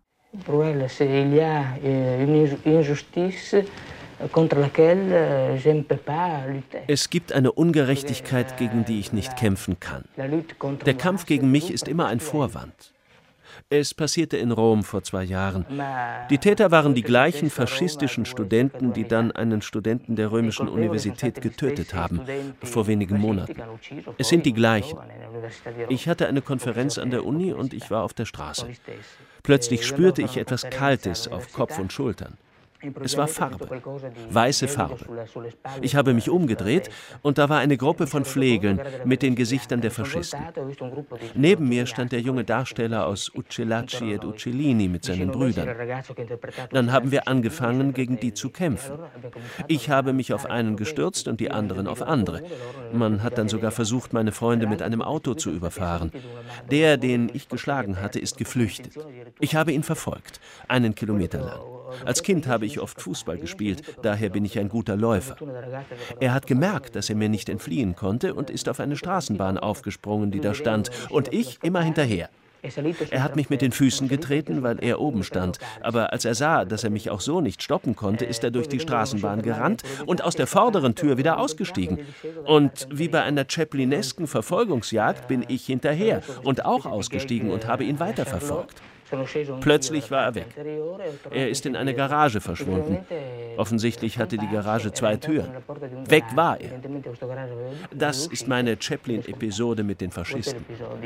Es gibt eine Ungerechtigkeit, gegen die ich nicht kämpfen kann. Der Kampf gegen mich ist immer ein Vorwand. Es passierte in Rom vor 2 Jahren. Die Täter waren die gleichen faschistischen Studenten, die dann einen Studenten der Römischen Universität getötet haben, vor wenigen Monaten. Es sind die gleichen. Ich hatte eine Konferenz an der Uni und ich war auf der Straße. Plötzlich spürte ich etwas Kaltes auf Kopf und Schultern. Es war Farbe, weiße Farbe. Ich habe mich umgedreht und da war eine Gruppe von Flegeln mit den Gesichtern der Faschisten. Neben mir stand der junge Darsteller aus Uccellacci ed Uccellini mit seinen Brüdern. Dann haben wir angefangen, gegen die zu kämpfen. Ich habe mich auf einen gestürzt und die anderen auf andere. Man hat dann sogar versucht, meine Freunde mit einem Auto zu überfahren. Der, den ich geschlagen hatte, ist geflüchtet. Ich habe ihn verfolgt, 1 Kilometer lang. Als Kind habe ich oft Fußball gespielt, daher bin ich ein guter Läufer. Er hat gemerkt, dass er mir nicht entfliehen konnte und ist auf eine Straßenbahn aufgesprungen, die da stand, und ich immer hinterher. Er hat mich mit den Füßen getreten, weil er oben stand, aber als er sah, dass er mich auch so nicht stoppen konnte, ist er durch die Straßenbahn gerannt und aus der vorderen Tür wieder ausgestiegen. Und wie bei einer chaplinesken Verfolgungsjagd bin ich hinterher und auch ausgestiegen und habe ihn weiterverfolgt. Plötzlich war er weg. Er ist in eine Garage verschwunden. Offensichtlich hatte die Garage 2 Türen. Weg war er. Das ist meine Chaplin-Episode mit den Faschisten.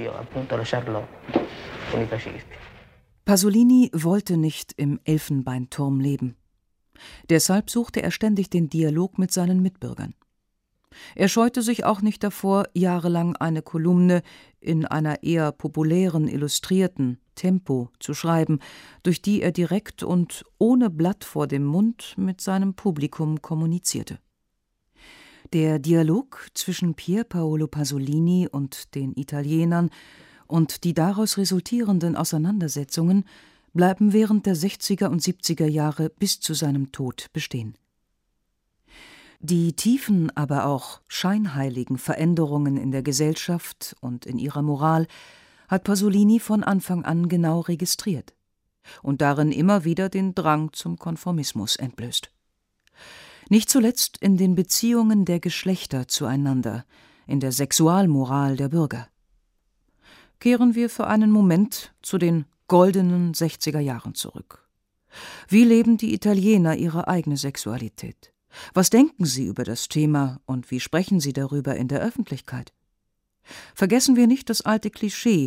Pasolini wollte nicht im Elfenbeinturm leben. Deshalb suchte er ständig den Dialog mit seinen Mitbürgern. Er scheute sich auch nicht davor, jahrelang eine Kolumne in einer eher populären, illustrierten Tempo zu schreiben, durch die er direkt und ohne Blatt vor dem Mund mit seinem Publikum kommunizierte. Der Dialog zwischen Pier Paolo Pasolini und den Italienern und die daraus resultierenden Auseinandersetzungen bleiben während der 60er und 70er Jahre bis zu seinem Tod bestehen. Die tiefen, aber auch scheinheiligen Veränderungen in der Gesellschaft und in ihrer Moral hat Pasolini von Anfang an genau registriert und darin immer wieder den Drang zum Konformismus entblößt. Nicht zuletzt in den Beziehungen der Geschlechter zueinander, in der Sexualmoral der Bürger. Kehren wir für einen Moment zu den goldenen 60er Jahren zurück. Wie leben die Italiener ihre eigene Sexualität? Was denken sie über das Thema und wie sprechen sie darüber in der Öffentlichkeit? Vergessen wir nicht das alte Klischee,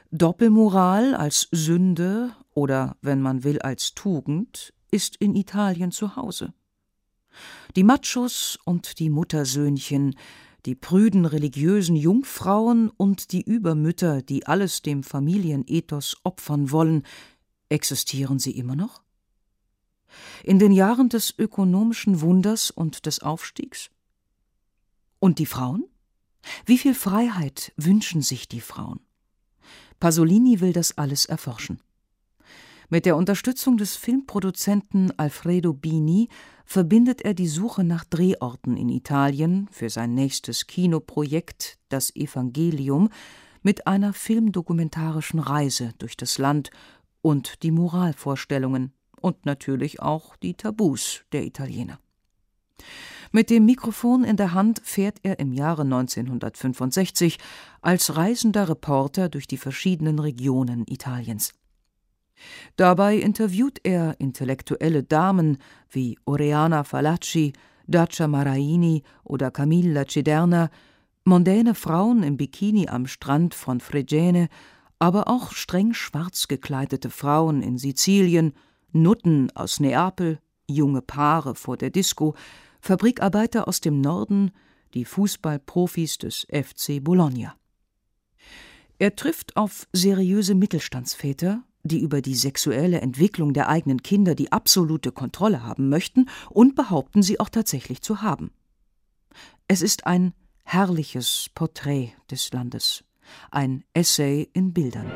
Doppelmoral als Sünde oder, wenn man will, als Tugend ist in Italien zu Hause. Die Machos und die Muttersöhnchen, die prüden religiösen Jungfrauen und die Übermütter, die alles dem Familienethos opfern wollen, existieren sie immer noch? In den Jahren des ökonomischen Wunders und des Aufstiegs? Und die Frauen? Wie viel Freiheit wünschen sich die Frauen? Pasolini will das alles erforschen. Mit der Unterstützung des Filmproduzenten Alfredo Bini verbindet er die Suche nach Drehorten in Italien für sein nächstes Kinoprojekt Das Evangelium mit einer filmdokumentarischen Reise durch das Land und die Moralvorstellungen und natürlich auch die Tabus der Italiener. Mit dem Mikrofon in der Hand fährt er im Jahre 1965 als reisender Reporter durch die verschiedenen Regionen Italiens. Dabei interviewt er intellektuelle Damen wie Oriana Fallaci, Dacia Maraini oder Camilla Ciderna, mondäne Frauen im Bikini am Strand von Fregene, aber auch streng schwarz gekleidete Frauen in Sizilien, Nutten aus Neapel, junge Paare vor der Disco, Fabrikarbeiter aus dem Norden, die Fußballprofis des FC Bologna. Er trifft auf seriöse Mittelstandsväter, die über die sexuelle Entwicklung der eigenen Kinder die absolute Kontrolle haben möchten und behaupten, sie auch tatsächlich zu haben. Es ist ein herrliches Porträt des Landes, ein Essay in Bildern.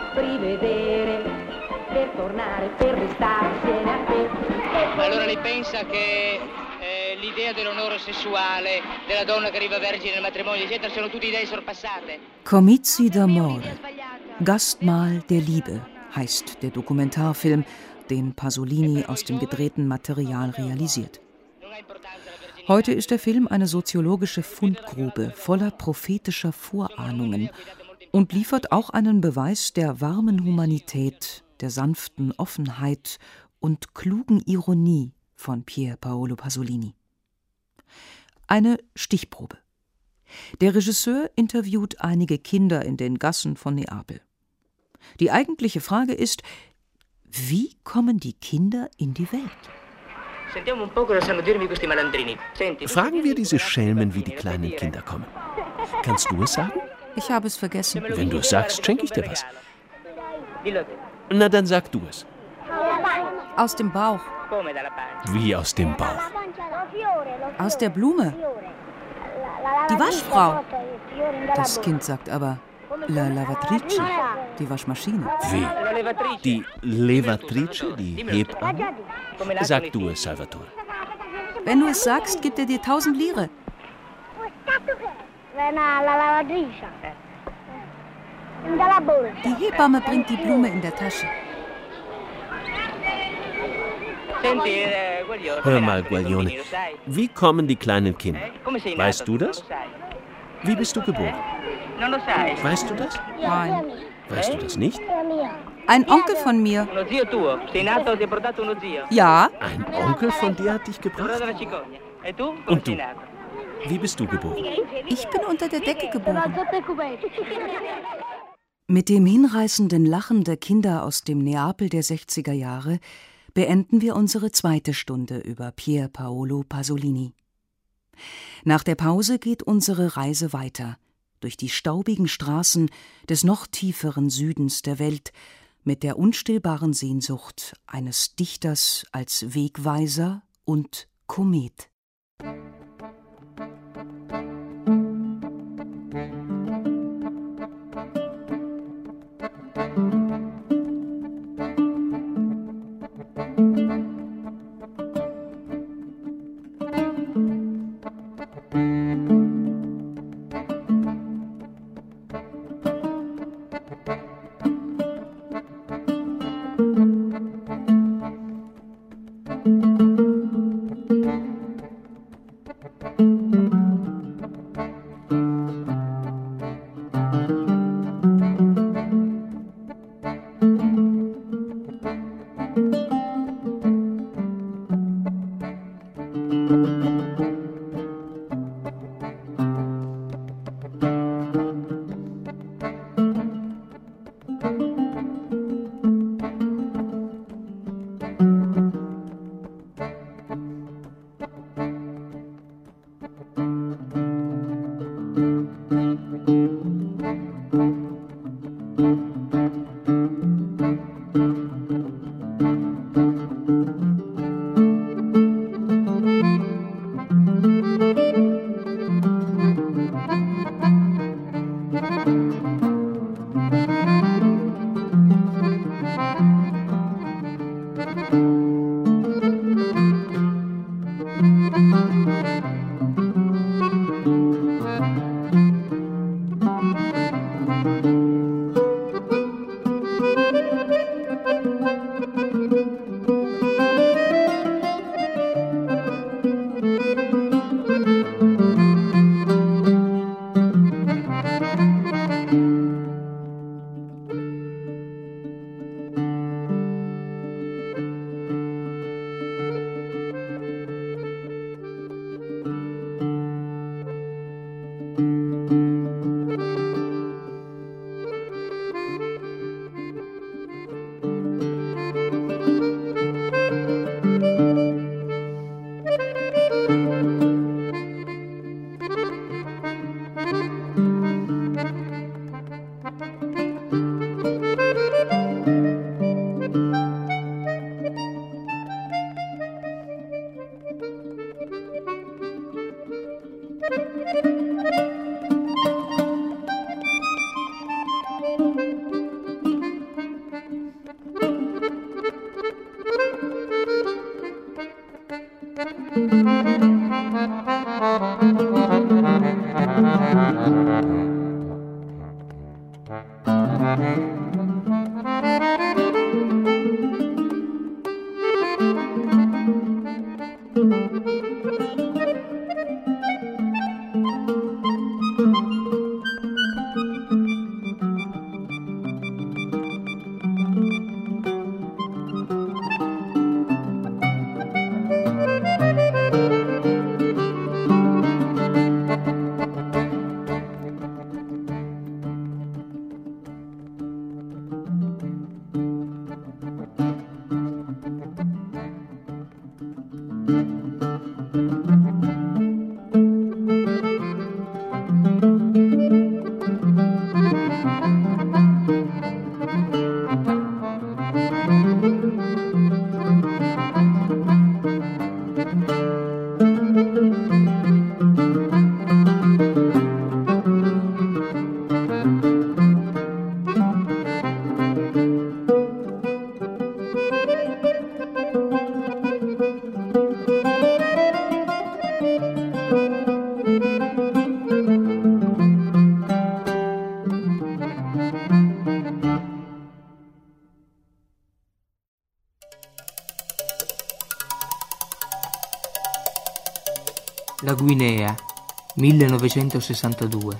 Allora lei pensa che l'idea dell'onore sessuale della donna che arriva vergine nel matrimonio eccetera sono tutte idee sorpassate? Comizi d'amore, Gastmahl der Liebe, heißt der Dokumentarfilm, den Pasolini aus dem gedrehten Material realisiert. Heute ist der Film eine soziologische Fundgrube voller prophetischer Vorahnungen und liefert auch einen Beweis der warmen Humanität, der sanften Offenheit und klugen Ironie von Pier Paolo Pasolini. Eine Stichprobe. Der Regisseur interviewt einige Kinder in den Gassen von Neapel. Die eigentliche Frage ist, wie kommen die Kinder in die Welt? Fragen wir diese Schelmen, wie die kleinen Kinder kommen. Kannst du es sagen? Ich habe es vergessen. Wenn du es sagst, schenke ich dir was. Na, dann sag du es. Aus dem Bauch. Wie aus dem Bauch? Aus der Blume. Die Waschfrau. Das Kind sagt aber La lavatrice, die Waschmaschine. Wie? Die Levatrice, die Hebamme? Sag du es, Salvatore. Wenn du es sagst, gibt er dir 1000 Lire. Die Hebamme bringt die Blume in der Tasche. Hör mal, Guaglione, wie kommen die kleinen Kinder? Weißt du das? Wie bist du geboren? Weißt du das? Nein. Weißt du das nicht? Ein Onkel von mir. Ja. Ein Onkel von dir hat dich gebracht? Und du? Wie bist du geboren? Ich bin unter der Decke geboren. Mit dem hinreißenden Lachen der Kinder aus dem Neapel der 60er Jahre beenden wir unsere zweite Stunde über Pier Paolo Pasolini. Nach der Pause geht unsere Reise weiter durch die staubigen Straßen des noch tieferen Südens der Welt mit der unstillbaren Sehnsucht eines Dichters als Wegweiser und Komet. La Guinea, 1962.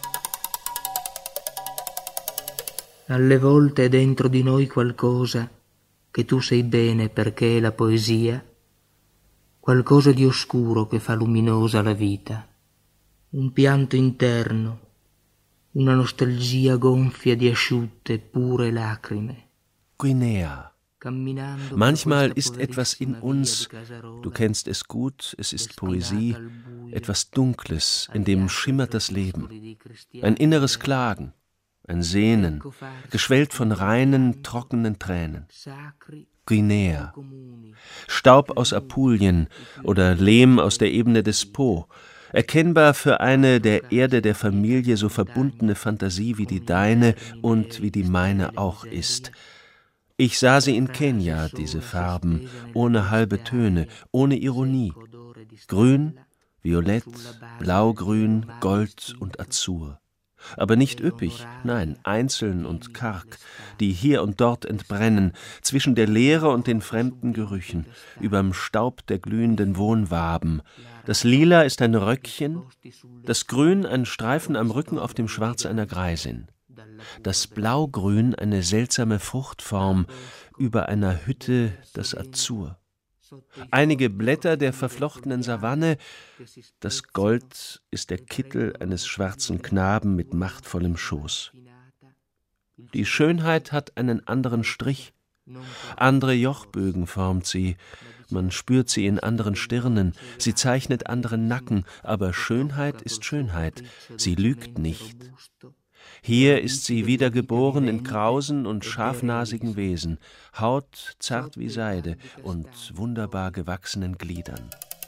Alle volte è dentro di noi qualcosa che tu sai bene perché è la poesia, qualcosa di oscuro che fa luminosa la vita, un pianto interno, una nostalgia gonfia di asciutte, pure lacrime. Guinea. Manchmal ist etwas in uns, du kennst es gut, es ist Poesie, etwas Dunkles, in dem schimmert das Leben. Ein inneres Klagen, ein Sehnen, geschwellt von reinen, trockenen Tränen. Guinea. Staub aus Apulien oder Lehm aus der Ebene des Po, erkennbar für eine der Erde der Familie so verbundene Fantasie wie die deine und wie die meine auch ist. Ich sah sie in Kenia, diese Farben, ohne halbe Töne, ohne Ironie. Grün, Violett, Blaugrün, Gold und Azur. Aber nicht üppig, nein, einzeln und karg, die hier und dort entbrennen, zwischen der Leere und den fremden Gerüchen, überm Staub der glühenden Wohnwaben. Das Lila ist ein Röckchen, das Grün ein Streifen am Rücken auf dem Schwarz einer Greisin. Das Blaugrün eine seltsame Fruchtform, über einer Hütte das Azur. Einige Blätter der verflochtenen Savanne, das Gold ist der Kittel eines schwarzen Knaben mit machtvollem Schoß. Die Schönheit hat einen anderen Strich, andere Jochbögen formt sie, man spürt sie in anderen Stirnen, sie zeichnet anderen Nacken, aber Schönheit ist Schönheit, sie lügt nicht. Hier ist sie wiedergeboren in krausen und scharfnasigen Wesen, Haut zart wie Seide und wunderbar gewachsenen Gliedern.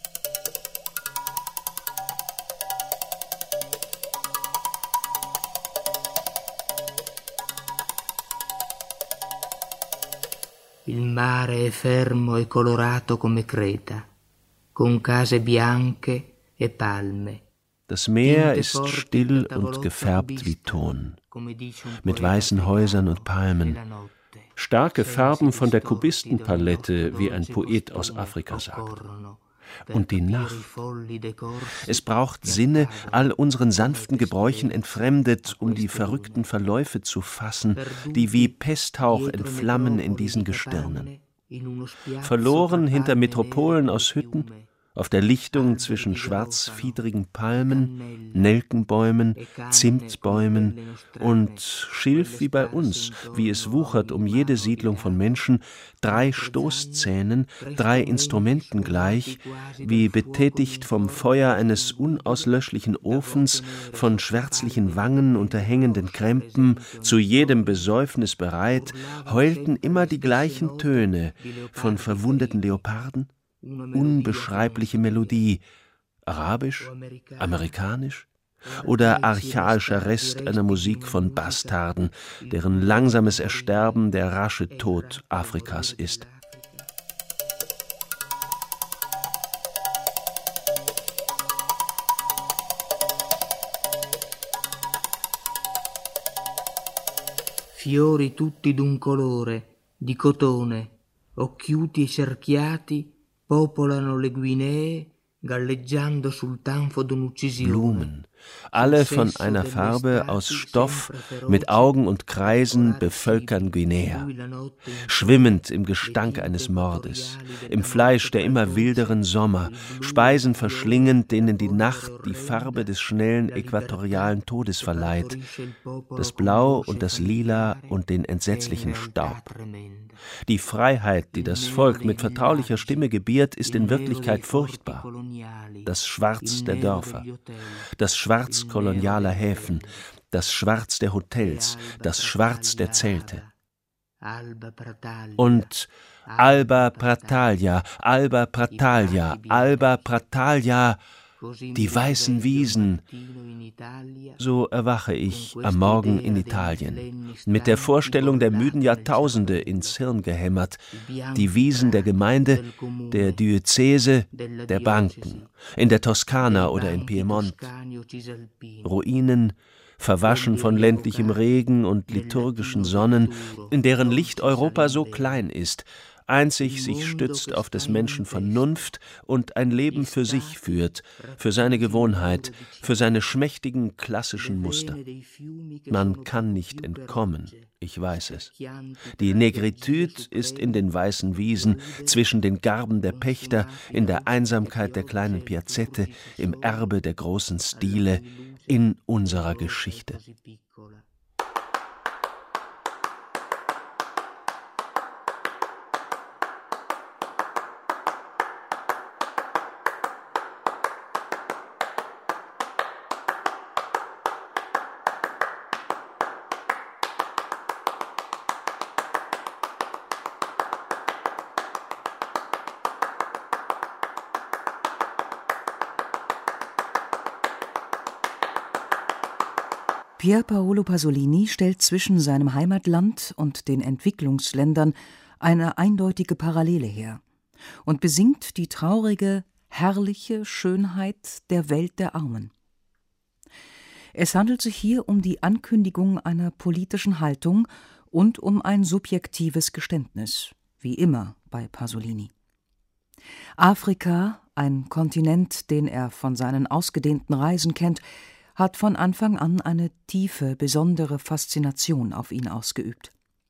Il mare è fermo e colorato come Creta, con case bianche e palme. Das Meer ist still und gefärbt wie Ton, mit weißen Häusern und Palmen. Starke Farben von der Kubistenpalette, wie ein Poet aus Afrika sagt. Und die Nacht. Es braucht Sinne, all unseren sanften Gebräuchen entfremdet, um die verrückten Verläufe zu fassen, die wie Pesthauch entflammen in diesen Gestirnen. Verloren hinter Metropolen aus Hütten, auf der Lichtung zwischen schwarzfiedrigen Palmen, Nelkenbäumen, Zimtbäumen und Schilf wie bei uns, wie es wuchert um jede Siedlung von Menschen, 3 Stoßzähnen, 3 Instrumenten gleich, wie betätigt vom Feuer eines unauslöschlichen Ofens, von schwärzlichen Wangen unter hängenden Krempen, zu jedem Besäufnis bereit, heulten immer die gleichen Töne von verwundeten Leoparden, unbeschreibliche Melodie, Arabisch? Amerikanisch? Oder archaischer Rest einer Musik von Bastarden, deren langsames Ersterben der rasche Tod Afrikas ist? Fiori tutti d'un colore, di cotone, occhiuti e cerchiati, popolano le Guinee, galleggiando sul tanfo d'un'uccisione. Blumen, alle von einer Farbe aus Stoff, mit Augen und Kreisen bevölkern Guinea, schwimmend im Gestank eines Mordes, im Fleisch der immer wilderen Sommer, Speisen verschlingend, denen die Nacht die Farbe des schnellen äquatorialen Todes verleiht, das Blau und das Lila und den entsetzlichen Staub. Die Freiheit, die das Volk mit vertraulicher Stimme gebiert, ist in Wirklichkeit furchtbar. Das Schwarz der Dörfer, das Schwarz kolonialer Häfen, das Schwarz der Hotels, das Schwarz der Zelte. Und Alba Pratalja, Alba Pratalja, Alba Pratalja, die weißen Wiesen. So erwache ich am Morgen in Italien, mit der Vorstellung der müden Jahrtausende ins Hirn gehämmert, die Wiesen der Gemeinde, der Diözese, der Banken, in der Toskana oder in Piemont. Ruinen, verwaschen von ländlichem Regen und liturgischen Sonnen, in deren Licht Europa so klein ist, einzig sich stützt auf des Menschen Vernunft und ein Leben für sich führt, für seine Gewohnheit, für seine schmächtigen klassischen Muster. Man kann nicht entkommen, ich weiß es. Die Negritude ist in den weißen Wiesen, zwischen den Garben der Pächter, in der Einsamkeit der kleinen Piazzette, im Erbe der großen Stile, in unserer Geschichte. Pier Paolo Pasolini stellt zwischen seinem Heimatland und den Entwicklungsländern eine eindeutige Parallele her und besingt die traurige, herrliche Schönheit der Welt der Armen. Es handelt sich hier um die Ankündigung einer politischen Haltung und um ein subjektives Geständnis, wie immer bei Pasolini. Afrika, ein Kontinent, den er von seinen ausgedehnten Reisen kennt, hat von Anfang an eine tiefe, besondere Faszination auf ihn ausgeübt.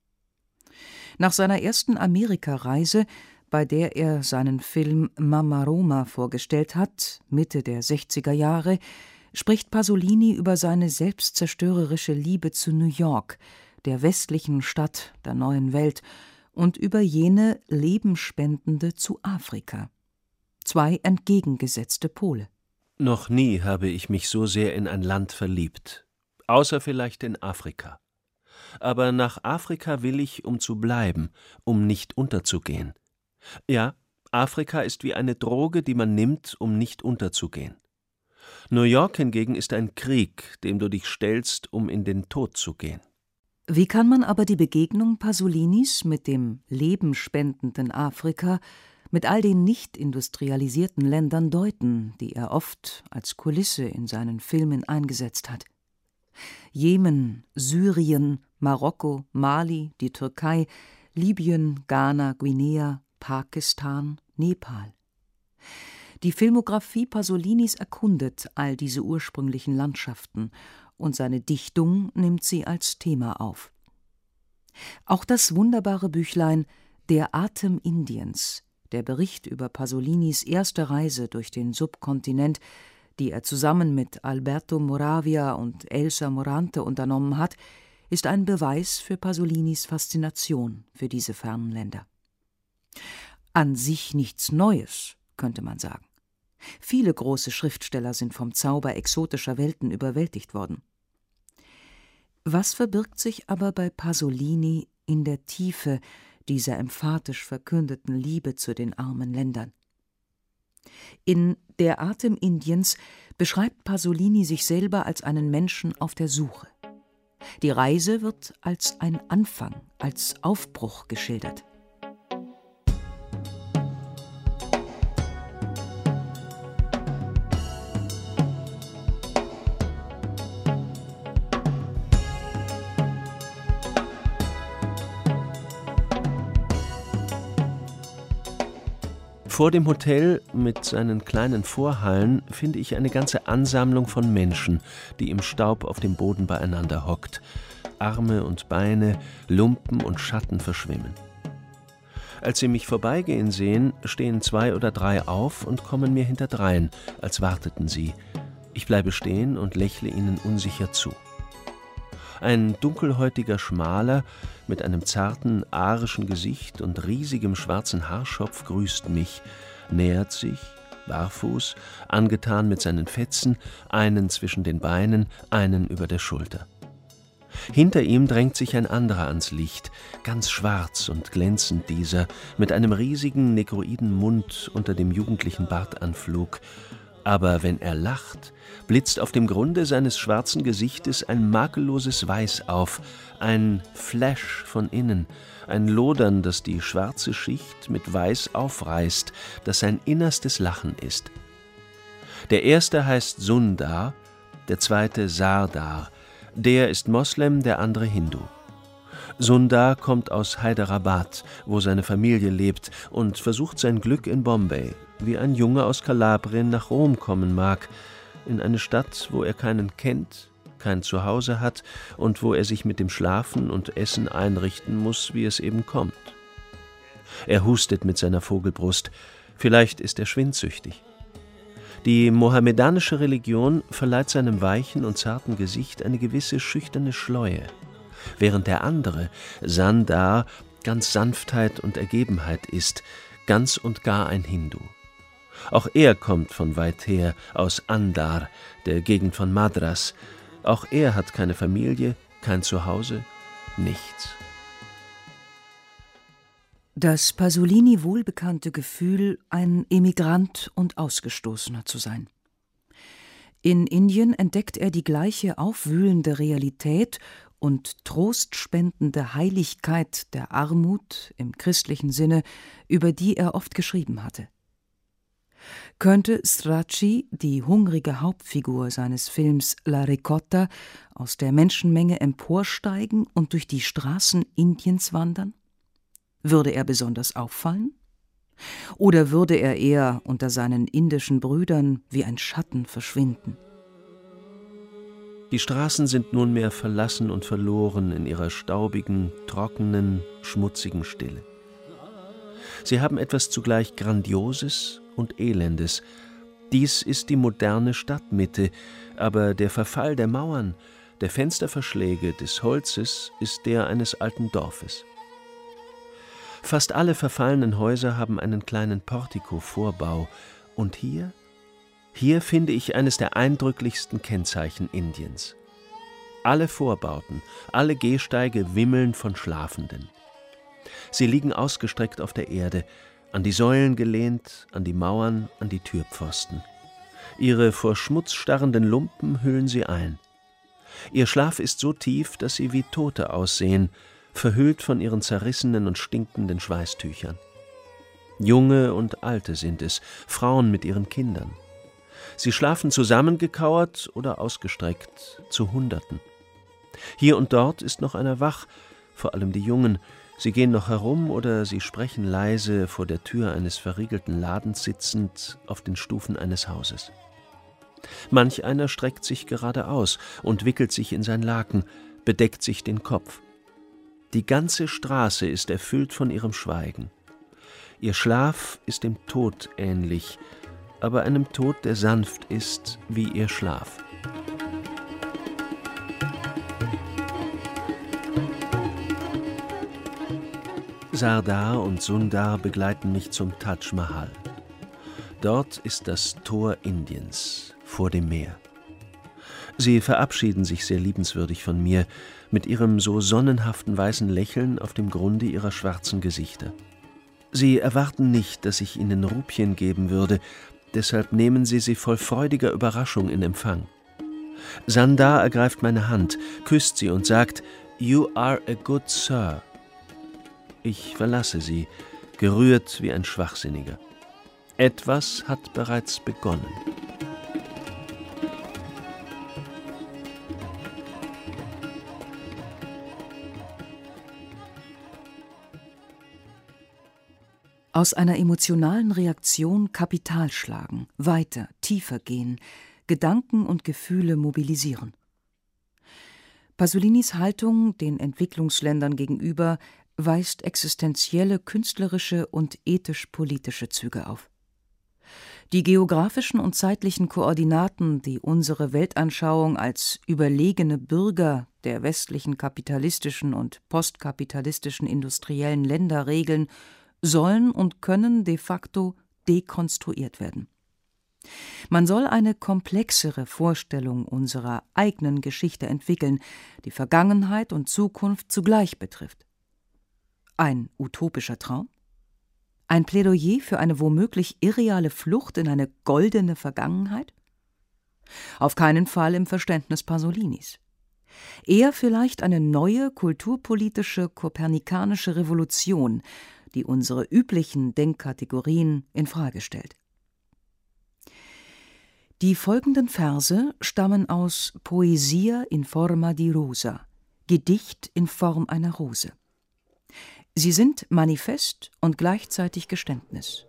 Nach seiner ersten Amerikareise, bei der er seinen Film Mama Roma vorgestellt hat, Mitte der 60er Jahre, spricht Pasolini über seine selbstzerstörerische Liebe zu New York, der westlichen Stadt der neuen Welt, und über jene lebenspendende zu Afrika. Zwei entgegengesetzte Pole. Noch nie habe ich mich so sehr in ein Land verliebt, außer vielleicht in Afrika. Aber nach Afrika will ich, um zu bleiben, um nicht unterzugehen. Ja, Afrika ist wie eine Droge, die man nimmt, um nicht unterzugehen. New York hingegen ist ein Krieg, dem du dich stellst, um in den Tod zu gehen. Wie kann man aber die Begegnung Pasolinis mit dem lebenspendenden Afrika, mit all den nicht industrialisierten Ländern deuten, die er oft als Kulisse in seinen Filmen eingesetzt hat? Jemen, Syrien, Marokko, Mali, die Türkei, Libyen, Ghana, Guinea, Pakistan, Nepal. Die Filmografie Pasolinis erkundet all diese ursprünglichen Landschaften und seine Dichtung nimmt sie als Thema auf. Auch das wunderbare Büchlein »Der Atem Indiens«, der Bericht über Pasolinis erste Reise durch den Subkontinent, die er zusammen mit Alberto Moravia und Elsa Morante unternommen hat, ist ein Beweis für Pasolinis Faszination für diese fernen Länder. An sich nichts Neues, könnte man sagen. Viele große Schriftsteller sind vom Zauber exotischer Welten überwältigt worden. Was verbirgt sich aber bei Pasolini in der Tiefe dieser emphatisch verkündeten Liebe zu den armen Ländern? In Der Atem Indiens beschreibt Pasolini sich selber als einen Menschen auf der Suche. Die Reise wird als ein Anfang, als Aufbruch geschildert. Vor dem Hotel mit seinen kleinen Vorhallen finde ich eine ganze Ansammlung von Menschen, die im Staub auf dem Boden beieinander hockt. Arme und Beine, Lumpen und Schatten verschwimmen. Als sie mich vorbeigehen sehen, stehen 2 oder 3 auf und kommen mir hinterdrein, als warteten sie. Ich bleibe stehen und lächle ihnen unsicher zu. Ein dunkelhäutiger Schmaler mit einem zarten, arischen Gesicht und riesigem schwarzen Haarschopf grüßt mich, nähert sich, barfuß, angetan mit seinen Fetzen, einen zwischen den Beinen, einen über der Schulter. Hinter ihm drängt sich ein anderer ans Licht, ganz schwarz und glänzend dieser, mit einem riesigen, negroiden Mund unter dem jugendlichen Bartanflug. Aber wenn er lacht, blitzt auf dem Grunde seines schwarzen Gesichtes ein makelloses Weiß auf, ein Flash von innen, ein Lodern, das die schwarze Schicht mit Weiß aufreißt, das sein innerstes Lachen ist. Der erste heißt Sundar, der zweite Sardar, der ist Moslem, der andere Hindu. Sundar kommt aus Hyderabad, wo seine Familie lebt, und versucht sein Glück in Bombay, wie ein Junge aus Kalabrien nach Rom kommen mag, in eine Stadt, wo er keinen kennt, kein Zuhause hat und wo er sich mit dem Schlafen und Essen einrichten muss, wie es eben kommt. Er hustet mit seiner Vogelbrust, vielleicht ist er schwindsüchtig. Die mohammedanische Religion verleiht seinem weichen und zarten Gesicht eine gewisse schüchterne Schleue, während der andere, Sandar, ganz Sanftheit und Ergebenheit ist, ganz und gar ein Hindu. Auch er kommt von weit her, aus Andar, der Gegend von Madras. Auch er hat keine Familie, kein Zuhause, nichts. Das Pasolini wohlbekannte Gefühl, ein Emigrant und Ausgestoßener zu sein. In Indien entdeckt er die gleiche aufwühlende Realität und trostspendende Heiligkeit der Armut im christlichen Sinne, über die er oft geschrieben hatte. Könnte Strachey, die hungrige Hauptfigur seines Films La Ricotta, aus der Menschenmenge emporsteigen und durch die Straßen Indiens wandern? Würde er besonders auffallen? Oder würde er eher unter seinen indischen Brüdern wie ein Schatten verschwinden? Die Straßen sind nunmehr verlassen und verloren in ihrer staubigen, trockenen, schmutzigen Stille. Sie haben etwas zugleich Grandioses und Elendes. Dies ist die moderne Stadtmitte, aber der Verfall der Mauern, der Fensterverschläge, des Holzes ist der eines alten Dorfes. Fast alle verfallenen Häuser haben einen kleinen Portiko-Vorbau. Und hier finde ich eines der eindrücklichsten Kennzeichen Indiens. Alle Vorbauten, alle Gehsteige wimmeln von Schlafenden. Sie liegen ausgestreckt auf der Erde, an die Säulen gelehnt, an die Mauern, an die Türpfosten. Ihre vor Schmutz starrenden Lumpen hüllen sie ein. Ihr Schlaf ist so tief, dass sie wie Tote aussehen, verhüllt von ihren zerrissenen und stinkenden Schweißtüchern. Junge und Alte sind es, Frauen mit ihren Kindern. Sie schlafen zusammengekauert oder ausgestreckt, zu Hunderten. Hier und dort ist noch einer wach, vor allem die Jungen. Sie gehen noch herum oder sie sprechen leise vor der Tür eines verriegelten Ladens sitzend auf den Stufen eines Hauses. Manch einer streckt sich geradeaus und wickelt sich in sein Laken, bedeckt sich den Kopf. Die ganze Straße ist erfüllt von ihrem Schweigen. Ihr Schlaf ist dem Tod ähnlich, aber einem Tod, der sanft ist wie ihr Schlaf. Sardar und Sundar begleiten mich zum Taj Mahal. Dort ist das Tor Indiens, vor dem Meer. Sie verabschieden sich sehr liebenswürdig von mir, mit ihrem so sonnenhaften weißen Lächeln auf dem Grunde ihrer schwarzen Gesichter. Sie erwarten nicht, dass ich ihnen Rupien geben würde, Deshalb nehmen Sie sie voll freudiger Überraschung in Empfang. Sandar ergreift meine Hand, küsst sie und sagt: »You are a good sir.« Ich verlasse sie, gerührt wie ein Schwachsinniger. Etwas hat bereits begonnen. Aus einer emotionalen Reaktion Kapital schlagen, weiter, tiefer gehen, Gedanken und Gefühle mobilisieren. Pasolinis Haltung den Entwicklungsländern gegenüber weist existenzielle, künstlerische und ethisch-politische Züge auf. Die geografischen und zeitlichen Koordinaten, die unsere Weltanschauung als überlegene Bürger der westlichen kapitalistischen und postkapitalistischen industriellen Länder regeln, sollen und können de facto dekonstruiert werden. Man soll eine komplexere Vorstellung unserer eigenen Geschichte entwickeln, die Vergangenheit und Zukunft zugleich betrifft. Ein utopischer Traum? Ein Plädoyer für eine womöglich irreale Flucht in eine goldene Vergangenheit? Auf keinen Fall im Verständnis Pasolinis. Eher vielleicht eine neue kulturpolitische kopernikanische Revolution, die unsere üblichen Denkkategorien in Frage stellt. Die folgenden Verse stammen aus Poesia in forma di rosa, Gedicht in Form einer Rose. Sie sind Manifest und gleichzeitig Geständnis.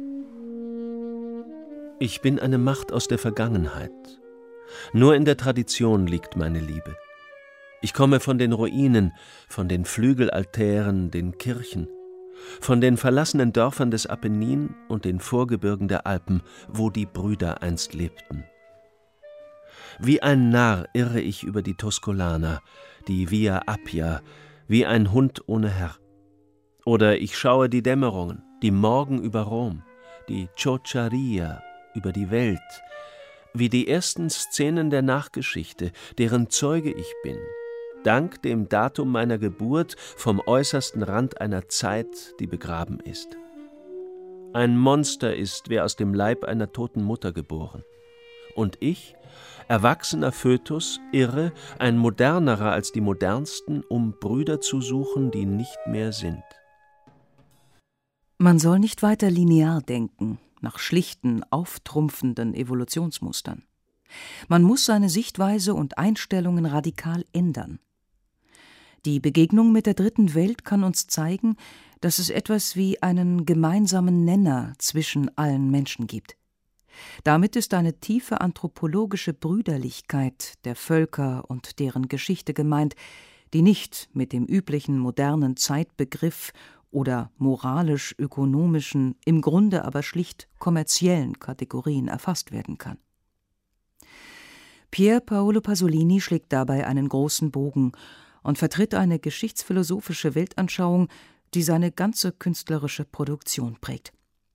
Ich bin eine Macht aus der Vergangenheit. Nur in der Tradition liegt meine Liebe. Ich komme von den Ruinen, von den Flügelaltären, den Kirchen, von den verlassenen Dörfern des Apennin und den Vorgebirgen der Alpen, wo die Brüder einst lebten. Wie ein Narr irre ich über die Tuscolana, die Via Appia, wie ein Hund ohne Herr. Oder ich schaue die Dämmerungen, die Morgen über Rom, die Ciociaria über die Welt, wie die ersten Szenen der Nachgeschichte, deren Zeuge ich bin, dank dem Datum meiner Geburt vom äußersten Rand einer Zeit, die begraben ist. Ein Monster ist, wer aus dem Leib einer toten Mutter geboren. Und ich, erwachsener Fötus, irre, ein modernerer als die modernsten, um Brüder zu suchen, die nicht mehr sind. Man soll nicht weiter linear denken, nach schlichten, auftrumpfenden Evolutionsmustern. Man muss seine Sichtweise und Einstellungen radikal ändern. Die Begegnung mit der dritten Welt kann uns zeigen, dass es etwas wie einen gemeinsamen Nenner zwischen allen Menschen gibt. Damit ist eine tiefe anthropologische Brüderlichkeit der Völker und deren Geschichte gemeint, die nicht mit dem üblichen modernen Zeitbegriff oder moralisch-ökonomischen, im Grunde aber schlicht kommerziellen Kategorien erfasst werden kann. Pier Paolo Pasolini schlägt dabei einen großen Bogen und vertritt eine geschichtsphilosophische Weltanschauung, die seine ganze künstlerische Produktion prägt.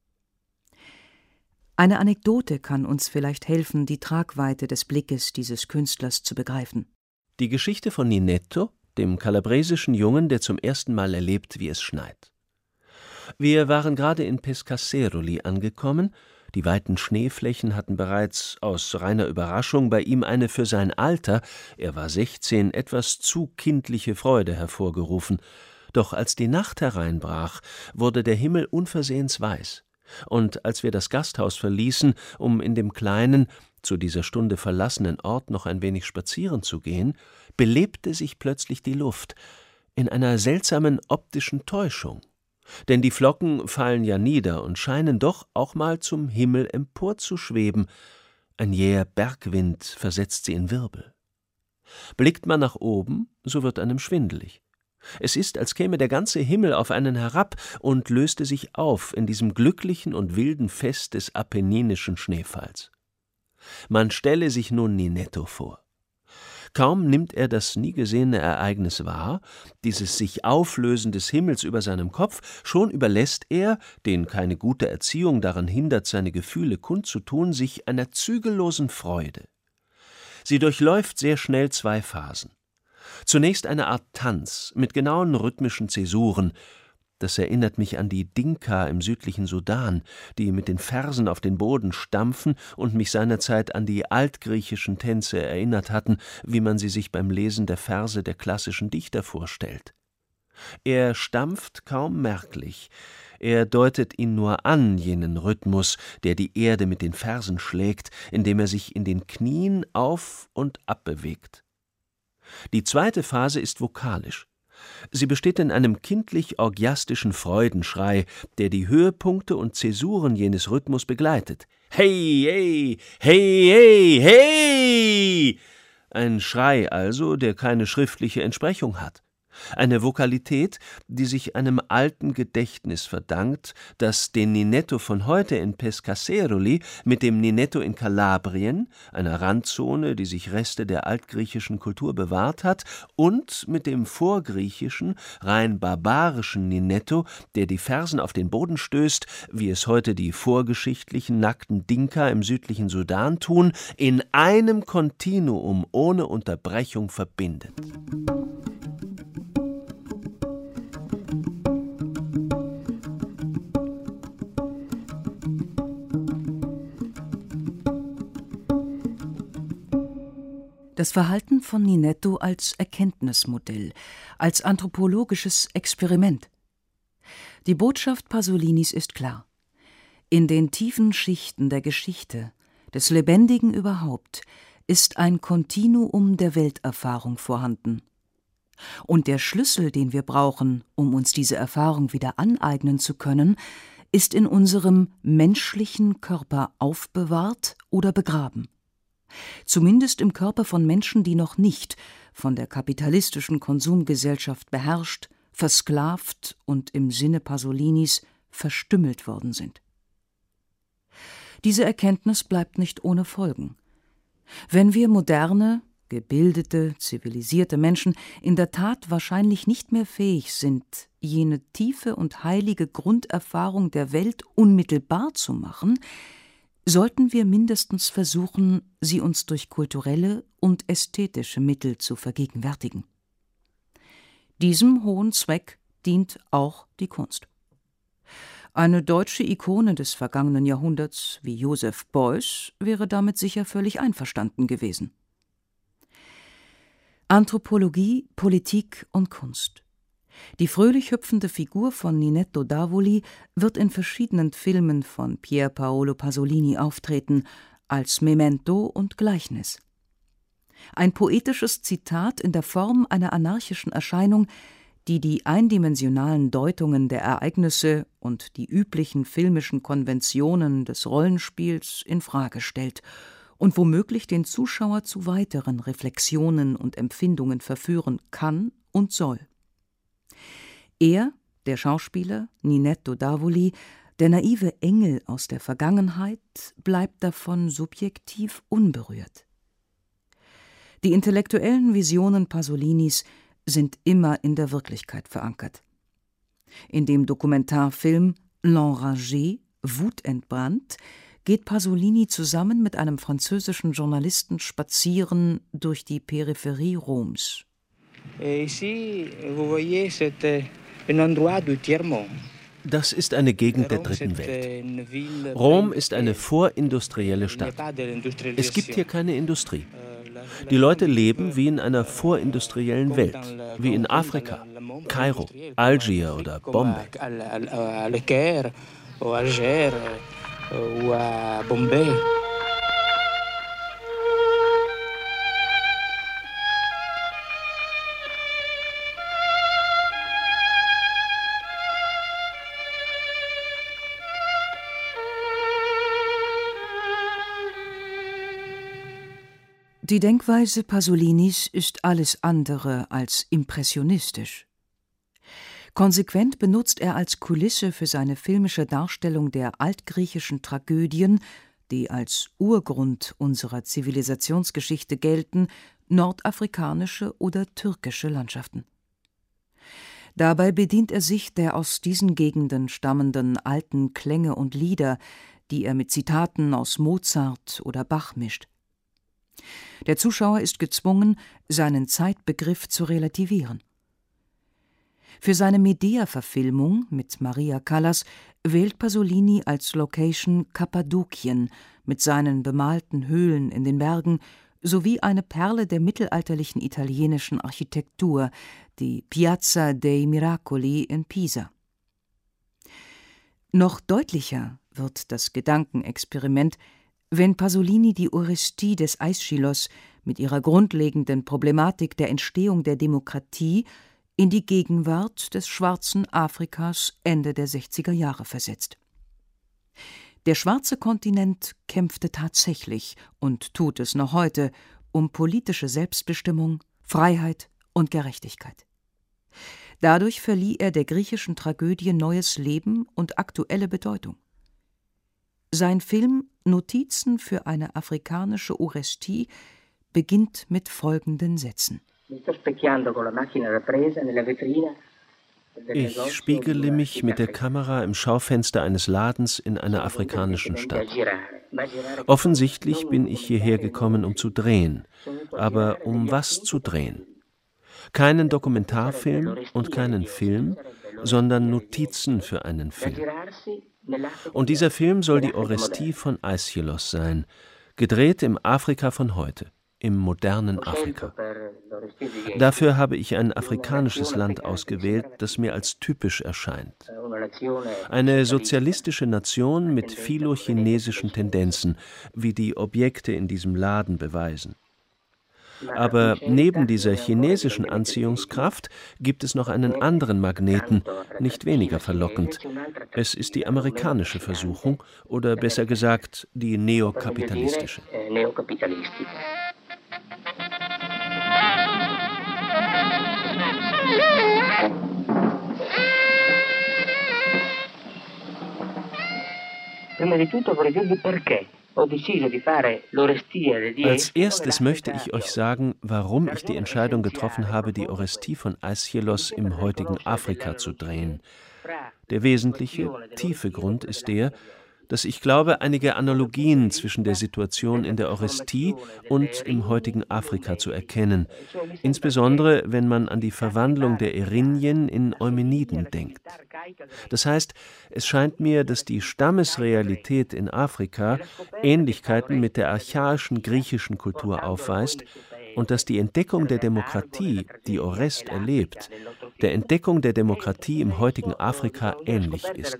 Eine Anekdote kann uns vielleicht helfen, die Tragweite des Blickes dieses Künstlers zu begreifen. Die Geschichte von Ninetto, dem kalabresischen Jungen, der zum ersten Mal erlebt, wie es schneit. Wir waren gerade in Pescasseroli angekommen. Die weiten Schneeflächen hatten bereits aus reiner Überraschung bei ihm eine für sein Alter, er war 16, etwas zu kindliche Freude hervorgerufen. Doch als die Nacht hereinbrach, wurde der Himmel unversehens weiß. Und als wir das Gasthaus verließen, um in dem kleinen, zu dieser Stunde verlassenen Ort noch ein wenig spazieren zu gehen, belebte sich plötzlich die Luft in einer seltsamen optischen Täuschung. Denn die Flocken fallen ja nieder und scheinen doch auch mal zum Himmel emporzuschweben. Ein jäher Bergwind versetzt sie in Wirbel. Blickt man nach oben, so wird einem schwindelig. Es ist, als käme der ganze Himmel auf einen herab und löste sich auf in diesem glücklichen und wilden Fest des apenninischen Schneefalls. Man stelle sich nun Ninetto vor. Kaum nimmt er das nie gesehene Ereignis wahr, dieses sich Auflösen des Himmels über seinem Kopf, schon überlässt er, den keine gute Erziehung daran hindert, seine Gefühle kundzutun, sich einer zügellosen Freude. Sie durchläuft sehr schnell 2 Phasen. Zunächst eine Art Tanz mit genauen rhythmischen Zäsuren, Das erinnert mich an die Dinka im südlichen Sudan, die mit den Fersen auf den Boden stampfen und mich seinerzeit an die altgriechischen Tänze erinnert hatten, wie man sie sich beim Lesen der Verse der klassischen Dichter vorstellt. Er stampft kaum merklich, er deutet ihn nur an, jenen Rhythmus, der die Erde mit den Fersen schlägt, indem er sich in den Knien auf und ab bewegt. Die zweite Phase ist vokalisch. Sie besteht in einem kindlich-orgiastischen Freudenschrei, der die Höhepunkte und Zäsuren jenes Rhythmus begleitet. Hey, hey, hey, hey, hey! Ein Schrei also, der keine schriftliche Entsprechung hat. Eine Vokalität, die sich einem alten Gedächtnis verdankt, das den Ninetto von heute in Pescasseroli mit dem Ninetto in Kalabrien, einer Randzone, die sich Reste der altgriechischen Kultur bewahrt hat, und mit dem vorgriechischen, rein barbarischen Ninetto, der die Fersen auf den Boden stößt, wie es heute die vorgeschichtlichen nackten Dinka im südlichen Sudan tun, in einem Kontinuum ohne Unterbrechung verbindet. Das Verhalten von Ninetto als Erkenntnismodell, als anthropologisches Experiment. Die Botschaft Pasolinis ist klar. In den tiefen Schichten der Geschichte, des Lebendigen überhaupt, ist ein Kontinuum der Welterfahrung vorhanden. Und der Schlüssel, den wir brauchen, um uns diese Erfahrung wieder aneignen zu können, ist in unserem menschlichen Körper aufbewahrt oder begraben. Zumindest im Körper von Menschen, die noch nicht von der kapitalistischen Konsumgesellschaft beherrscht, versklavt und im Sinne Pasolinis verstümmelt worden sind. Diese Erkenntnis bleibt nicht ohne Folgen. Wenn wir moderne, gebildete, zivilisierte Menschen in der Tat wahrscheinlich nicht mehr fähig sind, jene tiefe und heilige Grunderfahrung der Welt unmittelbar zu machen, sollten wir mindestens versuchen, sie uns durch kulturelle und ästhetische Mittel zu vergegenwärtigen. Diesem hohen Zweck dient auch die Kunst. Eine deutsche Ikone des vergangenen Jahrhunderts wie Joseph Beuys wäre damit sicher völlig einverstanden gewesen. Anthropologie, Politik und Kunst. Die fröhlich hüpfende Figur von Ninetto Davoli wird in verschiedenen Filmen von Pier Paolo Pasolini auftreten, als Memento und Gleichnis. Ein poetisches Zitat in der Form einer anarchischen Erscheinung, die die eindimensionalen Deutungen der Ereignisse und die üblichen filmischen Konventionen des Rollenspiels in Frage stellt und womöglich den Zuschauer zu weiteren Reflexionen und Empfindungen verführen kann und soll. Er, der Schauspieler Ninetto Davoli, der naive Engel aus der Vergangenheit, bleibt davon subjektiv unberührt. Die intellektuellen Visionen Pasolinis sind immer in der Wirklichkeit verankert. In dem Dokumentarfilm L'Enragé, wutentbrannt, geht Pasolini zusammen mit einem französischen Journalisten spazieren durch die Peripherie Roms. Das ist eine Gegend der Dritten Welt. Rom ist eine vorindustrielle Stadt. Es gibt hier keine Industrie. Die Leute leben wie in einer vorindustriellen Welt, wie in Afrika, Kairo, Algier oder Bombay. Die Denkweise Pasolinis ist alles andere als impressionistisch. Konsequent benutzt er als Kulisse für seine filmische Darstellung der altgriechischen Tragödien, die als Urgrund unserer Zivilisationsgeschichte gelten, nordafrikanische oder türkische Landschaften. Dabei bedient er sich der aus diesen Gegenden stammenden alten Klänge und Lieder, die er mit Zitaten aus Mozart oder Bach mischt. Der Zuschauer ist gezwungen, seinen Zeitbegriff zu relativieren. Für seine Medea-Verfilmung mit Maria Callas wählt Pasolini als Location Kappadokien mit seinen bemalten Höhlen in den Bergen sowie eine Perle der mittelalterlichen italienischen Architektur, die Piazza dei Miracoli in Pisa. Noch deutlicher wird das Gedankenexperiment, wenn Pasolini die Orestie des Aeschylos mit ihrer grundlegenden Problematik der Entstehung der Demokratie in die Gegenwart des schwarzen Afrikas Ende der 60er Jahre versetzt. Der schwarze Kontinent kämpfte tatsächlich und tut es noch heute um politische Selbstbestimmung, Freiheit und Gerechtigkeit. Dadurch verlieh er der griechischen Tragödie neues Leben und aktuelle Bedeutung. Sein Film Notizen für eine afrikanische Orestie beginnt mit folgenden Sätzen. Ich spiegele mich mit der Kamera im Schaufenster eines Ladens in einer afrikanischen Stadt. Offensichtlich bin ich hierher gekommen, um zu drehen. Aber um was zu drehen? Keinen Dokumentarfilm und keinen Film, sondern Notizen für einen Film. Und dieser Film soll die Orestie von Aeschylos sein, gedreht im Afrika von heute, im modernen Afrika. Dafür habe ich ein afrikanisches Land ausgewählt, das mir als typisch erscheint. Eine sozialistische Nation mit philochinesischen Tendenzen, wie die Objekte in diesem Laden beweisen. Aber neben dieser chinesischen Anziehungskraft gibt es noch einen anderen Magneten, nicht weniger verlockend. Es ist die amerikanische Versuchung, oder besser gesagt, die neokapitalistische. Als erstes möchte ich euch sagen, warum ich die Entscheidung getroffen habe, die Orestie von Aeschylos im heutigen Afrika zu drehen. Der wesentliche, tiefe Grund ist der, dass ich glaube, einige Analogien zwischen der Situation in der Orestie und im heutigen Afrika zu erkennen, insbesondere wenn man an die Verwandlung der Erinien in Eumeniden denkt. Das heißt, es scheint mir, dass die Stammesrealität in Afrika Ähnlichkeiten mit der archaischen griechischen Kultur aufweist und dass die Entdeckung der Demokratie, die Orest erlebt, der Entdeckung der Demokratie im heutigen Afrika ähnlich ist.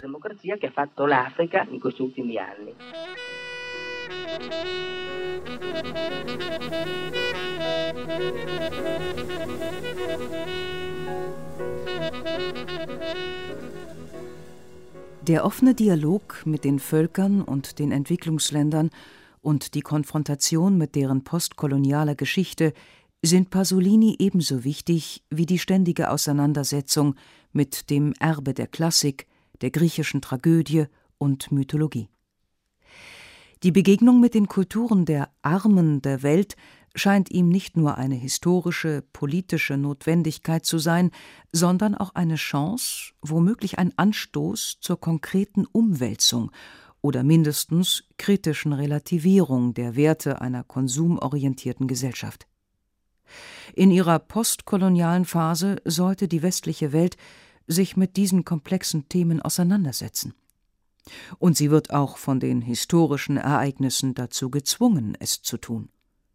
Der offene Dialog mit den Völkern und den Entwicklungsländern und die Konfrontation mit deren postkolonialer Geschichte sind Pasolini ebenso wichtig wie die ständige Auseinandersetzung mit dem Erbe der Klassik, der griechischen Tragödie und Mythologie. Die Begegnung mit den Kulturen der Armen der Welt scheint ihm nicht nur eine historische, politische Notwendigkeit zu sein, sondern auch eine Chance, womöglich ein Anstoß zur konkreten Umwälzung oder mindestens kritischen Relativierung der Werte einer konsumorientierten Gesellschaft. In ihrer postkolonialen Phase sollte die westliche Welt sich mit diesen komplexen Themen auseinandersetzen. Und sie wird auch von den historischen Ereignissen dazu gezwungen, es zu tun.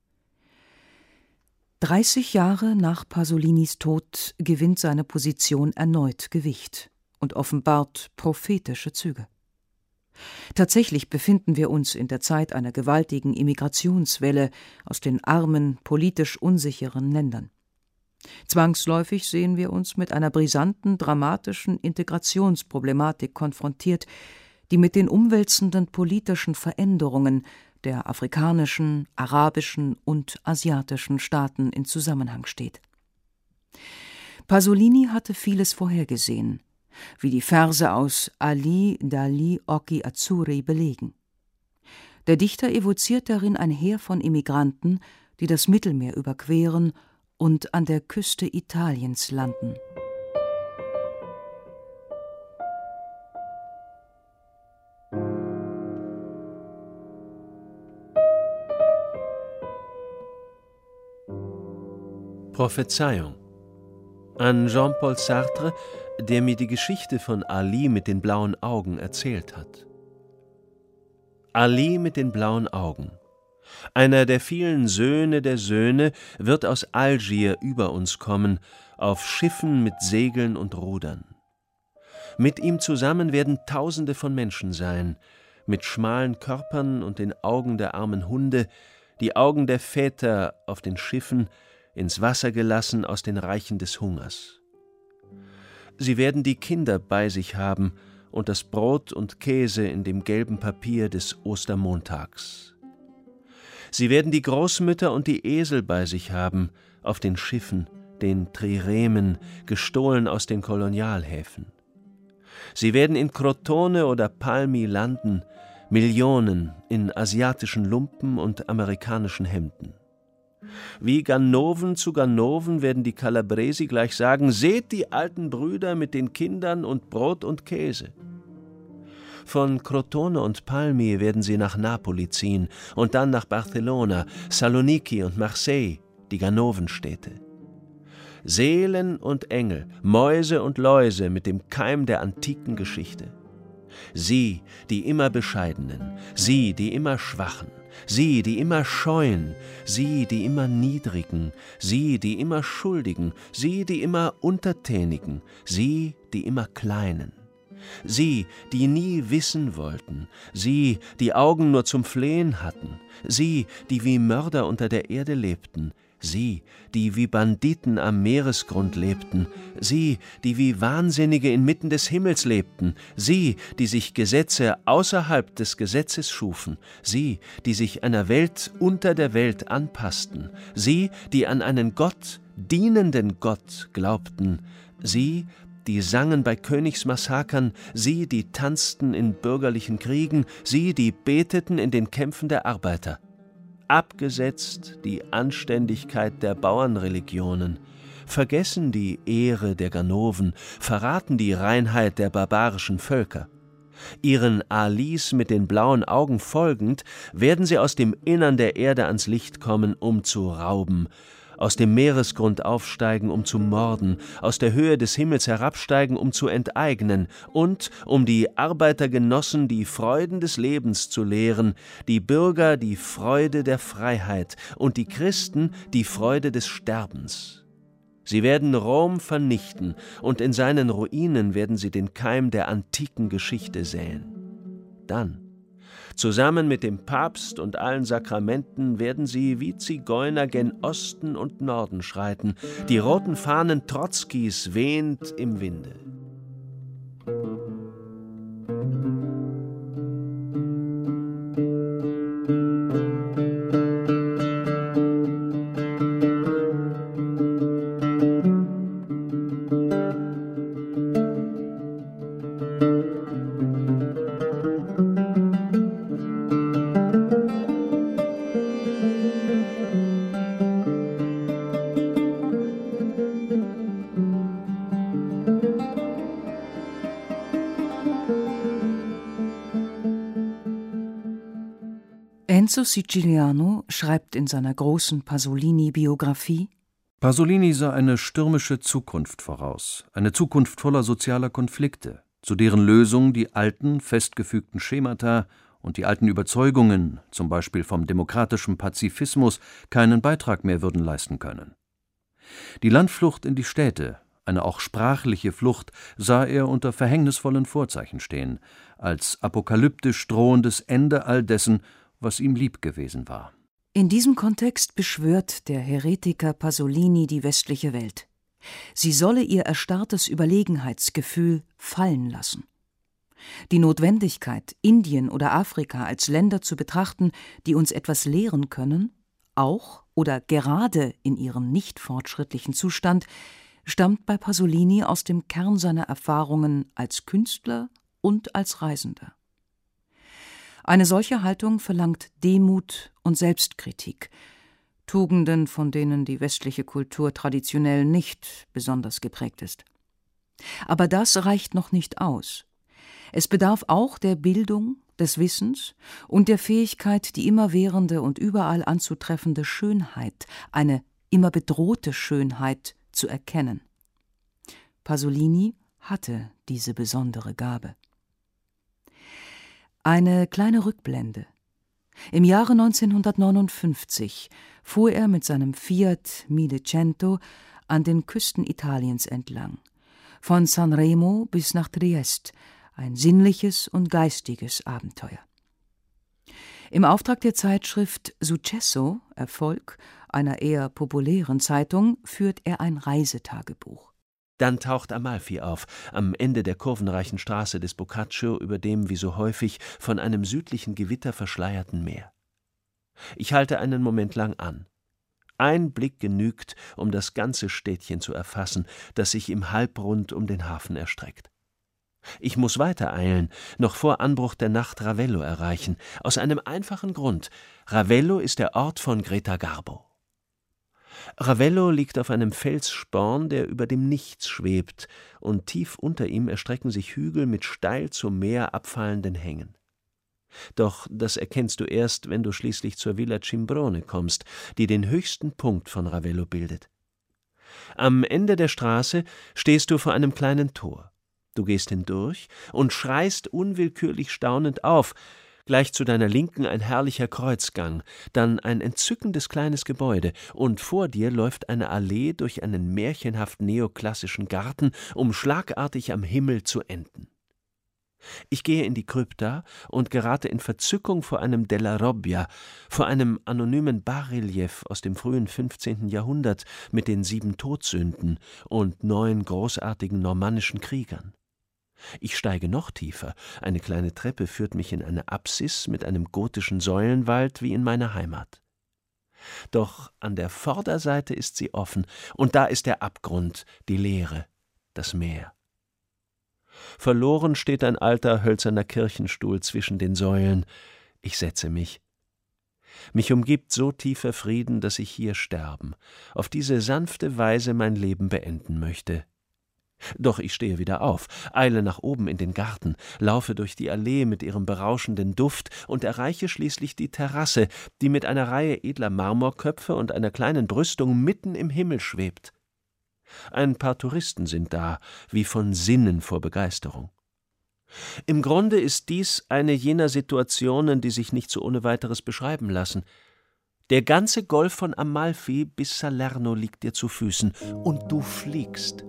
30 Jahre nach Pasolinis Tod gewinnt seine Position erneut Gewicht und offenbart prophetische Züge. Tatsächlich befinden wir uns in der Zeit einer gewaltigen Immigrationswelle aus den armen, politisch unsicheren Ländern. Zwangsläufig sehen wir uns mit einer brisanten, dramatischen Integrationsproblematik konfrontiert, die mit den umwälzenden politischen Veränderungen der afrikanischen, arabischen und asiatischen Staaten in Zusammenhang steht. Pasolini hatte vieles vorhergesehen, wie die Verse aus Ali dagli occhi azzurri belegen. Der Dichter evoziert darin ein Heer von Immigranten, die das Mittelmeer überqueren und an der Küste Italiens landen. Prophezeiung. An Jean-Paul Sartre, der mir die Geschichte von Ali mit den blauen Augen erzählt hat. Ali mit den blauen Augen. Einer der vielen Söhne der Söhne wird aus Algier über uns kommen, auf Schiffen mit Segeln und Rudern. Mit ihm zusammen werden Tausende von Menschen sein, mit schmalen Körpern und den Augen der armen Hunde, die Augen der Väter auf den Schiffen, ins Wasser gelassen aus den Reichen des Hungers. Sie werden die Kinder bei sich haben und das Brot und Käse in dem gelben Papier des Ostermontags. Sie werden die Großmütter und die Esel bei sich haben, auf den Schiffen, den Triremen, gestohlen aus den Kolonialhäfen. Sie werden in Crotone oder Palmi landen, Millionen in asiatischen Lumpen und amerikanischen Hemden. Wie Ganoven zu Ganoven werden die Calabresi gleich sagen: Seht die alten Brüder mit den Kindern und Brot und Käse. Von Crotone und Palmi werden sie nach Napoli ziehen und dann nach Barcelona, Saloniki und Marseille, die Ganovenstädte. Seelen und Engel, Mäuse und Läuse mit dem Keim der antiken Geschichte. Sie, die immer Bescheidenen, sie, die immer Schwachen, sie, die immer Scheuen, sie, die immer Niedrigen, sie, die immer Schuldigen, sie, die immer Untertänigen, sie, die immer Kleinen. Sie, die nie wissen wollten, sie, die Augen nur zum Flehen hatten, sie, die wie Mörder unter der Erde lebten, sie, die wie Banditen am Meeresgrund lebten, sie, die wie Wahnsinnige inmitten des Himmels lebten, sie, die sich Gesetze außerhalb des Gesetzes schufen, sie, die sich einer Welt unter der Welt anpassten, sie, die an einen Gott, dienenden Gott glaubten, sie, die sangen bei Königsmassakern, sie, die tanzten in bürgerlichen Kriegen, sie, die beteten in den Kämpfen der Arbeiter. Abgesetzt die Anständigkeit der Bauernreligionen, vergessen die Ehre der Ganoven, verraten die Reinheit der barbarischen Völker. Ihren Alis mit den blauen Augen folgend, werden sie aus dem Innern der Erde ans Licht kommen, um zu rauben, aus dem Meeresgrund aufsteigen, um zu morden, aus der Höhe des Himmels herabsteigen, um zu enteignen und um die Arbeitergenossen die Freuden des Lebens zu lehren, die Bürger die Freude der Freiheit und die Christen die Freude des Sterbens. Sie werden Rom vernichten und in seinen Ruinen werden sie den Keim der antiken Geschichte säen. Dann, zusammen mit dem Papst und allen Sakramenten, werden sie wie Zigeuner gen Osten und Norden schreiten, die roten Fahnen Trotzkis wehend im Winde. Enzo Siciliano schreibt in seiner großen Pasolini-Biografie: Pasolini sah eine stürmische Zukunft voraus, eine Zukunft voller sozialer Konflikte, zu deren Lösung die alten, festgefügten Schemata und die alten Überzeugungen, zum Beispiel vom demokratischen Pazifismus, keinen Beitrag mehr würden leisten können. Die Landflucht in die Städte, eine auch sprachliche Flucht, sah er unter verhängnisvollen Vorzeichen stehen, als apokalyptisch drohendes Ende all dessen, was ihm lieb gewesen war. In diesem Kontext beschwört der Heretiker Pasolini die westliche Welt. Sie solle ihr erstarrtes Überlegenheitsgefühl fallen lassen. Die Notwendigkeit, Indien oder Afrika als Länder zu betrachten, die uns etwas lehren können, auch oder gerade in ihrem nicht fortschrittlichen Zustand, stammt bei Pasolini aus dem Kern seiner Erfahrungen als Künstler und als Reisender. Eine solche Haltung verlangt Demut und Selbstkritik, Tugenden, von denen die westliche Kultur traditionell nicht besonders geprägt ist. Aber das reicht noch nicht aus. Es bedarf auch der Bildung, des Wissens und der Fähigkeit, die immerwährende und überall anzutreffende Schönheit, eine immer bedrohte Schönheit, zu erkennen. Pasolini hatte diese besondere Gabe. Eine kleine Rückblende. Im Jahre 1959 fuhr er mit seinem Fiat 1100 an den Küsten Italiens entlang, von Sanremo bis nach Triest, ein sinnliches und geistiges Abenteuer. Im Auftrag der Zeitschrift Successo, Erfolg, einer eher populären Zeitung, führt er ein Reisetagebuch. Dann taucht Amalfi auf, am Ende der kurvenreichen Straße des Boccaccio über dem, wie so häufig, von einem südlichen Gewitter verschleierten Meer. Ich halte einen Moment lang an. Ein Blick genügt, um das ganze Städtchen zu erfassen, das sich im Halbrund um den Hafen erstreckt. Ich muss weitereilen, noch vor Anbruch der Nacht Ravello erreichen, aus einem einfachen Grund: Ravello ist der Ort von Greta Garbo. Ravello liegt auf einem Felssporn, der über dem Nichts schwebt, und tief unter ihm erstrecken sich Hügel mit steil zum Meer abfallenden Hängen. Doch das erkennst du erst, wenn du schließlich zur Villa Cimbrone kommst, die den höchsten Punkt von Ravello bildet. Am Ende der Straße stehst du vor einem kleinen Tor. Du gehst hindurch und schreist unwillkürlich staunend auf. Gleich zu deiner Linken ein herrlicher Kreuzgang, dann ein entzückendes kleines Gebäude, und vor dir läuft eine Allee durch einen märchenhaft neoklassischen Garten, um schlagartig am Himmel zu enden. Ich gehe in die Krypta und gerate in Verzückung vor einem Della Robbia, vor einem anonymen Bas-Relief aus dem frühen 15. Jahrhundert mit den 7 Todsünden und 9 großartigen normannischen Kriegern. Ich steige noch tiefer, eine kleine Treppe führt mich in eine Apsis mit einem gotischen Säulenwald wie in meiner Heimat. Doch an der Vorderseite ist sie offen, und da ist der Abgrund, die Leere, das Meer. Verloren steht ein alter hölzerner Kirchenstuhl zwischen den Säulen. Ich setze mich. Mich umgibt so tiefer Frieden, dass ich hier sterben, auf diese sanfte Weise mein Leben beenden möchte. Doch ich stehe wieder auf, eile nach oben in den Garten, laufe durch die Allee mit ihrem berauschenden Duft und erreiche schließlich die Terrasse, die mit einer Reihe edler Marmorköpfe und einer kleinen Brüstung mitten im Himmel schwebt. Ein paar Touristen sind da, wie von Sinnen vor Begeisterung. Im Grunde ist dies eine jener Situationen, die sich nicht so ohne weiteres beschreiben lassen. Der ganze Golf von Amalfi bis Salerno liegt dir zu Füßen, und du fliegst.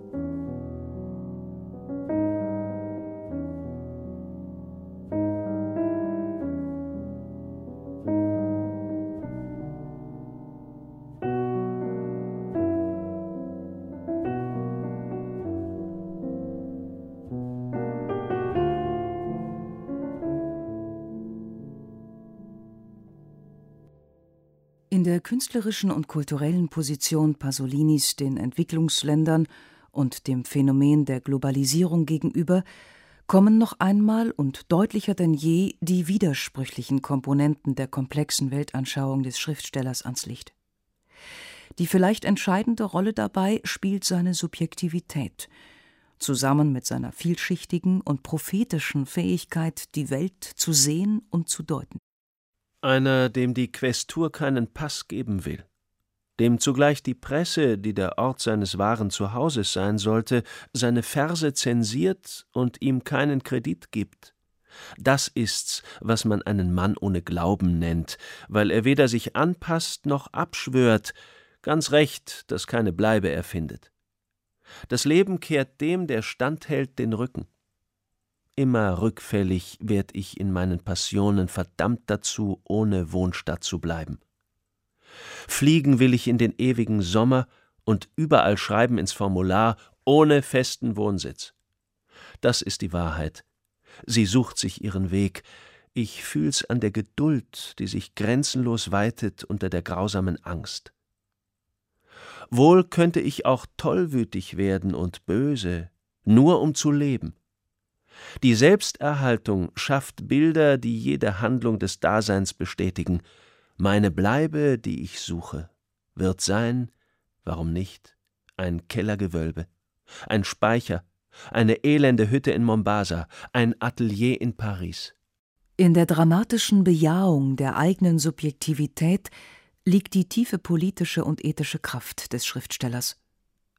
In der künstlerischen und kulturellen Position Pasolinis den Entwicklungsländern und dem Phänomen der Globalisierung gegenüber kommen noch einmal und deutlicher denn je die widersprüchlichen Komponenten der komplexen Weltanschauung des Schriftstellers ans Licht. Die vielleicht entscheidende Rolle dabei spielt seine Subjektivität, zusammen mit seiner vielschichtigen und prophetischen Fähigkeit, die Welt zu sehen und zu deuten. Einer, dem die Quästur keinen Pass geben will, dem zugleich die Presse, die der Ort seines wahren Zuhauses sein sollte, seine Verse zensiert und ihm keinen Kredit gibt. Das ist's, was man einen Mann ohne Glauben nennt, weil er weder sich anpasst noch abschwört, ganz recht, dass keine Bleibe er findet. Das Leben kehrt dem, der standhält, den Rücken. Immer rückfällig werd ich in meinen Passionen verdammt dazu, ohne Wohnstatt zu bleiben. Fliegen will ich in den ewigen Sommer und überall schreiben ins Formular, ohne festen Wohnsitz. Das ist die Wahrheit. Sie sucht sich ihren Weg. Ich fühl's an der Geduld, die sich grenzenlos weitet unter der grausamen Angst. Wohl könnte ich auch tollwütig werden und böse, nur um zu leben. Die Selbsterhaltung schafft Bilder, die jede Handlung des Daseins bestätigen. Meine Bleibe, die ich suche, wird sein, warum nicht, ein Kellergewölbe, ein Speicher, eine elende Hütte in Mombasa, ein Atelier in Paris. In der dramatischen Bejahung der eigenen Subjektivität liegt die tiefe politische und ethische Kraft des Schriftstellers.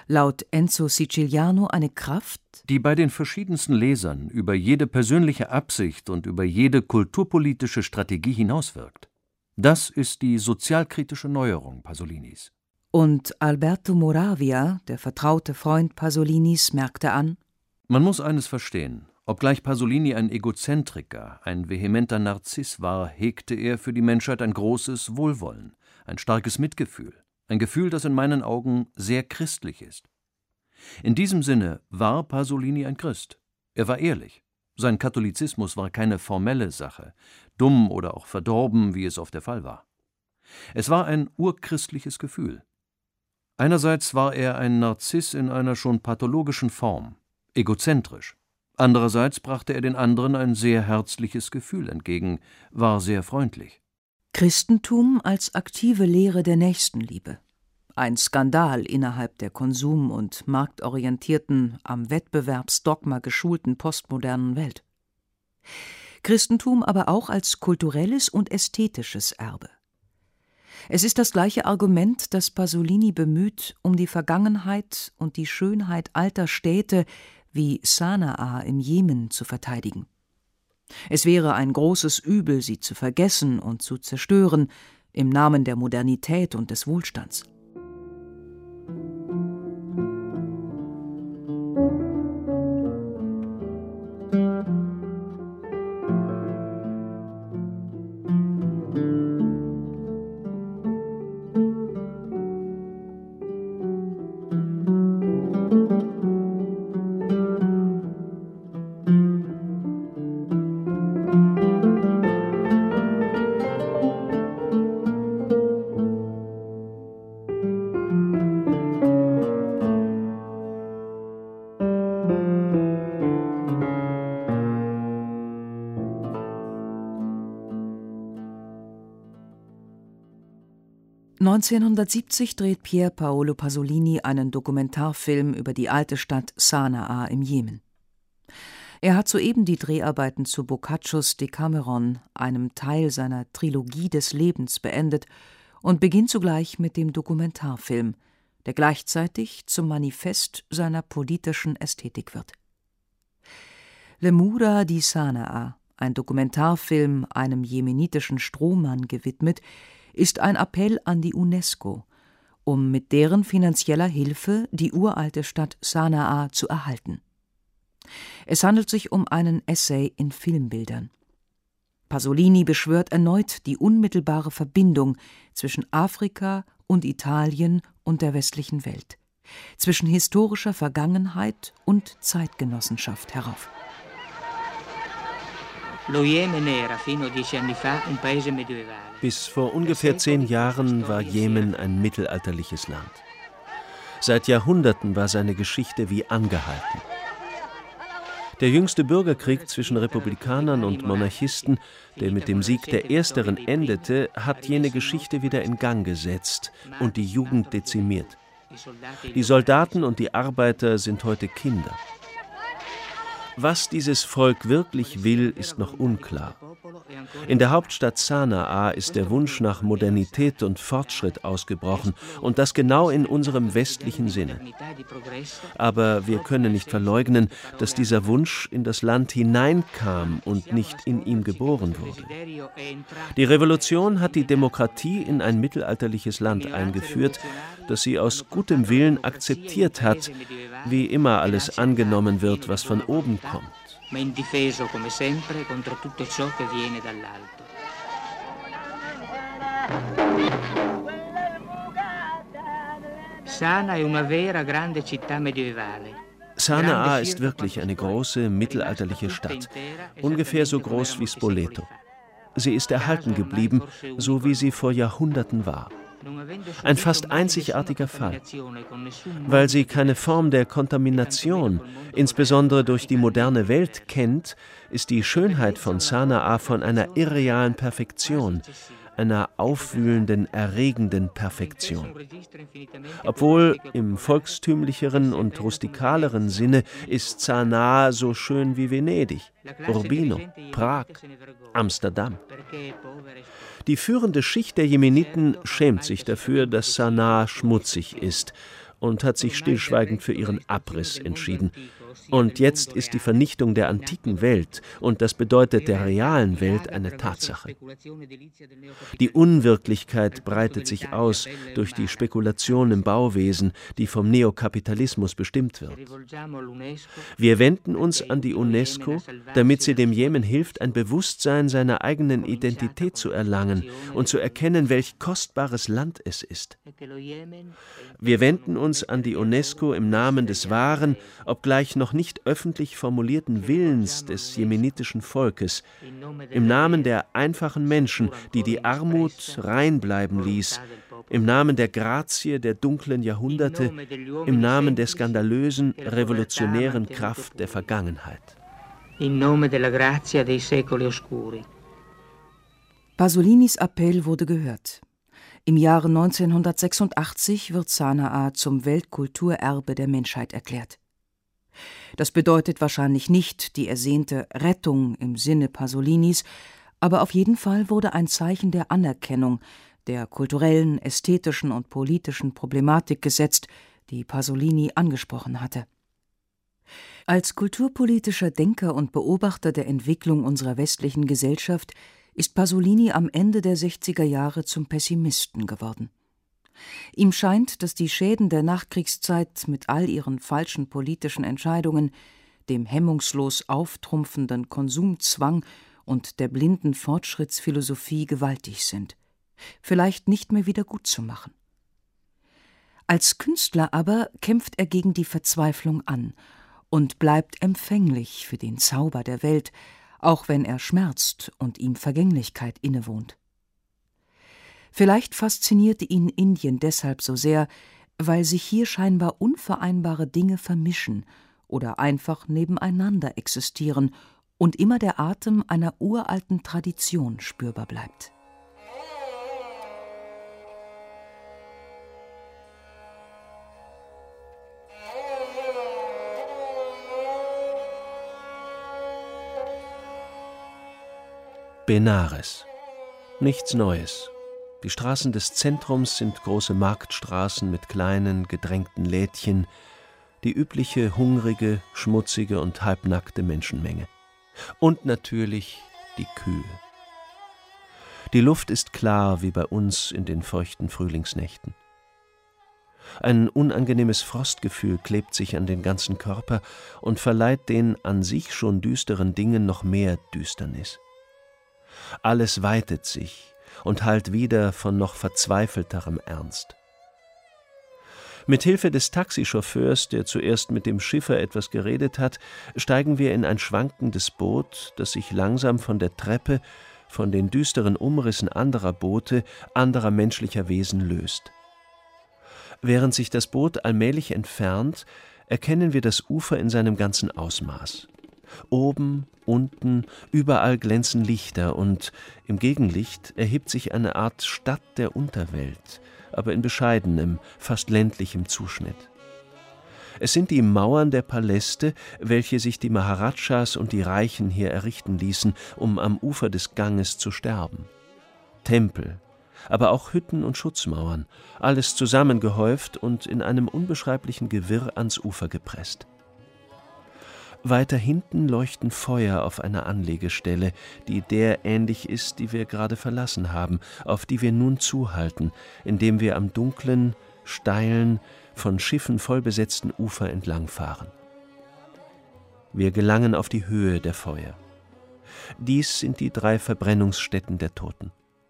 Laut Enzo Siciliano eine Kraft, die bei den verschiedensten Lesern über jede persönliche Absicht und über jede kulturpolitische Strategie hinauswirkt. Das ist die sozialkritische Neuerung Pasolinis. Und Alberto Moravia, der vertraute Freund Pasolinis, merkte an: Man muss eines verstehen: Obgleich Pasolini ein Egozentriker, ein vehementer Narziss war, hegte er für die Menschheit ein großes Wohlwollen, ein starkes Mitgefühl, ein Gefühl, das in meinen Augen sehr christlich ist. In diesem Sinne war Pasolini ein Christ. Er war ehrlich. Sein Katholizismus war keine formelle Sache, dumm oder auch verdorben, wie es oft der Fall war. Es war ein urchristliches Gefühl. Einerseits war er ein Narziss in einer schon pathologischen Form, egozentrisch. Andererseits brachte er den anderen ein sehr herzliches Gefühl entgegen, war sehr freundlich. Christentum als aktive Lehre der Nächstenliebe. Ein Skandal innerhalb der konsum- und marktorientierten, am Wettbewerbsdogma geschulten postmodernen Welt. Christentum aber auch als kulturelles und ästhetisches Erbe. Es ist das gleiche Argument, das Pasolini bemüht, um die Vergangenheit und die Schönheit alter Städte wie Sanaa im Jemen zu verteidigen. Es wäre ein großes Übel, sie zu vergessen und zu zerstören, im Namen der Modernität und des Wohlstands. (1970) dreht Pier Paolo Pasolini einen Dokumentarfilm über die alte Stadt Sanaa im Jemen. Er hat soeben die Dreharbeiten zu Boccaccios Decameron, einem Teil seiner Trilogie des Lebens, beendet und beginnt zugleich mit dem Dokumentarfilm, der gleichzeitig zum Manifest seiner politischen Ästhetik wird. Le Mura di Sanaa, ein Dokumentarfilm einem jemenitischen Strohmann gewidmet, ist ein Appell an die UNESCO, um mit deren finanzieller Hilfe die uralte Stadt Sanaa zu erhalten. Es handelt sich um einen Essay in Filmbildern. Pasolini beschwört erneut die unmittelbare Verbindung zwischen Afrika und Italien und der westlichen Welt, zwischen historischer Vergangenheit und Zeitgenossenschaft herauf. Bis vor ungefähr 10 Jahren war Jemen ein mittelalterliches Land. Seit Jahrhunderten war seine Geschichte wie angehalten. Der jüngste Bürgerkrieg zwischen Republikanern und Monarchisten, der mit dem Sieg der Ersteren endete, hat jene Geschichte wieder in Gang gesetzt und die Jugend dezimiert. Die Soldaten und die Arbeiter sind heute Kinder. Was dieses Volk wirklich will, ist noch unklar. In der Hauptstadt Sanaa ist der Wunsch nach Modernität und Fortschritt ausgebrochen, und das genau in unserem westlichen Sinne. Aber wir können nicht verleugnen, dass dieser Wunsch in das Land hineinkam und nicht in ihm geboren wurde. Die Revolution hat die Demokratie in ein mittelalterliches Land eingeführt, das sie aus gutem Willen akzeptiert hat, wie immer alles angenommen wird, was von oben kommt. Sanaa ist wirklich eine große mittelalterliche Stadt, ungefähr so groß wie Spoleto. Sie ist erhalten geblieben, so wie sie vor Jahrhunderten war. Ein fast einzigartiger Fall. Weil sie keine Form der Kontamination, insbesondere durch die moderne Welt, kennt, ist die Schönheit von Sanaa von einer irrealen Perfektion, einer aufwühlenden, erregenden Perfektion. Obwohl im volkstümlicheren und rustikaleren Sinne ist Sanaa so schön wie Venedig, Urbino, Prag, Amsterdam. Die führende Schicht der Jemeniten schämt sich dafür, dass Sanaa schmutzig ist und hat sich stillschweigend für ihren Abriss entschieden. Und jetzt ist die Vernichtung der antiken Welt und das bedeutet der realen Welt eine Tatsache. Die Unwirklichkeit breitet sich aus durch die Spekulation im Bauwesen, die vom Neokapitalismus bestimmt wird. Wir wenden uns an die UNESCO, damit sie dem Jemen hilft, ein Bewusstsein seiner eigenen Identität zu erlangen und zu erkennen, welch kostbares Land es ist. Wir wenden uns an die UNESCO im Namen des wahren, obgleich noch nicht öffentlich formulierten Willens des jemenitischen Volkes, im Namen der einfachen Menschen, die die Armut rein bleiben ließ, im Namen der Grazie der dunklen Jahrhunderte, im Namen der skandalösen, revolutionären Kraft der Vergangenheit. In nome della grazia dei secoli oscuri. Pasolinis Appell wurde gehört. Im Jahre 1986 wird Sanaa zum Weltkulturerbe der Menschheit erklärt. Das bedeutet wahrscheinlich nicht die ersehnte Rettung im Sinne Pasolinis, aber auf jeden Fall wurde ein Zeichen der Anerkennung der kulturellen, ästhetischen und politischen Problematik gesetzt, die Pasolini angesprochen hatte. Als kulturpolitischer Denker und Beobachter der Entwicklung unserer westlichen Gesellschaft ist Pasolini am Ende der 60er Jahre zum Pessimisten geworden. Ihm scheint, dass die Schäden der Nachkriegszeit mit all ihren falschen politischen Entscheidungen, dem hemmungslos auftrumpfenden Konsumzwang und der blinden Fortschrittsphilosophie gewaltig sind, vielleicht nicht mehr wieder gutzumachen. Als Künstler aber kämpft er gegen die Verzweiflung an und bleibt empfänglich für den Zauber der Welt, auch wenn er schmerzt und ihm Vergänglichkeit innewohnt. Vielleicht faszinierte ihn Indien deshalb so sehr, weil sich hier scheinbar unvereinbare Dinge vermischen oder einfach nebeneinander existieren und immer der Atem einer uralten Tradition spürbar bleibt. Benares. Nichts Neues. Die Straßen des Zentrums sind große Marktstraßen mit kleinen, gedrängten Lädchen, die übliche hungrige, schmutzige und halbnackte Menschenmenge. Und natürlich die Kühe. Die Luft ist klar wie bei uns in den feuchten Frühlingsnächten. Ein unangenehmes Frostgefühl klebt sich an den ganzen Körper und verleiht den an sich schon düsteren Dingen noch mehr Düsternis. Alles weitet sich und hallt wieder von noch verzweifelterem Ernst. Mit Hilfe des Taxichauffeurs, der zuerst mit dem Schiffer etwas geredet hat, steigen wir in ein schwankendes Boot, das sich langsam von der Treppe, von den düsteren Umrissen anderer Boote, anderer menschlicher Wesen löst. Während sich das Boot allmählich entfernt, erkennen wir das Ufer in seinem ganzen Ausmaß. Oben, unten, überall glänzen Lichter und im Gegenlicht erhebt sich eine Art Stadt der Unterwelt, aber in bescheidenem, fast ländlichem Zuschnitt. Es sind die Mauern der Paläste, welche sich die Maharajas und die Reichen hier errichten ließen, um am Ufer des Ganges zu sterben. Tempel, aber auch Hütten und Schutzmauern, alles zusammengehäuft und in einem unbeschreiblichen Gewirr ans Ufer gepresst. Weiter hinten leuchten Feuer auf einer Anlegestelle, die der ähnlich ist, die wir gerade verlassen haben, auf die wir nun zuhalten, indem wir am dunklen, steilen, von Schiffen vollbesetzten Ufer entlangfahren. Wir gelangen auf die Höhe der Feuer. Dies sind die 3 Verbrennungsstätten der Toten.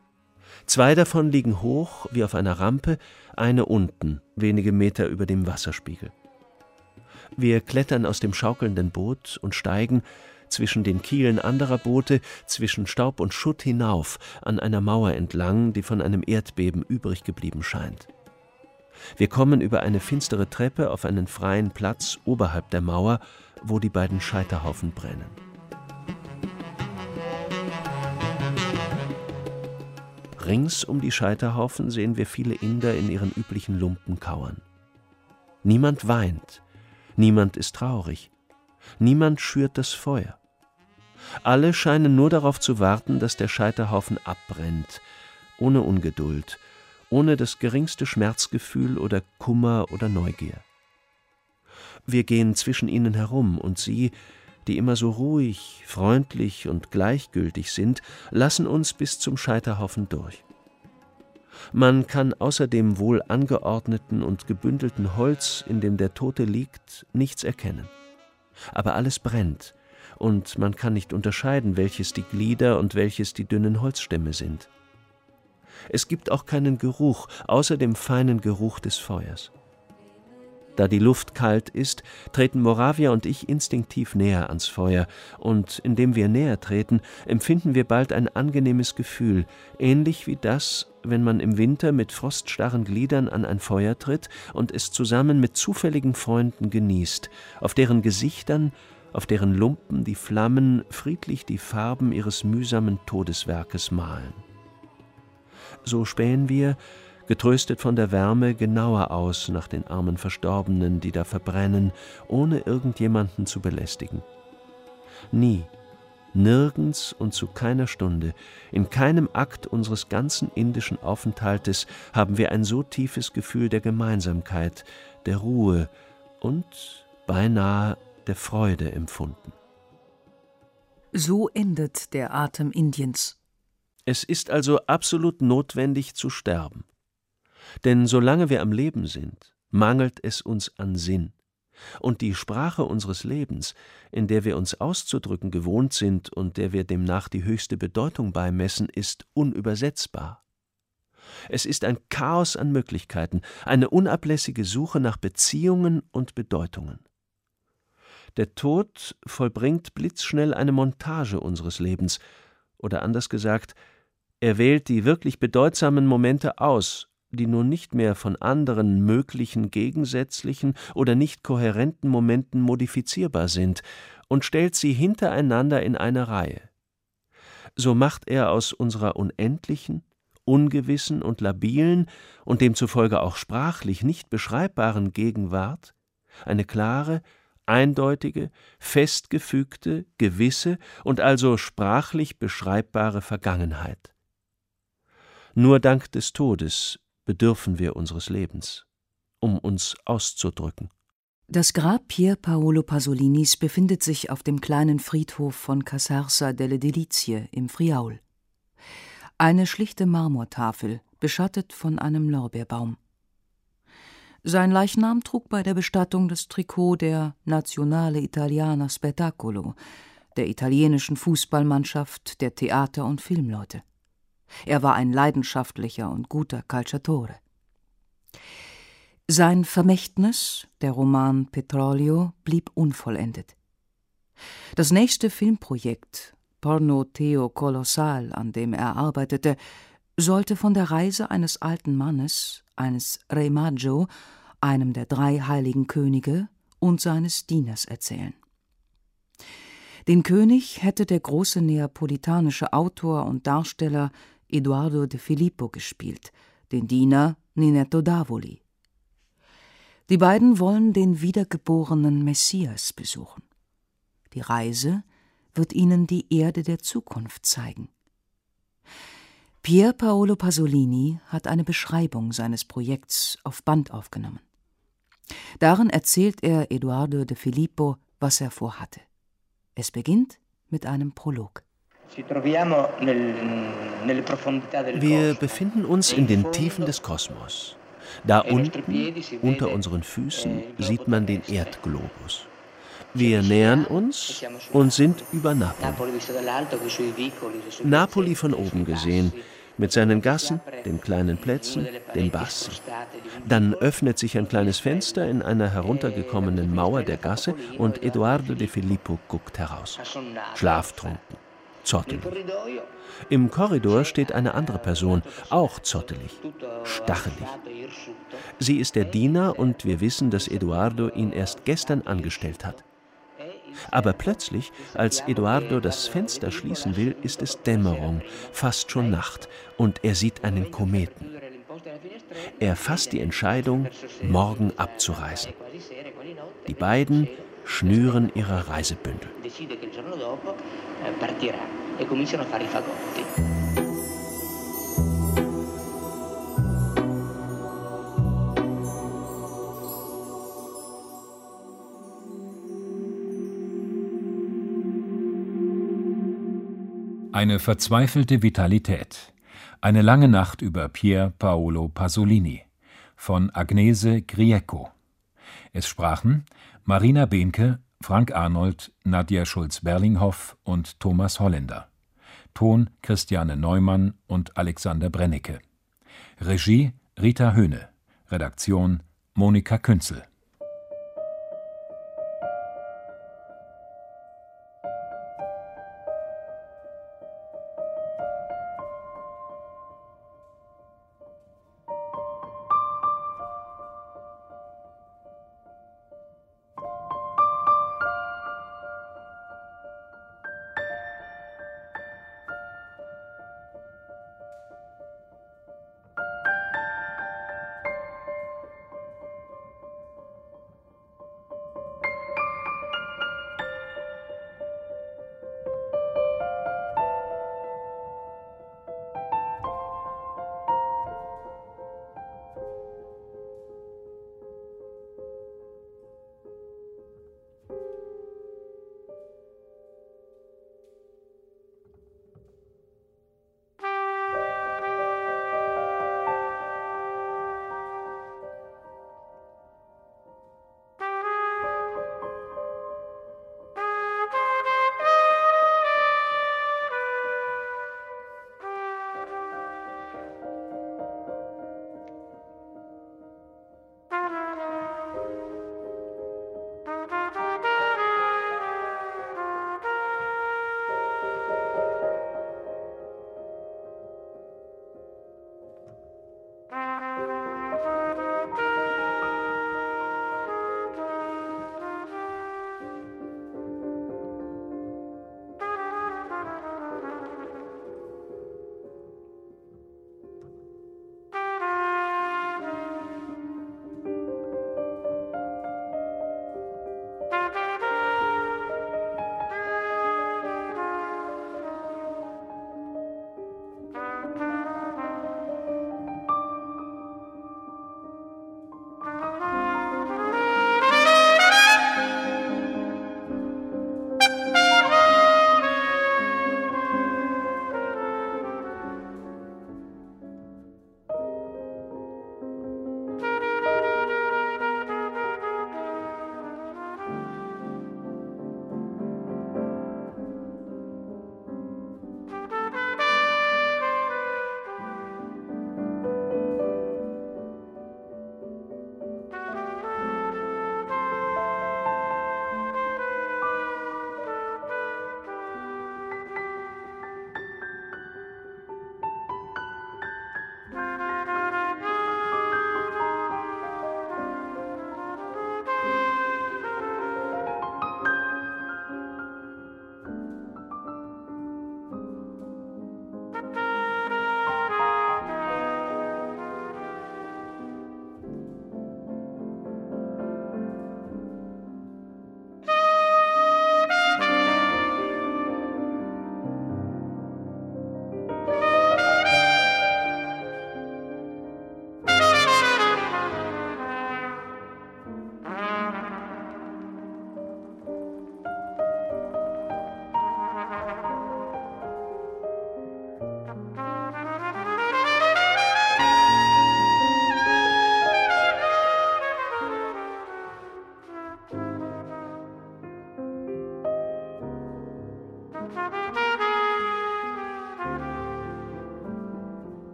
2 davon liegen hoch, wie auf einer Rampe, eine unten, wenige Meter über dem Wasserspiegel. Wir klettern aus dem schaukelnden Boot und steigen zwischen den Kielen anderer Boote, zwischen Staub und Schutt hinauf, an einer Mauer entlang, die von einem Erdbeben übrig geblieben scheint. Wir kommen über eine finstere Treppe auf einen freien Platz oberhalb der Mauer, wo die beiden Scheiterhaufen brennen. Rings um die Scheiterhaufen sehen wir viele Inder in ihren üblichen Lumpen kauern. Niemand weint. Niemand ist traurig. Niemand schürt das Feuer. Alle scheinen nur darauf zu warten, dass der Scheiterhaufen abbrennt, ohne Ungeduld, ohne das geringste Schmerzgefühl oder Kummer oder Neugier. Wir gehen zwischen ihnen herum, und sie, die immer so ruhig, freundlich und gleichgültig sind, lassen uns bis zum Scheiterhaufen durch. Man kann außer dem wohl angeordneten und gebündelten Holz, in dem der Tote liegt, nichts erkennen. Aber alles brennt, und man kann nicht unterscheiden, welches die Glieder und welches die dünnen Holzstämme sind. Es gibt auch keinen Geruch, außer dem feinen Geruch des Feuers. Da die Luft kalt ist, treten Moravia und ich instinktiv näher ans Feuer, und indem wir näher treten, empfinden wir bald ein angenehmes Gefühl, ähnlich wie das, wenn man im Winter mit froststarren Gliedern an ein Feuer tritt und es zusammen mit zufälligen Freunden genießt, auf deren Gesichtern, auf deren Lumpen die Flammen friedlich die Farben ihres mühsamen Todeswerkes malen. So spähen wir, getröstet von der Wärme, genauer aus nach den armen Verstorbenen, die da verbrennen, ohne irgendjemanden zu belästigen. Nie, nirgends und zu keiner Stunde, in keinem Akt unseres ganzen indischen Aufenthaltes haben wir ein so tiefes Gefühl der Gemeinsamkeit, der Ruhe und beinahe der Freude empfunden. So endet der Atem Indiens. Es ist also absolut notwendig zu sterben. Denn solange wir am Leben sind, mangelt es uns an Sinn. Und die Sprache unseres Lebens, in der wir uns auszudrücken gewohnt sind und der wir demnach die höchste Bedeutung beimessen, ist unübersetzbar. Es ist ein Chaos an Möglichkeiten, eine unablässige Suche nach Beziehungen und Bedeutungen. Der Tod vollbringt blitzschnell eine Montage unseres Lebens, oder anders gesagt, er wählt die wirklich bedeutsamen Momente aus, die nun nicht mehr von anderen möglichen gegensätzlichen oder nicht kohärenten Momenten modifizierbar sind, und stellt sie hintereinander in eine Reihe. So macht er aus unserer unendlichen, ungewissen und labilen und demzufolge auch sprachlich nicht beschreibbaren Gegenwart eine klare, eindeutige, festgefügte, gewisse und also sprachlich beschreibbare Vergangenheit. Nur dank des Todes bedürfen wir unseres Lebens, um uns auszudrücken. Das Grab Pier Paolo Pasolinis befindet sich auf dem kleinen Friedhof von Casarsa delle Delizie im Friaul. Eine schlichte Marmortafel, beschattet von einem Lorbeerbaum. Sein Leichnam trug bei der Bestattung das Trikot der Nazionale Italiana Spettacolo, der italienischen Fußballmannschaft der Theater- und Filmleute. Er war ein leidenschaftlicher und guter Calciatore. Sein Vermächtnis, der Roman Petrolio, blieb unvollendet. Das nächste Filmprojekt, Porno Theo Colossal, an dem er arbeitete, sollte von der Reise eines alten Mannes, eines Re Maggio, einem der 3 heiligen Könige, und seines Dieners erzählen. Den König hätte der große neapolitanische Autor und Darsteller Edoardo de Filippo gespielt, den Diener Ninetto Davoli. Die beiden wollen den wiedergeborenen Messias besuchen. Die Reise wird ihnen die Erde der Zukunft zeigen. Pier Paolo Pasolini hat eine Beschreibung seines Projekts auf Band aufgenommen. Darin erzählt er Edoardo de Filippo, was er vorhatte. Es beginnt mit einem Prolog. Wir befinden uns in den Tiefen des Kosmos. Da unten, unter unseren Füßen, sieht man den Erdglobus. Wir nähern uns und sind über Napoli. Napoli von oben gesehen, mit seinen Gassen, den kleinen Plätzen, den Bassi. Dann öffnet sich ein kleines Fenster in einer heruntergekommenen Mauer der Gasse und Edoardo de Filippo guckt heraus. Schlaftrunken, zottelig. Im Korridor steht eine andere Person, auch zottelig, stachelig. Sie ist der Diener und wir wissen, dass Edoardo ihn erst gestern angestellt hat. Aber plötzlich, als Edoardo das Fenster schließen will, ist es Dämmerung, fast schon Nacht, und er sieht einen Kometen. Er fasst die Entscheidung, morgen abzureisen. Die beiden schnüren ihre Reisebündel. Eine verzweifelte Vitalität. Eine lange Nacht über Pier Paolo Pasolini von Agnese Grieco. Es sprachen Marina Behnke, Frank Arnold, Nadja Schulz-Berlinghoff und Thomas Holländer. Ton Christiane Neumann und Alexander Brennecke. Regie Rita Höhne. Redaktion Monika Künzel.